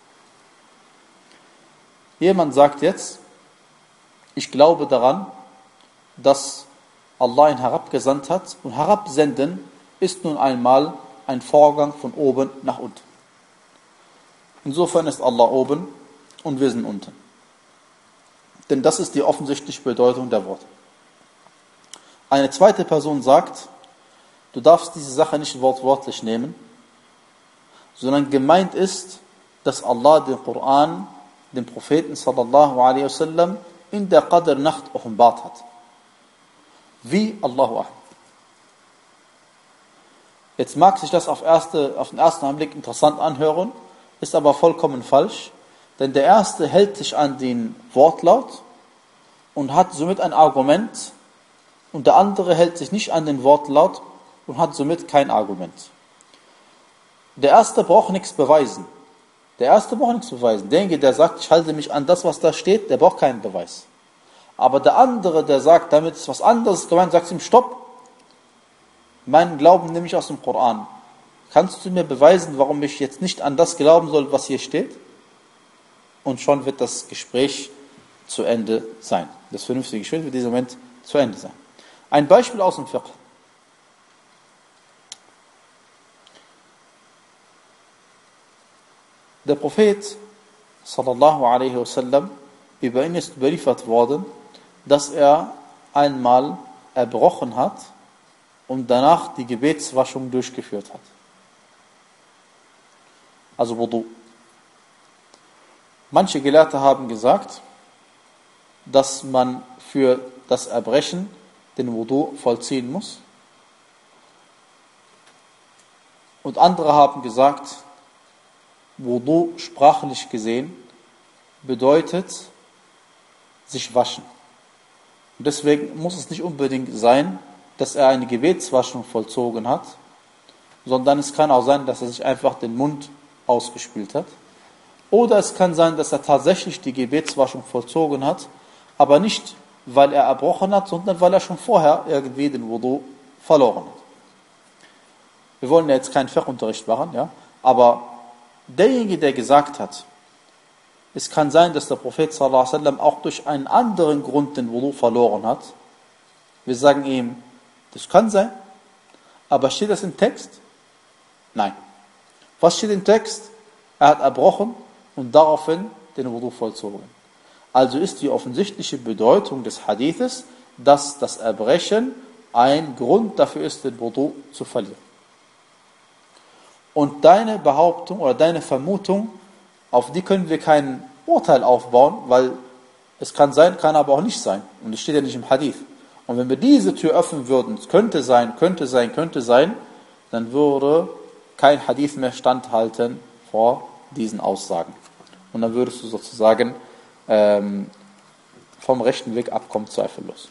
Jemand sagt jetzt, ich glaube daran, dass Allah ihn herabgesandt hat und herabsenden ist nun einmal ein Vorgang von oben nach unten. Insofern ist Allah oben und wir sind unten. Denn das ist die offensichtliche Bedeutung der Worte. Eine zweite Person sagt, du darfst diese Sache nicht wortwörtlich nehmen, sondern gemeint ist, dass Allah den Koran, den Propheten sallallahu alaihi wasallam, in der Qadr-Nacht offenbart hat. Wie? Allahu A'lam. Jetzt mag sich das auf, erste, auf den ersten Anblick interessant anhören, ist aber vollkommen falsch, denn der Erste hält sich an den Wortlaut und hat somit ein Argument und der andere hält sich nicht an den Wortlaut und hat somit kein Argument. Der Erste braucht nichts beweisen. Der Erste braucht nichts beweisen. Derjenige, der sagt, ich halte mich an das, was da steht, der braucht keinen Beweis. Aber der andere, der sagt, damit ist was anderes gemeint, sagt ihm, stopp. Meinen Glauben nehme ich aus dem Koran. Kannst du mir beweisen, warum ich jetzt nicht an das glauben soll, was hier steht? Und schon wird das Gespräch zu Ende sein. Das vernünftige Gespräch wird in diesem Moment zu Ende sein. Ein Beispiel aus dem Fiqh. Der Prophet sallallahu alaihi wasallam, über ihn ist überliefert worden, dass er einmal erbrochen hat und danach die Gebetswaschung durchgeführt hat. Also Wudu. Manche Gelehrte haben gesagt, dass man für das Erbrechen den Wudu vollziehen muss. Und andere haben gesagt, Wudu sprachlich gesehen bedeutet sich waschen. Und deswegen muss es nicht unbedingt sein, dass er eine Gebetswaschung vollzogen hat, sondern es kann auch sein, dass er sich einfach den Mund ausgespült hat. Oder es kann sein, dass er tatsächlich die Gebetswaschung vollzogen hat, aber nicht, weil er erbrochen hat, sondern weil er schon vorher irgendwie den Wudu verloren hat. Wir wollen ja jetzt keinen Fiqh-Unterricht machen, ja, aber derjenige, der gesagt hat, es kann sein, dass der Prophet sallallahu alaihi wasallam auch durch einen anderen Grund den Wudu verloren hat. Wir sagen ihm, das kann sein, aber steht das im Text? Nein. Was steht im Text? Er hat erbrochen und daraufhin den Wudu vollzogen. Also ist die offensichtliche Bedeutung des Hadithes, dass das Erbrechen ein Grund dafür ist, den Wudu zu verlieren. Und deine Behauptung oder deine Vermutung, auf die können wir kein Urteil aufbauen, weil es kann sein, kann aber auch nicht sein. Und es steht ja nicht im Hadith. Und wenn wir diese Tür öffnen würden, es könnte sein, könnte sein, könnte sein, dann würde kein Hadith mehr standhalten vor diesen Aussagen. Und dann würdest du sozusagen ähm, vom rechten Weg abkommen, zweifellos.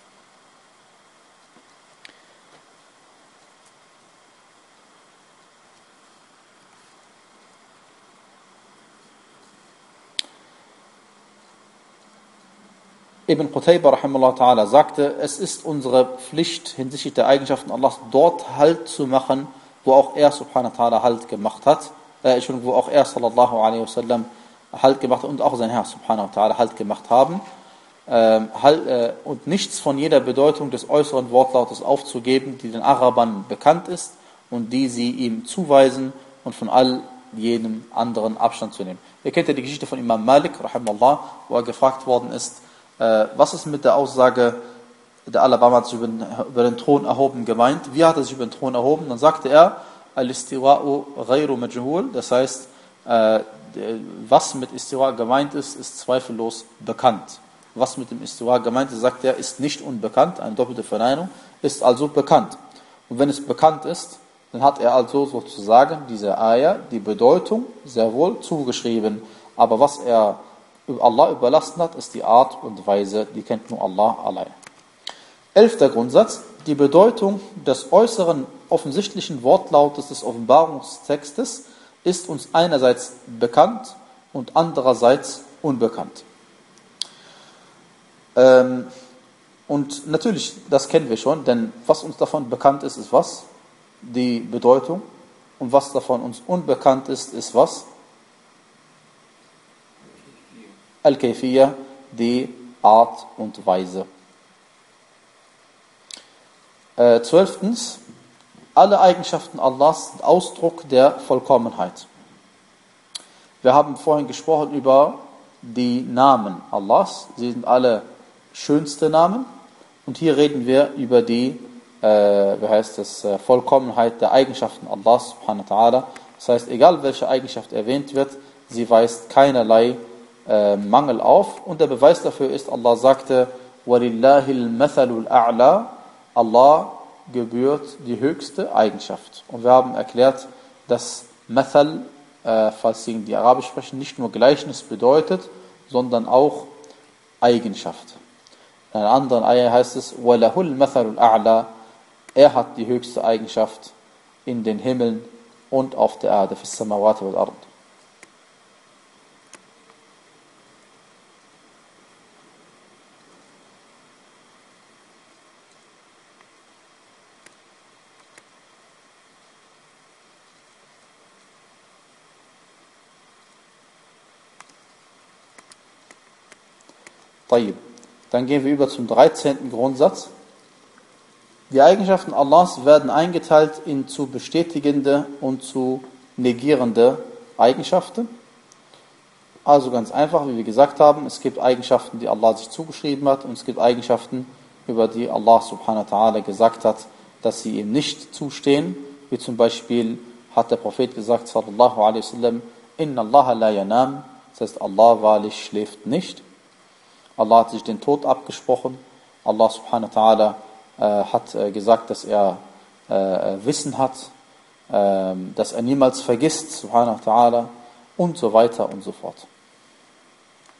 Ibn Qutayba rahimahullah ta'ala sagte, es ist unsere Pflicht hinsichtlich der Eigenschaften Allahs dort Halt zu machen, wo auch er subhanahu wa ta'ala Halt gemacht hat, äh, wo auch er sallallahu alaihi wasallam Halt gemacht hat und auch sein Herr subhanahu wa ta'ala Halt gemacht haben, ähm, halt, äh, und nichts von jeder Bedeutung des äußeren Wortlautes aufzugeben, die den Arabern bekannt ist und die sie ihm zuweisen und von all jenem anderen Abstand zu nehmen. Ihr kennt ja die Geschichte von Imam Malik rahimahullah, wo er gefragt worden ist, Äh, was ist mit der Aussage, der Alabama hat sich über den, über den Thron erhoben gemeint? Wie hat er sich über den Thron erhoben? Dann sagte er, Al-Istiwa'u ghayru majhul, das heißt, äh, was mit Istiwa gemeint ist, ist zweifellos bekannt. Was mit dem Istiwa gemeint ist, sagt er, ist nicht unbekannt, eine doppelte Verneinung, ist also bekannt. Und wenn es bekannt ist, dann hat er also sozusagen diese Ayah, die Bedeutung, sehr wohl zugeschrieben. Aber was er Allah überlassen hat, ist die Art und Weise, die kennt nur Allah allein. Elfter Grundsatz, die Bedeutung des äußeren offensichtlichen Wortlautes des Offenbarungstextes ist uns einerseits bekannt und andererseits unbekannt. Ähm, und natürlich, das kennen wir schon, denn was uns davon bekannt ist, ist was? Die Bedeutung. Und was davon uns unbekannt ist, ist was? Al-Kayfiyya, die Art und Weise. Äh, zwölftens, alle Eigenschaften Allahs sind Ausdruck der Vollkommenheit. Wir haben vorhin gesprochen über die Namen Allahs. Sie sind alle schönste Namen. Und hier reden wir über die, äh, wie heißt das, äh, Vollkommenheit der Eigenschaften Allahs subhanahu wa ta'ala. Das heißt, egal welche Eigenschaft erwähnt wird, sie weist keinerlei Äh, Mangel auf. Und der Beweis dafür ist, Allah sagte, وَلِلَّهِ الْمَثَلُ الْأَعْلَى, Allah gebührt die höchste Eigenschaft. Und wir haben erklärt, dass Mathal, äh, falls Sie die Arabisch sprechen, nicht nur Gleichnis bedeutet, sondern auch Eigenschaft. In einer anderen Ayah heißt es, وَلَهُ الْمَثَلُ الْأَعْلَى, er hat die höchste Eigenschaft in den Himmeln und auf der Erde, فِي السَّمَوَاتِ وَالْأَرْضِ. Dann gehen wir über zum dreizehnten Grundsatz. Die Eigenschaften Allahs werden eingeteilt in zu bestätigende und zu negierende Eigenschaften. Also ganz einfach, wie wir gesagt haben, es gibt Eigenschaften, die Allah sich zugeschrieben hat, und es gibt Eigenschaften, über die Allah subhanahu wa ta'ala gesagt hat, dass sie ihm nicht zustehen. Wie zum Beispiel hat der Prophet gesagt, sallallahu alaihi wasallam, Inna Allah la yanam, das heißt, Allah wahrlich schläft nicht. Allah hat sich den Tod abgesprochen. Allah subhanahu wa ta'ala äh, hat äh, gesagt, dass er äh, Wissen hat, äh, dass er niemals vergisst, subhanahu wa ta'ala, und so weiter und so fort.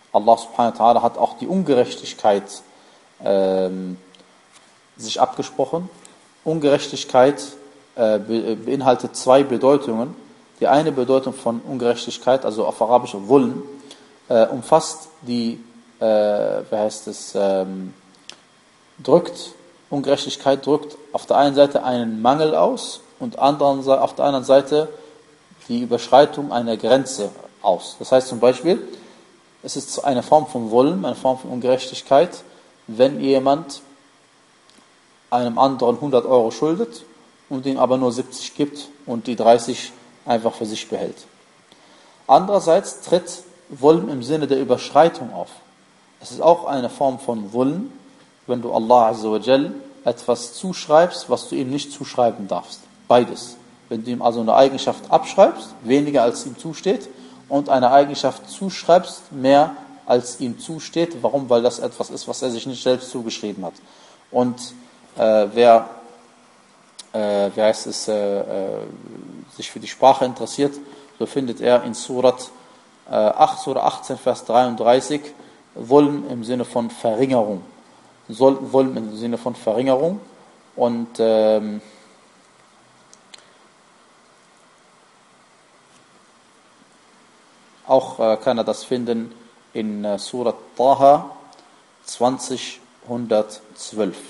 Allah subhanahu wa ta'ala hat auch die Ungerechtigkeit ähm, sich abgesprochen. Ungerechtigkeit äh, be beinhaltet zwei Bedeutungen. Die eine Bedeutung von Ungerechtigkeit, also auf Arabisch Wulm, äh, umfasst die, äh, wie heißt es, ähm, drückt, Ungerechtigkeit drückt auf der einen Seite einen Mangel aus und anderen, auf der anderen Seite die Überschreitung einer Grenze aus. Das heißt zum Beispiel, es ist eine Form von Wulm, eine Form von Ungerechtigkeit, wenn jemand einem anderen hundert Euro schuldet und ihm aber nur siebzig gibt und die dreißig einfach für sich behält. Andererseits tritt Wulm im Sinne der Überschreitung auf. Es ist auch eine Form von Wulm, wenn du Allah Azza wa Jal etwas zuschreibst, was du ihm nicht zuschreiben darfst. Beides. Wenn du ihm also eine Eigenschaft abschreibst, weniger als ihm zusteht, und eine Eigenschaft zuschreibst, mehr als ihm zusteht. Warum? Weil das etwas ist, was er sich nicht selbst zugeschrieben hat. Und äh, wer, äh, wer heißt es, äh, äh, sich für die Sprache interessiert, so findet er in Surat äh, acht, Surah achtzehn, Vers dreiunddreißig, Wulm im Sinne von Verringerung. Wulm im Sinne von Verringerung. Und ähm, auch äh, kann er das finden in äh, Surat Taha zwanzig hundertzwölf.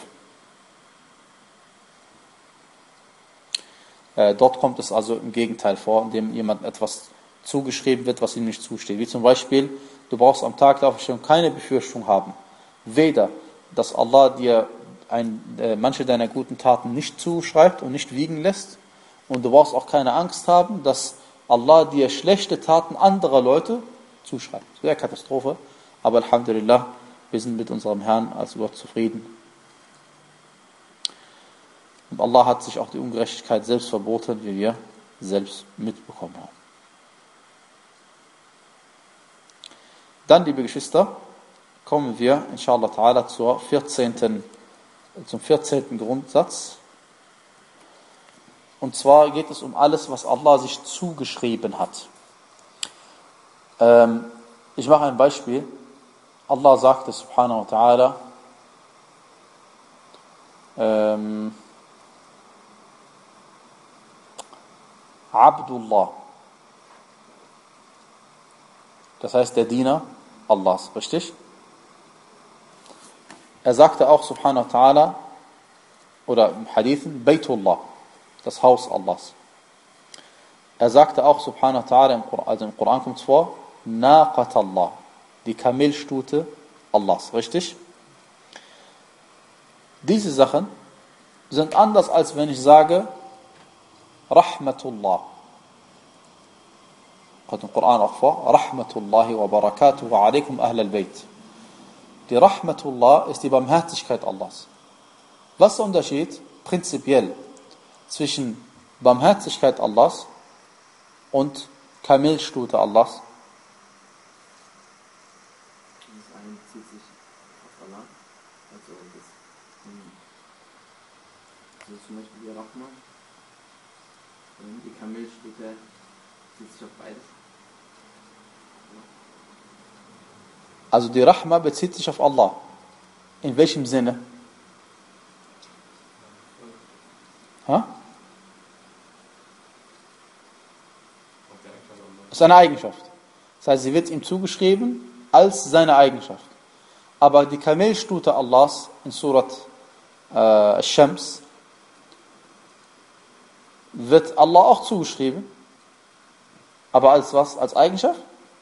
Äh, dort kommt es also im Gegenteil vor, indem jemand etwas zugeschrieben wird, was ihm nicht zusteht. Wie zum Beispiel, du brauchst am Tag der Auferstehung keine Befürchtung haben. Weder, dass Allah dir ein, äh, manche deiner guten Taten nicht zuschreibt und nicht wiegen lässt. Und du brauchst auch keine Angst haben, dass Allah dir schlechte Taten anderer Leute zuschreibt. Das wäre Katastrophe. Aber Alhamdulillah, wir sind mit unserem Herrn als Gott zufrieden. Und Allah hat sich auch die Ungerechtigkeit selbst verboten, wie wir selbst mitbekommen haben. Dann, liebe Geschwister, kommen wir, inshallah ta'ala, zur vierzehnten, zum vierzehnten Grundsatz. Und zwar geht es um alles, was Allah sich zugeschrieben hat. Ähm, ich mache ein Beispiel. Allah sagte, subhanahu wa ta'ala, ähm, Abdullah. Das heißt der Diener Allahs, richtig? Er sagte auch, subhanahu wa ta'ala, oder im Hadithen, Baytullah, das Haus Allahs. Er sagte auch, subhanahu wa ta'ala, also im Koran kommt es vor, Naqat Allah, die Kamelstute Allahs, richtig? Diese Sachen sind anders, als wenn ich sage, Rahmatullah. Kommt im Koran auch vor, Rahmatullahi wa barakatuhu alaikum ahl al-Bayt. Die Rahmatullah ist die Barmherzigkeit Allahs. Was ist der Unterschied prinzipiell zwischen Barmherzigkeit Allahs und Kamelstute Allahs? Das eine bezieht sich auf Allah, also das, also zum Beispiel die Rahma, und die Kamelstute bezieht sich auf beides. Also die Rahma bezieht sich auf Allah. In welchem Sinne? Ha? Das ist eine Eigenschaft. Das heißt, sie wird ihm zugeschrieben als seine Eigenschaft. Aber die Kamelstute Allahs in Surat äh, Ash-Shams wird Allah auch zugeschrieben. Aber als was? Als Eigenschaft?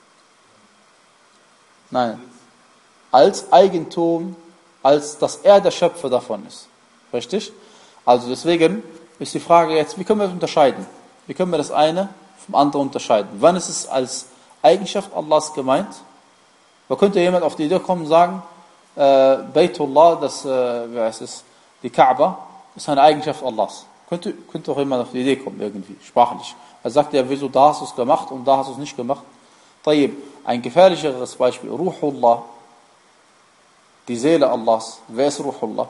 Nein. Als Eigentum, als dass er der Schöpfer davon ist. Richtig? Also deswegen ist die Frage jetzt, wie können wir das unterscheiden? Wie können wir das eine vom anderen unterscheiden? Wann ist es als Eigenschaft Allahs gemeint? Da könnte jemand auf die Idee kommen und sagen, äh, Baytullah, das, äh, wie heißt es, die Kaaba, ist eine Eigenschaft Allahs. Könnte, könnte auch jemand auf die Idee kommen, irgendwie, sprachlich. Er sagt ja, wieso, da hast du es gemacht und da hast du es nicht gemacht. Tayyib, ein gefährlicheres Beispiel, Ruhullah, die Seele Allahs. Wer ist Ruhullah?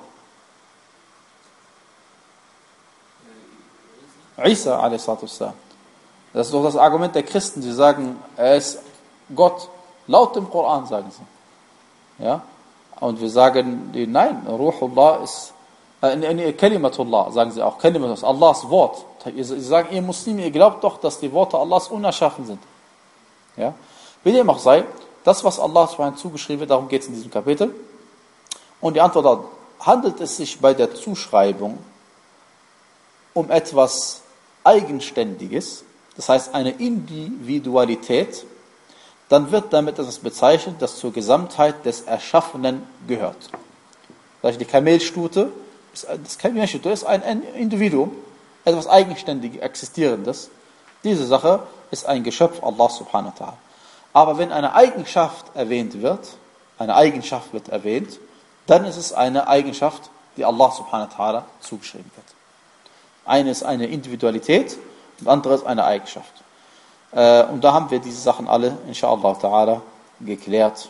Isa, a s. Das ist doch das Argument der Christen, die sagen, er ist Gott. Laut dem Koran, sagen sie. Ja? Und wir sagen, nein, Ruhullah ist, äh, Kalimatullah, sagen sie auch, Kalimatullah ist Allahs Wort. Sie sagen, ihr Muslime, ihr glaubt doch, dass die Worte Allahs unerschaffen sind. Ja? Wie dem auch sei, das, was Allah zugeschrieben wird, darum geht es in diesem Kapitel. Und die Antwort lautet, handelt es sich bei der Zuschreibung um etwas Eigenständiges, das heißt eine Individualität, dann wird damit etwas bezeichnet, das zur Gesamtheit des Erschaffenen gehört. Das heißt, die Kamelstute ist, das Kamelstute ist ein Individuum, etwas Eigenständiges, Existierendes. Diese Sache ist ein Geschöpf Allah subhanahu wa ta'ala. Aber wenn eine Eigenschaft erwähnt wird, eine Eigenschaft wird erwähnt, dann ist es eine Eigenschaft, die Allah subhanahu wa ta'ala zugeschrieben wird. Eine ist eine Individualität und andere ist eine Eigenschaft. Äh, und da haben wir diese Sachen alle, inshallah ta'ala, geklärt.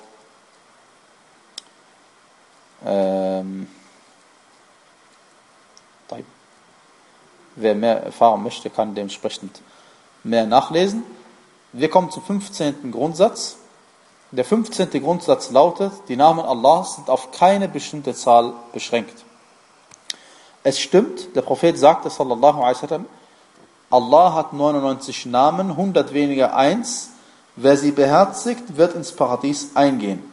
Ähm, wer mehr erfahren möchte, kann dementsprechend mehr nachlesen. Wir kommen zum fünfzehnten Grundsatz. Der fünfzehnte Grundsatz lautet, die Namen Allahs sind auf keine bestimmte Zahl beschränkt. Es stimmt, der Prophet sagte, sallallahu alaihi wasallam, Allah hat neunundneunzig Namen, hundert weniger eins. Wer sie beherzigt, wird ins Paradies eingehen.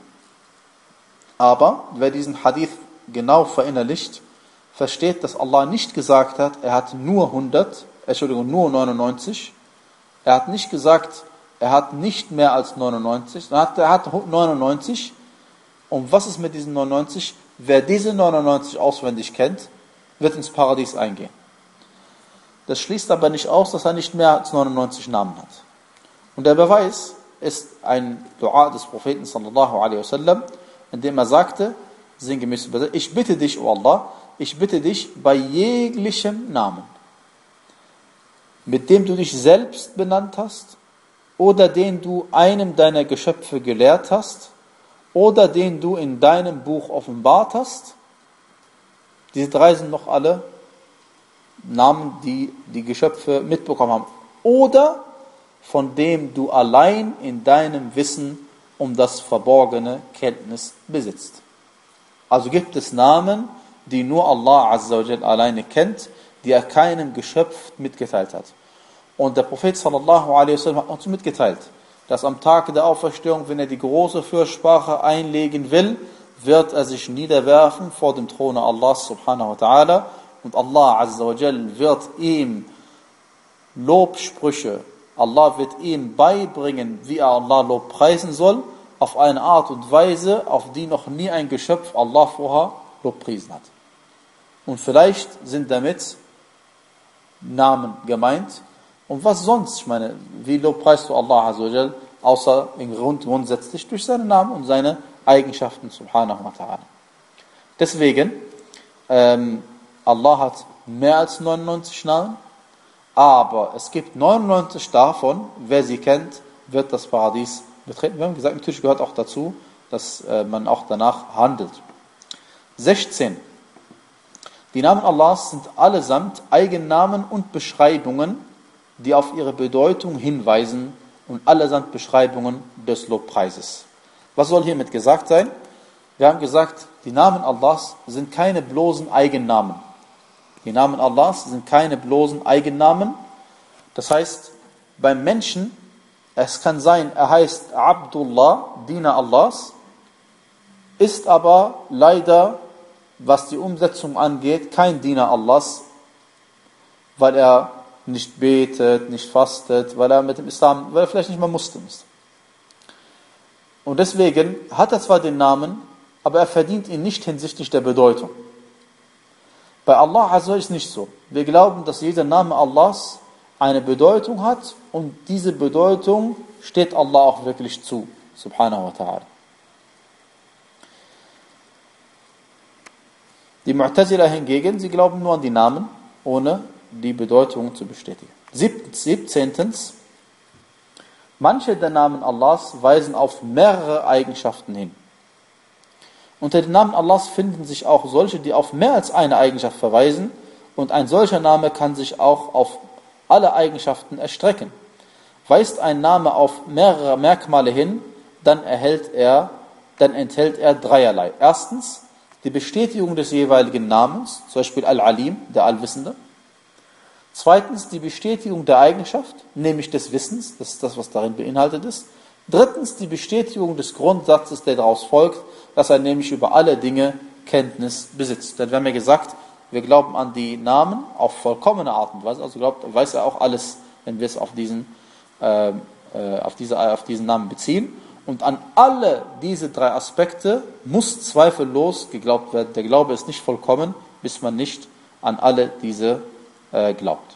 Aber wer diesen Hadith genau verinnerlicht, versteht, dass Allah nicht gesagt hat, er hat nur hundert, Entschuldigung, nur neunundneunzig. Er hat nicht gesagt, er hat nicht mehr als neunundneunzig, sondern er hat neunundneunzig. Und was ist mit diesen neunundneunzig? Wer diese neunundneunzig auswendig kennt, wird ins Paradies eingehen. Das schließt aber nicht aus, dass er nicht mehr als neunundneunzig Namen hat. Und der Beweis ist ein Dua des Propheten sallallahu alaihi wasallam, in dem er sagte, sinngemäß, ich bitte dich, O Allah, ich bitte dich bei jeglichem Namen, mit dem du dich selbst benannt hast, oder den du einem deiner Geschöpfe gelehrt hast, oder den du in deinem Buch offenbart hast. Diese drei sind noch alle Namen, die die Geschöpfe mitbekommen haben. Oder von dem du allein in deinem Wissen um das verborgene Kenntnis besitzt. Also gibt es Namen, die nur Allah Azza wa Jal alleine kennt, die er keinem Geschöpf mitgeteilt hat. Und der Prophet sallallahu alaihi wasallam hat uns mitgeteilt, dass am Tag der Auferstehung, wenn er die große Fürsprache einlegen will, wird er sich niederwerfen vor dem Throne Allahs subhanahu wa ta'ala und Allah Azza wa Jal wird ihm Lobsprüche, Allah wird ihm beibringen, wie er Allah Lob preisen soll, auf eine Art und Weise, auf die noch nie ein Geschöpf Allah vorher Lobpreisen hat. Und vielleicht sind damit Namen gemeint. Und was sonst? Ich meine, wie lobpreist du Allah Azza wa Jal, außer im Grund grundsätzlich durch seine Namen und seine Eigenschaften, subhanahu wa ta'ala. Deswegen, ähm, Allah hat mehr als neunundneunzig Namen, aber es gibt neunundneunzig davon, wer sie kennt, wird das Paradies betreten. Wir haben gesagt, natürlich gehört auch dazu, dass äh, man auch danach handelt. sechzehn. Die Namen Allahs sind allesamt Eigennamen und Beschreibungen, die auf ihre Bedeutung hinweisen und allesamt Beschreibungen des Lobpreises. Was soll hiermit gesagt sein? Wir haben gesagt, die Namen Allahs sind keine bloßen Eigennamen. Die Namen Allahs sind keine bloßen Eigennamen. Das heißt, beim Menschen, es kann sein, er heißt Abdullah, Diener Allahs, ist aber leider, was die Umsetzung angeht, kein Diener Allahs, weil er nicht betet, nicht fastet, weil er mit dem Islam, weil er vielleicht nicht mal Muslim ist. Und deswegen hat er zwar den Namen, aber er verdient ihn nicht hinsichtlich der Bedeutung. Bei Allah Azza ist nicht so. Wir glauben, dass jeder Name Allahs eine Bedeutung hat und diese Bedeutung steht Allah auch wirklich zu, subhanahu wa ta'ala. Die Mu'tazila hingegen, sie glauben nur an die Namen, ohne die Bedeutung zu bestätigen. siebzehntens. Manche der Namen Allahs weisen auf mehrere Eigenschaften hin. Unter den Namen Allahs finden sich auch solche, die auf mehr als eine Eigenschaft verweisen, und ein solcher Name kann sich auch auf alle Eigenschaften erstrecken. Weist ein Name auf mehrere Merkmale hin, dann erhält er, dann enthält er dreierlei. Erstens die Bestätigung des jeweiligen Namens, zum Beispiel Al-Alim, der Allwissende. Zweitens die Bestätigung der Eigenschaft, nämlich des Wissens, das ist das, was darin beinhaltet ist. Drittens die Bestätigung des Grundsatzes, der daraus folgt, dass er nämlich über alle Dinge Kenntnis besitzt. Denn wir haben ja gesagt, wir glauben an die Namen auf vollkommene Art und Weise, also glaubt, weiß er auch alles, wenn wir es auf diesen, äh, auf, diese, auf diesen Namen beziehen. Und an alle diese drei Aspekte muss zweifellos geglaubt werden. Der Glaube ist nicht vollkommen, bis man nicht an alle diese äh, glaubt.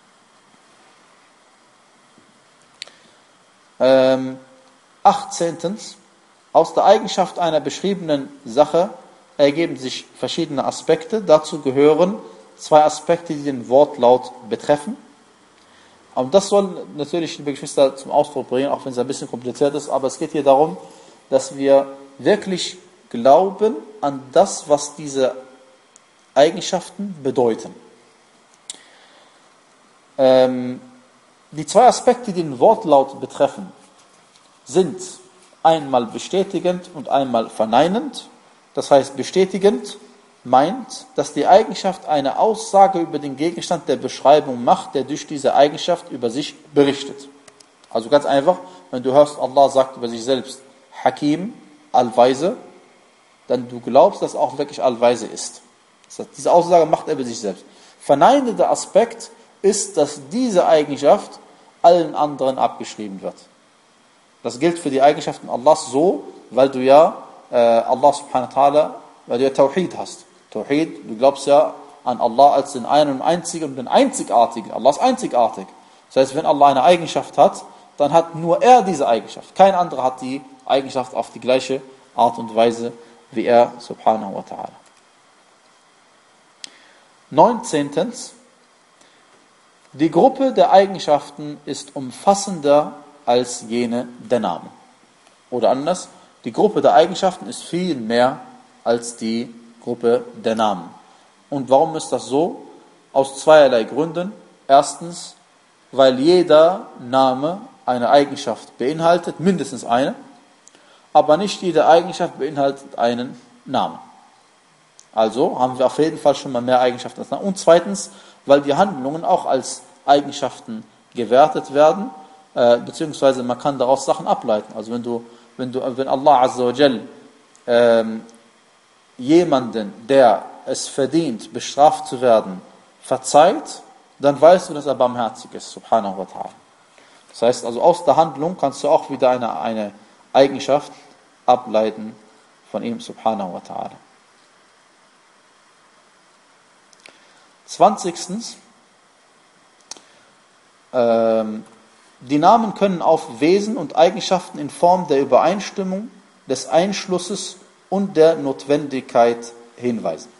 Ähm, achtzehntens. Aus der Eigenschaft einer beschriebenen Sache ergeben sich verschiedene Aspekte. Dazu gehören zwei Aspekte, die den Wortlaut betreffen. Und das soll natürlich die Geschwister zum Ausdruck bringen, auch wenn es ein bisschen kompliziert ist. Aber es geht hier darum, dass wir wirklich glauben an das, was diese Eigenschaften bedeuten. Ähm, die zwei Aspekte, die den Wortlaut betreffen, sind einmal bestätigend und einmal verneinend. Das heißt, bestätigend meint, dass die Eigenschaft eine Aussage über den Gegenstand der Beschreibung macht, der durch diese Eigenschaft über sich berichtet. Also ganz einfach, wenn du hörst, Allah sagt über sich selbst, Hakim, Allweise, dann du glaubst, dass er auch wirklich Allweise ist. Das heißt, diese Aussage macht er über sich selbst. Verneinender Aspekt ist, dass diese Eigenschaft allen anderen abgeschrieben wird. Das gilt für die Eigenschaften Allahs so, weil du ja äh, Allah subhanahu wa ta'ala, weil du ja Tawhid hast. Tawhid, du glaubst ja an Allah als den einen und einzigen und den einzigartigen. Allah ist einzigartig. Das heißt, wenn Allah eine Eigenschaft hat, dann hat nur er diese Eigenschaft. Kein anderer hat die Eigenschaft auf die gleiche Art und Weise wie er, subhanahu wa ta'ala. Neunzehntens. Die Gruppe der Eigenschaften ist umfassender als jene der Namen. Oder anders, die Gruppe der Eigenschaften ist viel mehr als die Gruppe der Namen. Und warum ist das so? Aus zweierlei Gründen. Erstens, weil jeder Name eine Eigenschaft beinhaltet, mindestens eine, aber nicht jede Eigenschaft beinhaltet einen Namen. Also haben wir auf jeden Fall schon mal mehr Eigenschaften als Namen. Und zweitens, weil die Handlungen auch als Eigenschaften gewertet werden, äh, beziehungsweise man kann daraus Sachen ableiten. Also wenn du, wenn du, wenn Allah Azza wa Jal ähm, jemanden, der es verdient, bestraft zu werden, verzeiht, dann weißt du, dass er barmherzig ist, subhanahu wa ta'ala. Das heißt also, aus der Handlung kannst du auch wieder eine, eine Eigenschaft ableiten von ihm, subhanahu wa ta'ala. Zwanzigstens, ähm, die Namen können auf Wesen und Eigenschaften in Form der Übereinstimmung, des Einschlusses und der Notwendigkeit hinweisen.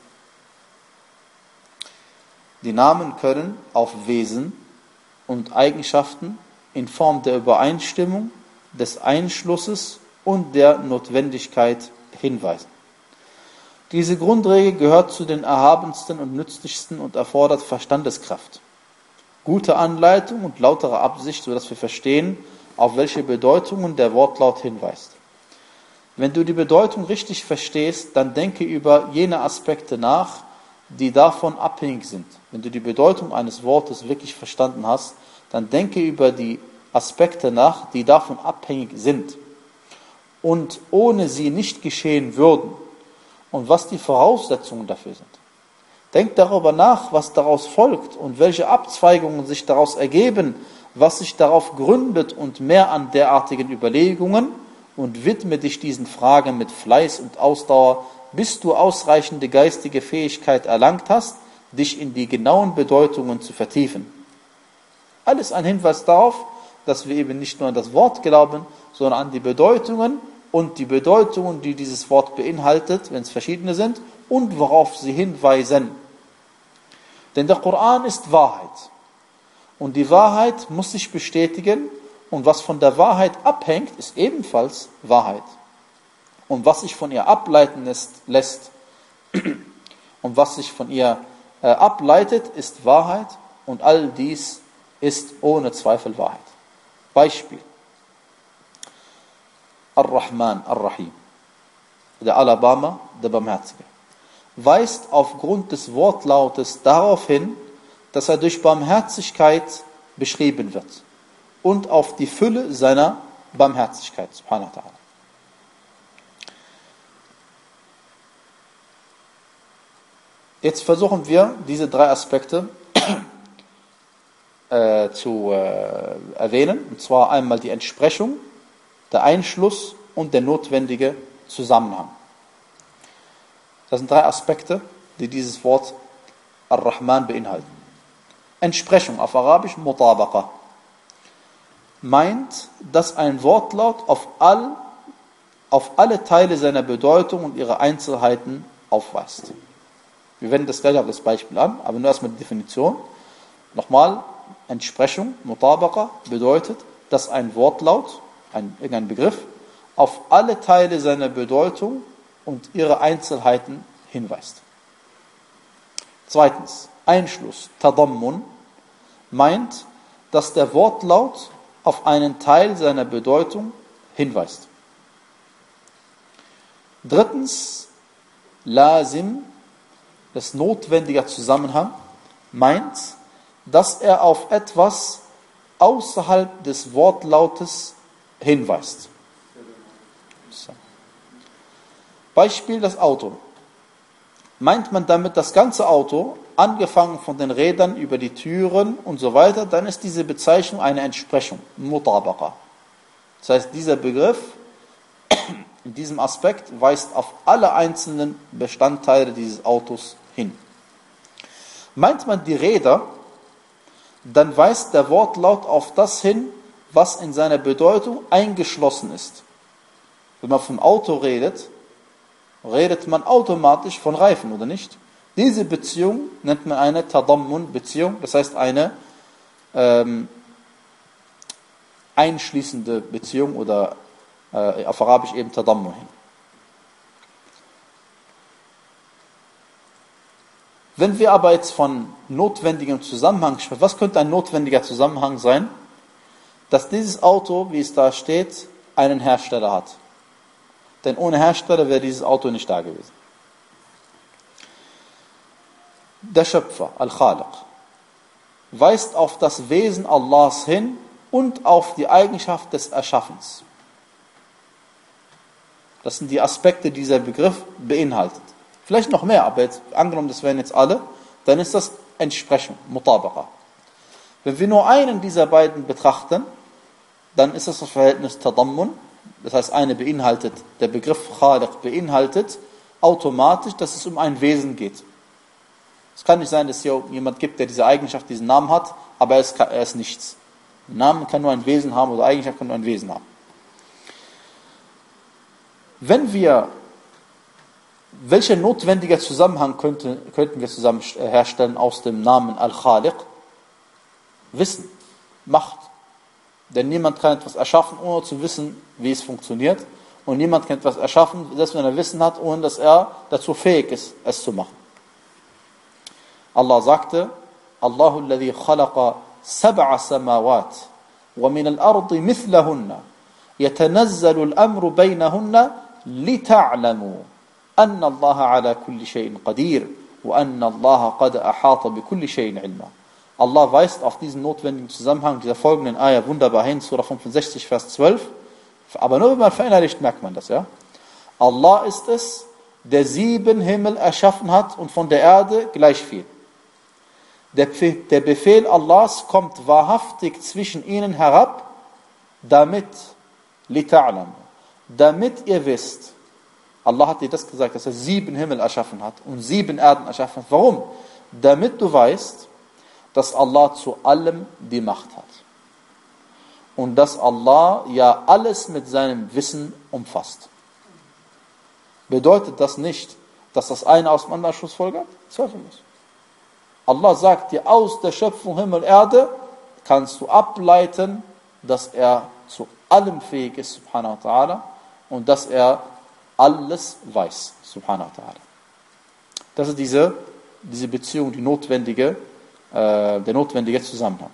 Die Namen können auf Wesen und Eigenschaften in Form der Übereinstimmung, des Einschlusses und der Notwendigkeit hinweisen. Diese Grundregel gehört zu den erhabensten und nützlichsten und erfordert Verstandeskraft, gute Anleitung und lautere Absicht, sodass wir verstehen, auf welche Bedeutungen der Wortlaut hinweist. Wenn du die Bedeutung richtig verstehst, dann denke über jene Aspekte nach, die davon abhängig sind. Wenn du die Bedeutung eines Wortes wirklich verstanden hast, dann denke über die Aspekte nach, die davon abhängig sind und ohne sie nicht geschehen würden und was die Voraussetzungen dafür sind. Denk darüber nach, was daraus folgt und welche Abzweigungen sich daraus ergeben, was sich darauf gründet und mehr an derartigen Überlegungen und widme dich diesen Fragen mit Fleiß und Ausdauer, bis du ausreichende geistige Fähigkeit erlangt hast, dich in die genauen Bedeutungen zu vertiefen. Alles ein Hinweis darauf, dass wir eben nicht nur an das Wort glauben, sondern an die Bedeutungen und die Bedeutungen, die dieses Wort beinhaltet, wenn es verschiedene sind, und worauf sie hinweisen. Denn der Koran ist Wahrheit. Und die Wahrheit muss sich bestätigen, und was von der Wahrheit abhängt, ist ebenfalls Wahrheit. Und was sich von ihr ableiten lässt, lässt und was sich von ihr äh, ableitet, ist Wahrheit, und all dies ist ohne Zweifel Wahrheit. Beispiel. Ar-Rahman, Ar-Rahim, der Allerbarmer, der Barmherzige, weist aufgrund des Wortlautes darauf hin, dass er durch Barmherzigkeit beschrieben wird und auf die Fülle seiner Barmherzigkeit, subhanahu wa ta'ala. Jetzt versuchen wir, diese drei Aspekte äh, zu äh, erwähnen, und zwar einmal die Entsprechung, der Einschluss und der notwendige Zusammenhang. Das sind drei Aspekte, die dieses Wort Ar-Rahman beinhalten. Entsprechung, auf Arabisch Mutabaqa, meint, dass ein Wortlaut auf, all, auf alle Teile seiner Bedeutung und ihre Einzelheiten aufweist. Wir wenden das gleich auf das Beispiel an, aber nur erstmal die Definition. Nochmal, Entsprechung, Mutabaqa, bedeutet, dass ein Wortlaut, ein, irgendein Begriff, auf alle Teile seiner Bedeutung und ihre Einzelheiten hinweist. Zweitens, Einschluss, Tadammun, meint, dass der Wortlaut auf einen Teil seiner Bedeutung hinweist. Drittens, Lazim, das notwendiger Zusammenhang, meint, dass er auf etwas außerhalb des Wortlautes hinweist. So. Beispiel das Auto. Meint man damit das ganze Auto, angefangen von den Rädern über die Türen und so weiter, dann ist diese Bezeichnung eine Entsprechung, Mutabaqa. Das heißt, dieser Begriff in diesem Aspekt weist auf alle einzelnen Bestandteile dieses Autos hin. Meint man die Räder, dann weist der Wortlaut auf das hin, was in seiner Bedeutung eingeschlossen ist. Wenn man vom Auto redet, redet man automatisch von Reifen, oder nicht? Diese Beziehung nennt man eine Tadammun-Beziehung, das heißt eine ähm, einschließende Beziehung oder äh, auf Arabisch eben Tadammun hin. Wenn wir aber jetzt von notwendigem Zusammenhang sprechen, was könnte ein notwendiger Zusammenhang sein? Dass dieses Auto, wie es da steht, einen Hersteller hat. Denn ohne Hersteller wäre dieses Auto nicht da gewesen. Der Schöpfer, Al-Khaliq, weist auf das Wesen Allahs hin und auf die Eigenschaft des Erschaffens. Das sind die Aspekte, die dieser Begriff beinhaltet. Vielleicht noch mehr, aber jetzt, angenommen, das wären jetzt alle, dann ist das Entsprechung, Mutabaqa. Wenn wir nur einen dieser beiden betrachten, dann ist das das Verhältnis Tadammun, das heißt, eine beinhaltet, der Begriff Khaliq beinhaltet automatisch, dass es um ein Wesen geht. Es kann nicht sein, dass es hier jemand gibt, der diese Eigenschaft, diesen Namen hat, aber er ist, er ist nichts. Ein Name kann nur ein Wesen haben oder Eigenschaft kann nur ein Wesen haben. Wenn wir, welcher notwendiger Zusammenhang könnte, könnten wir zusammen herstellen aus dem Namen Al-Khaliq? Wissen, Macht. Denn niemand kann etwas erschaffen, ohne zu wissen, wie es funktioniert. Und niemand kann etwas erschaffen, selbst wenn er Wissen hat, ohne dass er dazu fähig ist, es zu machen. Allah sagte, Allahu alladhi khalaqa sab'a samawat wa min al-ardi mithlahunna yatanazzalu al-amru baynahunna lita'lamu anna Allaha ala kulli shay'in qadir wa anna Allaha qad ahata bi kulli shay'in ilma. Allah weist auf diesen notwendigen Zusammenhang dieser folgenden Ayah wunderbar hin, Surah fünfundsechzig, Vers zwölf. Aber nur wenn man verinnerlicht, merkt man das, ja. Allah ist es, der sieben Himmel erschaffen hat und von der Erde gleich viel. Der, der Befehl Allahs kommt wahrhaftig zwischen ihnen herab, damit, lita'lam, damit ihr wisst, Allah hat dir das gesagt, dass er sieben Himmel erschaffen hat und sieben Erden erschaffen hat. Warum? Damit du weißt, dass Allah zu allem die Macht hat. Und dass Allah ja alles mit seinem Wissen umfasst. Bedeutet das nicht, dass das eine aus dem anderen schlussfolgert? Zweifellos. Allah sagt dir, aus der Schöpfung Himmel und Erde kannst du ableiten, dass er zu allem fähig ist, subhanahu wa ta'ala, und dass er alles weiß, subhanahu wa ta'ala. Das ist diese, diese Beziehung, die notwendige, äh, der notwendige Zusammenhang.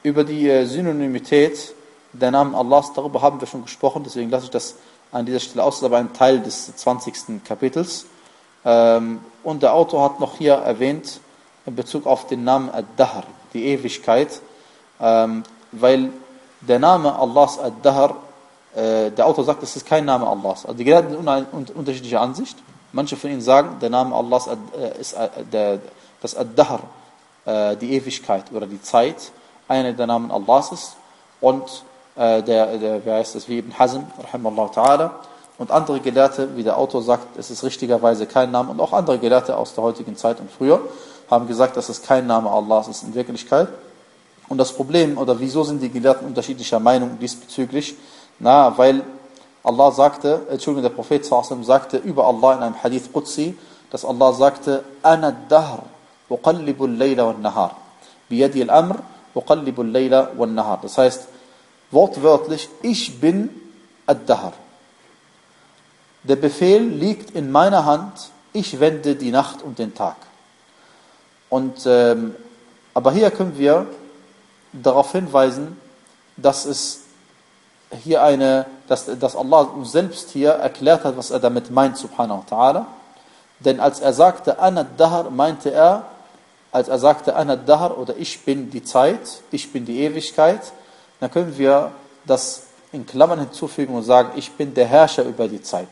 Über die äh, Synonymität der Namen Allahs, darüber haben wir schon gesprochen, deswegen lasse ich das an dieser Stelle aus, das ist aber ein Teil des zwanzigsten Kapitels. Ähm, und der Autor hat noch hier erwähnt, in Bezug auf den Namen Ad-Dahr, die Ewigkeit, ähm, weil der Name Allahs Ad-Dahr, äh, der Autor sagt, das ist kein Name Allahs. Also die Gelehrten sind una- un- unterschiedlicher Ansicht. Manche von ihnen sagen, der Name Allahs äh, ist äh, der, das Ad-Dahr, äh, die Ewigkeit oder die Zeit, einer der Namen Allahs ist. Und äh, der, der, wer heißt das, wie Ibn Hazm, rahimahullah ta'ala, und andere Gelehrte, wie der Autor sagt, es ist richtigerweise kein Name, und auch andere Gelehrte aus der heutigen Zeit und früher, haben gesagt, dass es kein Name Allahs ist in Wirklichkeit. Und das Problem, oder wieso sind die Gelehrten unterschiedlicher Meinung diesbezüglich? Na, weil Allah sagte, Entschuldigung, der Prophet sallallahu alaihi wasallam sagte über Allah in einem Hadith Qudsi, dass Allah sagte, Ana ad-Dahr, uqallibu al-Layla wal-Nahar. Biyadi al-Amr, uqallibu al-Layla wal-Nahar. Das heißt, wortwörtlich, ich bin ad-Dahr. Der Befehl liegt in meiner Hand, ich wende die Nacht und den Tag. Und, ähm, aber hier können wir darauf hinweisen, dass es hier eine, dass, dass Allah uns selbst hier erklärt hat, was er damit meint, subhanahu wa ta'ala. Denn als er sagte, Ana ad-Dahr, meinte er, als er sagte, Ana ad-Dahr, oder ich bin die Zeit, ich bin die Ewigkeit, dann können wir das in Klammern hinzufügen und sagen, ich bin der Herrscher über die Zeit.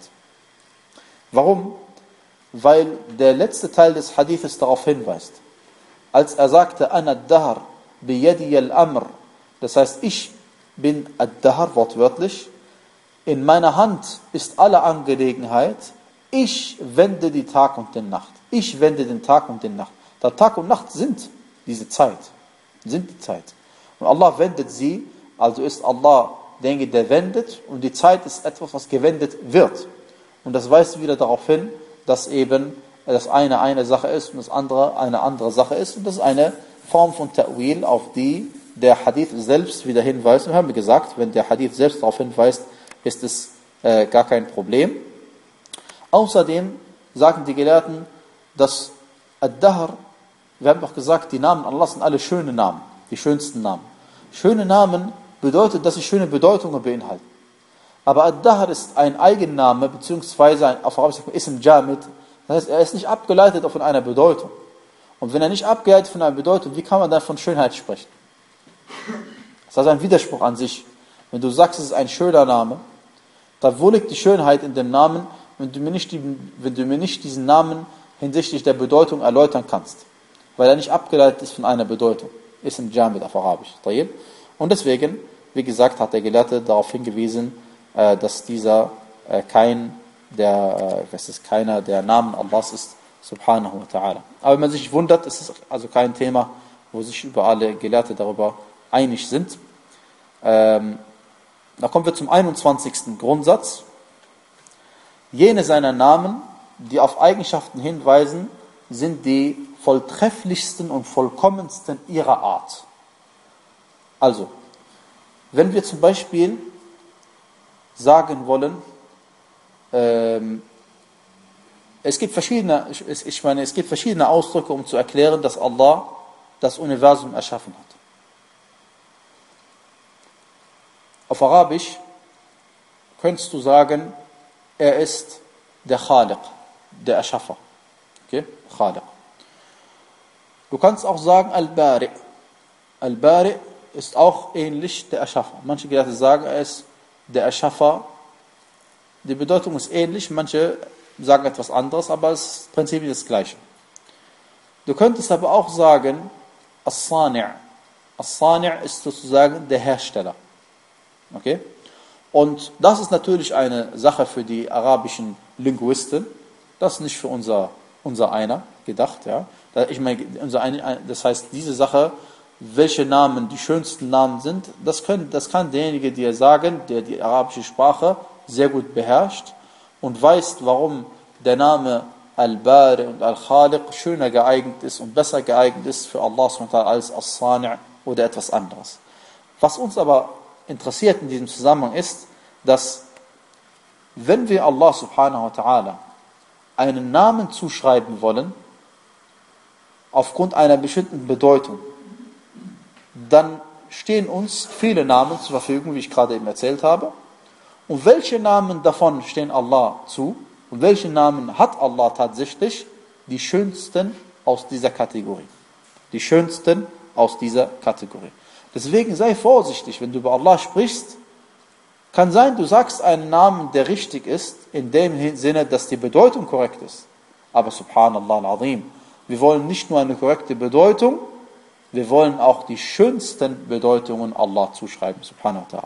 Warum? Weil der letzte Teil des Hadithes darauf hinweist. Als er sagte, Ana ad-Dahr, biyadi al-Amr, das heißt, ich bin ad-Dahr, wortwörtlich, in meiner Hand ist alle Angelegenheit, ich wende die Tag und den Nacht. Ich wende den Tag und den Nacht. Da Tag und Nacht sind diese Zeit, sind die Zeit. Und Allah wendet sie, also ist Allah derjenige, der wendet, und die Zeit ist etwas, was gewendet wird. Und das weist wieder darauf hin, dass eben das eine eine Sache ist und das andere eine andere Sache ist. Und das ist eine Form von Ta'wil, auf die der Hadith selbst wieder hinweist. Und wir haben gesagt, wenn der Hadith selbst darauf hinweist, ist es äh, gar kein Problem. Außerdem sagen die Gelehrten, dass Ad-Dahr, wir haben doch gesagt, die Namen Allah sind alle schöne Namen, die schönsten Namen. Schöne Namen bedeutet, dass sie schöne Bedeutungen beinhalten. Aber Ad-Dahr ist ein Eigenname, beziehungsweise ein, auf Arabisch sagt man Ism Jamid, das heißt, er ist nicht abgeleitet von einer Bedeutung. Und wenn er nicht abgeleitet von einer Bedeutung, wie kann man dann von Schönheit sprechen? Das ist also ein Widerspruch an sich. Wenn du sagst, es ist ein schöner Name, dann wo liegt die Schönheit in dem Namen, wenn du mir nicht, die, wenn du mir nicht diesen Namen hinsichtlich der Bedeutung erläutern kannst? Weil er nicht abgeleitet ist von einer Bedeutung. Ism Jamid auf Arabisch. Und deswegen, wie gesagt, hat der Gelehrte darauf hingewiesen, dass dieser kein der, es ist keiner der Namen Allahs ist, subhanahu wa ta'ala. Aber wenn man sich wundert, ist es also kein Thema, wo sich über alle Gelehrte darüber einig sind. Ähm, da kommen wir zum einundzwanzigsten Grundsatz. Jene seiner Namen, die auf Eigenschaften hinweisen, sind die volltrefflichsten und vollkommensten ihrer Art. Also, wenn wir zum Beispiel sagen wollen, ähm, es gibt verschiedene, ich meine, es gibt verschiedene Ausdrücke, um zu erklären, dass Allah das Universum erschaffen hat. Auf Arabisch könntest du sagen, er ist der Khaliq, der Erschaffer. Okay? Khaliq. Du kannst auch sagen Al-Bari. Al-Bari ist auch ähnlich der Erschaffer. Manche Gelehrte sagen, er ist der Erschaffer. Die Bedeutung ist ähnlich, manche sagen etwas anderes, aber es ist prinzipiell das Gleiche. Du könntest aber auch sagen, As-Sani'. As-Sani' ist sozusagen der Hersteller. Okay? Und das ist natürlich eine Sache für die arabischen Linguisten. Das ist nicht für unser, unser einer gedacht. Ja? Ich meine, unser eine, das heißt, diese Sache, welche Namen die schönsten Namen sind, das, können, das kann derjenige dir sagen, der die arabische Sprache sehr gut beherrscht und weiß, warum der Name Al-Bari und Al-Khaliq schöner geeignet ist und besser geeignet ist für Allah subhanahu wa ta'ala als As-Sani' oder etwas anderes. Was uns aber interessiert in diesem Zusammenhang ist, dass wenn wir Allah subhanahu wa ta'ala einen Namen zuschreiben wollen, aufgrund einer bestimmten Bedeutung, dann stehen uns viele Namen zur Verfügung, wie ich gerade eben erzählt habe. Und welche Namen davon stehen Allah zu? Und welche Namen hat Allah tatsächlich? Die schönsten aus dieser Kategorie. Die schönsten aus dieser Kategorie. Deswegen sei vorsichtig, wenn du über Allah sprichst. Kann sein, du sagst einen Namen, der richtig ist, in dem Sinne, dass die Bedeutung korrekt ist. Aber Subhanallah al-Azim, wir wollen nicht nur eine korrekte Bedeutung, wir wollen auch die schönsten Bedeutungen Allah zuschreiben. Subhanahu wa ta'ala.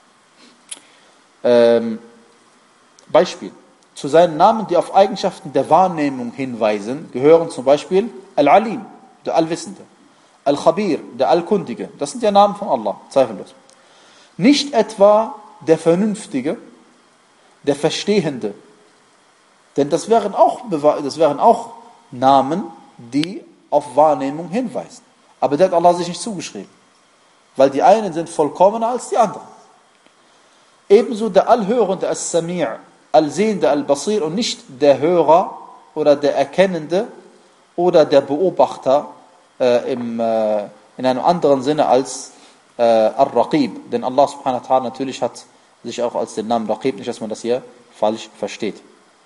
Ähm, Beispiel. Zu seinen Namen, die auf Eigenschaften der Wahrnehmung hinweisen, gehören zum Beispiel Al-Alim, der Allwissende, Al-Khabir, der Allkundige. Das sind ja Namen von Allah, zweifellos. Nicht etwa der Vernünftige, der Verstehende. Denn das wären auch, das wären auch Namen, die auf Wahrnehmung hinweisen. Aber der hat Allah sich nicht zugeschrieben. Weil die einen sind vollkommener als die anderen. Ebenso der Allhörende, Al-Sami', Al-Sehende, Al-Basir und nicht der Hörer oder der Erkennende oder der Beobachter äh, im, äh, in einem anderen Sinne als äh, Ar-Raqib. Denn Allah subhanahu wa ta'ala natürlich hat sich auch als den Namen Raqib, nicht dass man das hier falsch versteht.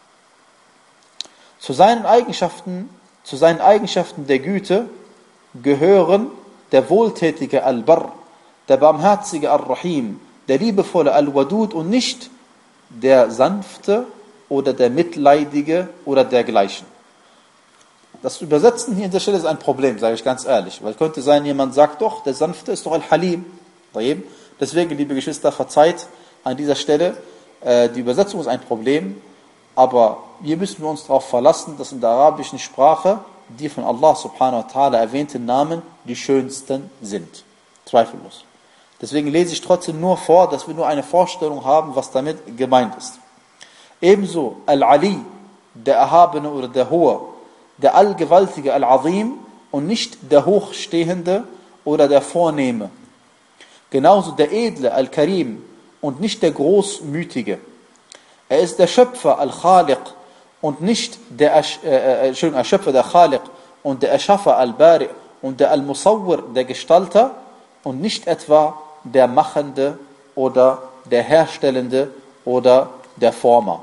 Zu seinen Eigenschaften, zu seinen Eigenschaften der Güte gehören der wohltätige Al-Barr, der barmherzige Ar-Rahim, der liebevolle Al-Wadud und nicht der sanfte oder der mitleidige oder dergleichen. Das Übersetzen hier an der Stelle ist ein Problem, sage ich ganz ehrlich. Weil könnte sein, jemand sagt doch, der sanfte ist doch Al-Halim. Deswegen, liebe Geschwister, verzeiht an dieser Stelle, äh, die Übersetzung ist ein Problem, aber hier müssen wir uns darauf verlassen, dass in der arabischen Sprache die von Allah subhanahu wa ta'ala erwähnten Namen die schönsten sind. Zweifellos. Deswegen lese ich trotzdem nur vor, dass wir nur eine Vorstellung haben, was damit gemeint ist. Ebenso Al-Ali, der Erhabene oder der Hohe, der Allgewaltige Al-Azim und nicht der Hochstehende oder der Vornehme. Genauso der Edle Al-Karim und nicht der Großmütige. Er ist der Schöpfer Al-Khaliq und nicht der Ersch- äh, äh, Erschöpfer der Khaliq und der Erschaffer Al-Bari und der Al-Musawwir, der Gestalter und nicht etwa der Machende oder der Herstellende oder der Former.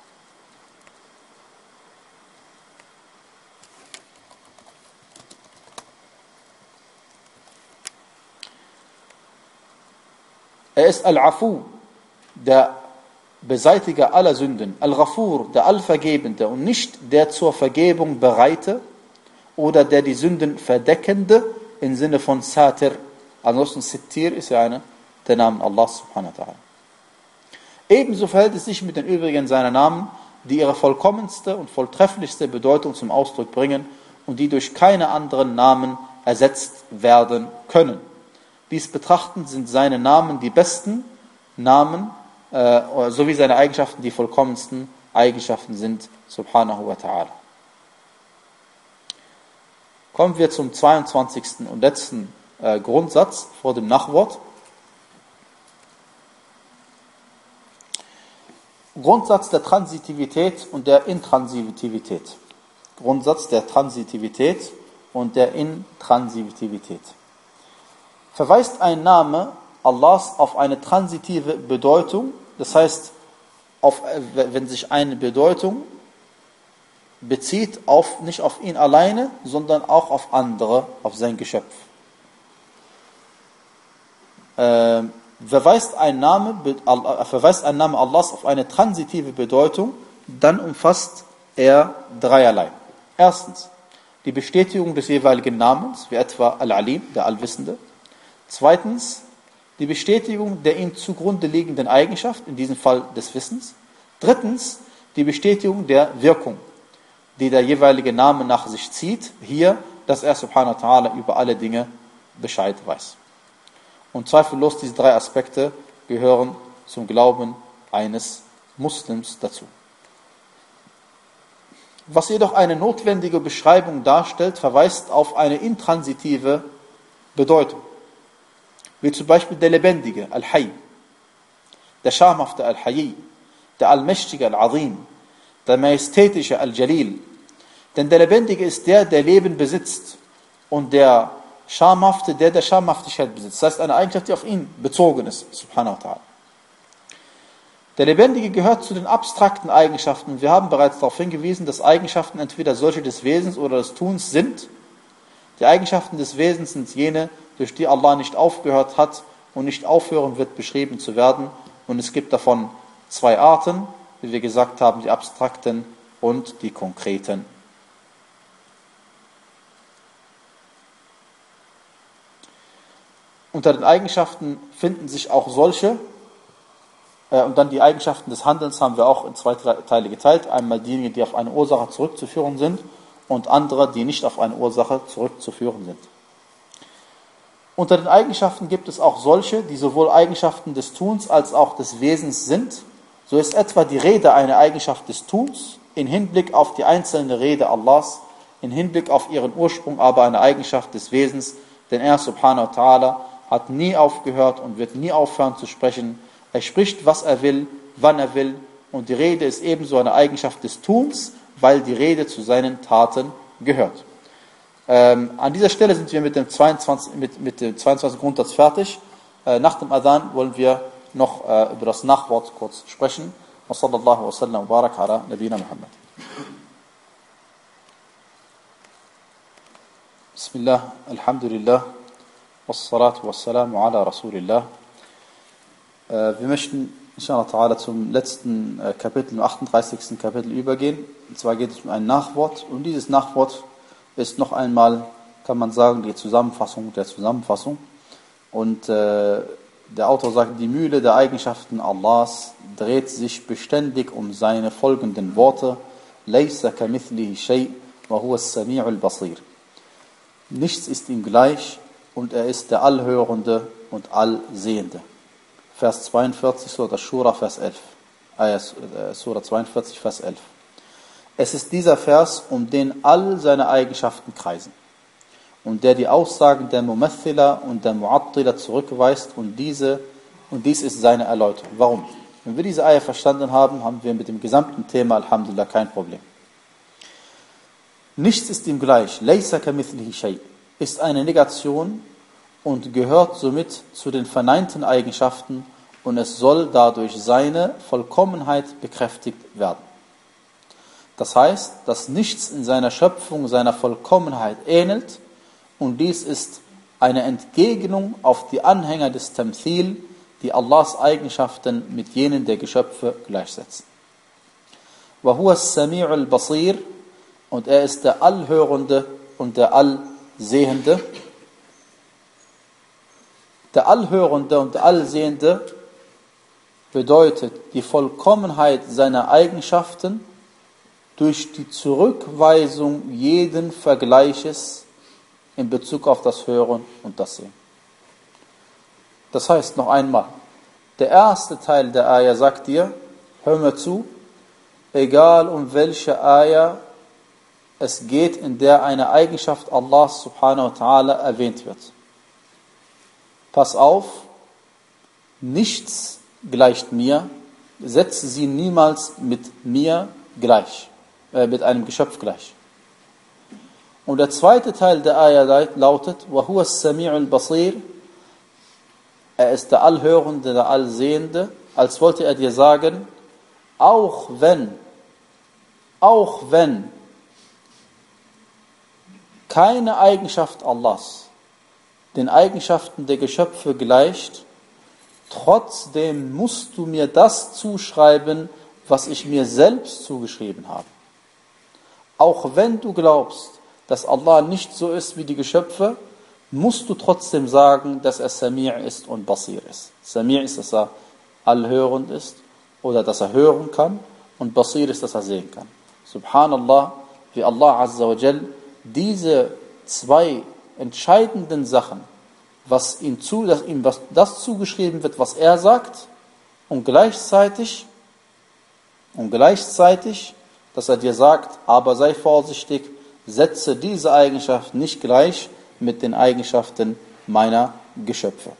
Er ist Al-Afu, der Beseitiger aller Sünden, Al-Ghafur, der Allvergebende und nicht der zur Vergebung Bereite oder der die Sünden Verdeckende im Sinne von Satir. Ansonsten Sittir ist ja einer der Namen Allah subhanahu wa ta'ala. Ebenso verhält es sich mit den übrigen seiner Namen, die ihre vollkommenste und volltrefflichste Bedeutung zum Ausdruck bringen und die durch keine anderen Namen ersetzt werden können. Dies betrachtend sind seine Namen die besten Namen, äh, sowie seine Eigenschaften die vollkommensten Eigenschaften sind, subhanahu wa ta'ala. Kommen wir zum zweiundzwanzigsten und letzten äh, Grundsatz vor dem Nachwort. Grundsatz der Transitivität und der Intransitivität. Grundsatz der Transitivität und der Intransitivität. Verweist ein Name Allahs auf eine transitive Bedeutung, das heißt, auf, wenn sich eine Bedeutung bezieht, auf, nicht auf ihn alleine, sondern auch auf andere, auf sein Geschöpf. Äh, verweist, ein Name, verweist ein Name Allahs auf eine transitive Bedeutung, dann umfasst er dreierlei. Erstens, die Bestätigung des jeweiligen Namens, wie etwa Al-Alim, der Allwissende. Zweitens, die Bestätigung der ihm zugrunde liegenden Eigenschaft, in diesem Fall des Wissens. Drittens, die Bestätigung der Wirkung, die der jeweilige Name nach sich zieht. Hier, dass er subhanahu wa ta'ala über alle Dinge Bescheid weiß. Und zweifellos, diese drei Aspekte gehören zum Glauben eines Muslims dazu. Was jedoch eine notwendige Beschreibung darstellt, verweist auf eine intransitive Bedeutung. Wie zum Beispiel der Lebendige, Al-Hayy, der Schamhafte Al-Hayy, der Allmächtige Al-Azim, der Majestätische Al-Jalil. Denn der Lebendige ist der, der Leben besitzt und der Schamhafte, der der Schamhaftigkeit besitzt. Das heißt, eine Eigenschaft, die auf ihn bezogen ist, subhanahu wa ta'ala. Der Lebendige gehört zu den abstrakten Eigenschaften. Wir haben bereits darauf hingewiesen, dass Eigenschaften entweder solche des Wesens oder des Tuns sind. Die Eigenschaften des Wesens sind jene, durch die Allah nicht aufgehört hat und nicht aufhören wird, beschrieben zu werden. Und es gibt davon zwei Arten, wie wir gesagt haben, die abstrakten und die konkreten. Unter den Eigenschaften finden sich auch solche, äh, und dann die Eigenschaften des Handelns haben wir auch in zwei Teile geteilt. Einmal diejenigen, die auf eine Ursache zurückzuführen sind, und andere, die nicht auf eine Ursache zurückzuführen sind. Unter den Eigenschaften gibt es auch solche, die sowohl Eigenschaften des Tuns als auch des Wesens sind. So ist etwa die Rede eine Eigenschaft des Tuns, in Hinblick auf die einzelne Rede Allahs, in Hinblick auf ihren Ursprung aber eine Eigenschaft des Wesens, denn er, subhanahu wa ta'ala, hat nie aufgehört und wird nie aufhören zu sprechen. Er spricht, was er will, wann er will, und die Rede ist ebenso eine Eigenschaft des Tuns, weil die Rede zu seinen Taten gehört. Ähm, an dieser Stelle sind wir mit dem zweiundzwanzigsten mit, mit dem zweiundzwanzigsten Grundsatz fertig. Äh, nach dem Adhan wollen wir noch äh, über das Nachwort kurz sprechen. Wa sallallahu wa sallam wa barak ala nabina Muhammad. Bismillah, alhamdulillah, wassalatu wassalamu ala Rasulillah. Äh, wir möchten inshallah ta'ala zum letzten äh, Kapitel, im achtunddreißigsten Kapitel übergehen. Und zwar geht es um ein Nachwort. Und dieses Nachwort ist noch einmal, kann man sagen, die Zusammenfassung der Zusammenfassung. Und äh, der Autor sagt, die Mühle der Eigenschaften Allahs dreht sich beständig um seine folgenden Worte. Laysa kamithlihi shay wa huwa as-sami'ul basir. Nichts ist ihm gleich und er ist der Allhörende und Allsehende. Vers zweiundvierzig, Surah Ash-Shura, Vers elf. Äh, Surah zweiundvierzig, Vers elf. Es ist dieser Vers, um den all seine Eigenschaften kreisen und der die Aussagen der Mumathila und der Mu'attila zurückweist, und diese und dies ist seine Erläuterung. Warum? Wenn wir diese Eier verstanden haben, haben wir mit dem gesamten Thema Alhamdulillah kein Problem. Nichts ist ihm gleich, laysa kamithlihi shay, ist eine Negation und gehört somit zu den verneinten Eigenschaften, und es soll dadurch seine Vollkommenheit bekräftigt werden. Das heißt, dass nichts in seiner Schöpfung seiner Vollkommenheit ähnelt, und dies ist eine Entgegnung auf die Anhänger des Tamthil, die Allahs Eigenschaften mit jenen der Geschöpfe gleichsetzen. Wa huwa as-sami'ul basir, und er ist der Allhörende und der Allsehende. Der Allhörende und der Allsehende bedeutet die Vollkommenheit seiner Eigenschaften durch die Zurückweisung jeden Vergleiches in Bezug auf das Hören und das Sehen. Das heißt noch einmal, der erste Teil der Ayah sagt dir, hör mir zu, egal um welche Ayah es geht, in der eine Eigenschaft Allahs subhanahu wa ta'ala erwähnt wird. Pass auf, nichts gleicht mir, setze sie niemals mit mir gleich, äh, mit einem Geschöpf gleich. Und der zweite Teil der Ayah lautet, wa huwa as-sami'ul basir, er ist der Allhörende, der Allsehende, als wollte er dir sagen, auch wenn, auch wenn keine Eigenschaft Allahs den Eigenschaften der Geschöpfe gleicht, trotzdem musst du mir das zuschreiben, was ich mir selbst zugeschrieben habe. Auch wenn du glaubst, dass Allah nicht so ist wie die Geschöpfe, musst du trotzdem sagen, dass er Sami' ist und Basir ist. Sami' ist, dass er allhörend ist oder dass er hören kann, und Basir ist, dass er sehen kann. Subhanallah, wie Allah Azza wa Jal diese zwei entscheidenden Sachen, was ihm, zu, dass ihm was, das zugeschrieben wird, was er sagt, und gleichzeitig, und gleichzeitig, dass er dir sagt, aber sei vorsichtig, setze diese Eigenschaft nicht gleich mit den Eigenschaften meiner Geschöpfe.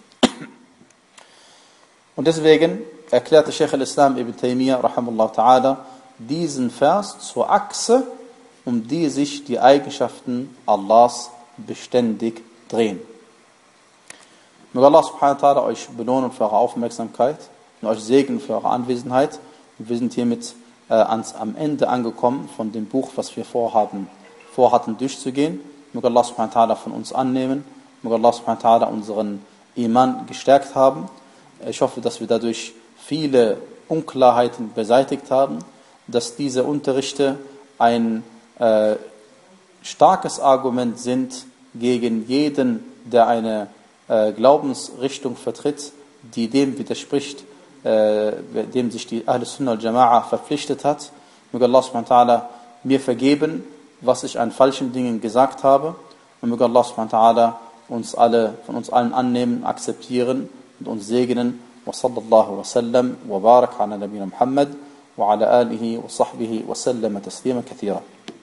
Und deswegen erklärte Sheikh al-Islam ibn Taymiyyah rahimahullah ta'ala diesen Vers zur Achse, um die sich die Eigenschaften Allahs beständig drehen. Möge Allah subhanahu wa ta'ala euch belohnen für eure Aufmerksamkeit und euch segnen für eure Anwesenheit. Und wir sind hiermit äh, ans, am Ende angekommen von dem Buch, was wir vorhaben, vorhatten durchzugehen. Möge Allah subhanahu wa ta'ala von uns annehmen. Möge Allah subhanahu wa ta'ala unseren Iman gestärkt haben. Ich hoffe, dass wir dadurch viele Unklarheiten beseitigt haben, dass diese Unterrichte ein äh, starkes Argument sind gegen jeden, der eine äh, Glaubensrichtung vertritt, die dem widerspricht, äh, dem sich die Ahl Sunnah al-Jama'a verpflichtet hat. Möge Allah subhanahu wa ta'ala mir vergeben, was ich an falschen Dingen gesagt habe, und möge Allah subhanahu wa ta'ala uns alle, von uns allen annehmen, akzeptieren und uns segnen. وصلى الله وسلم وبارك على نبينا محمد وعلى آله وصحبه وسلم تسليما كثيرا.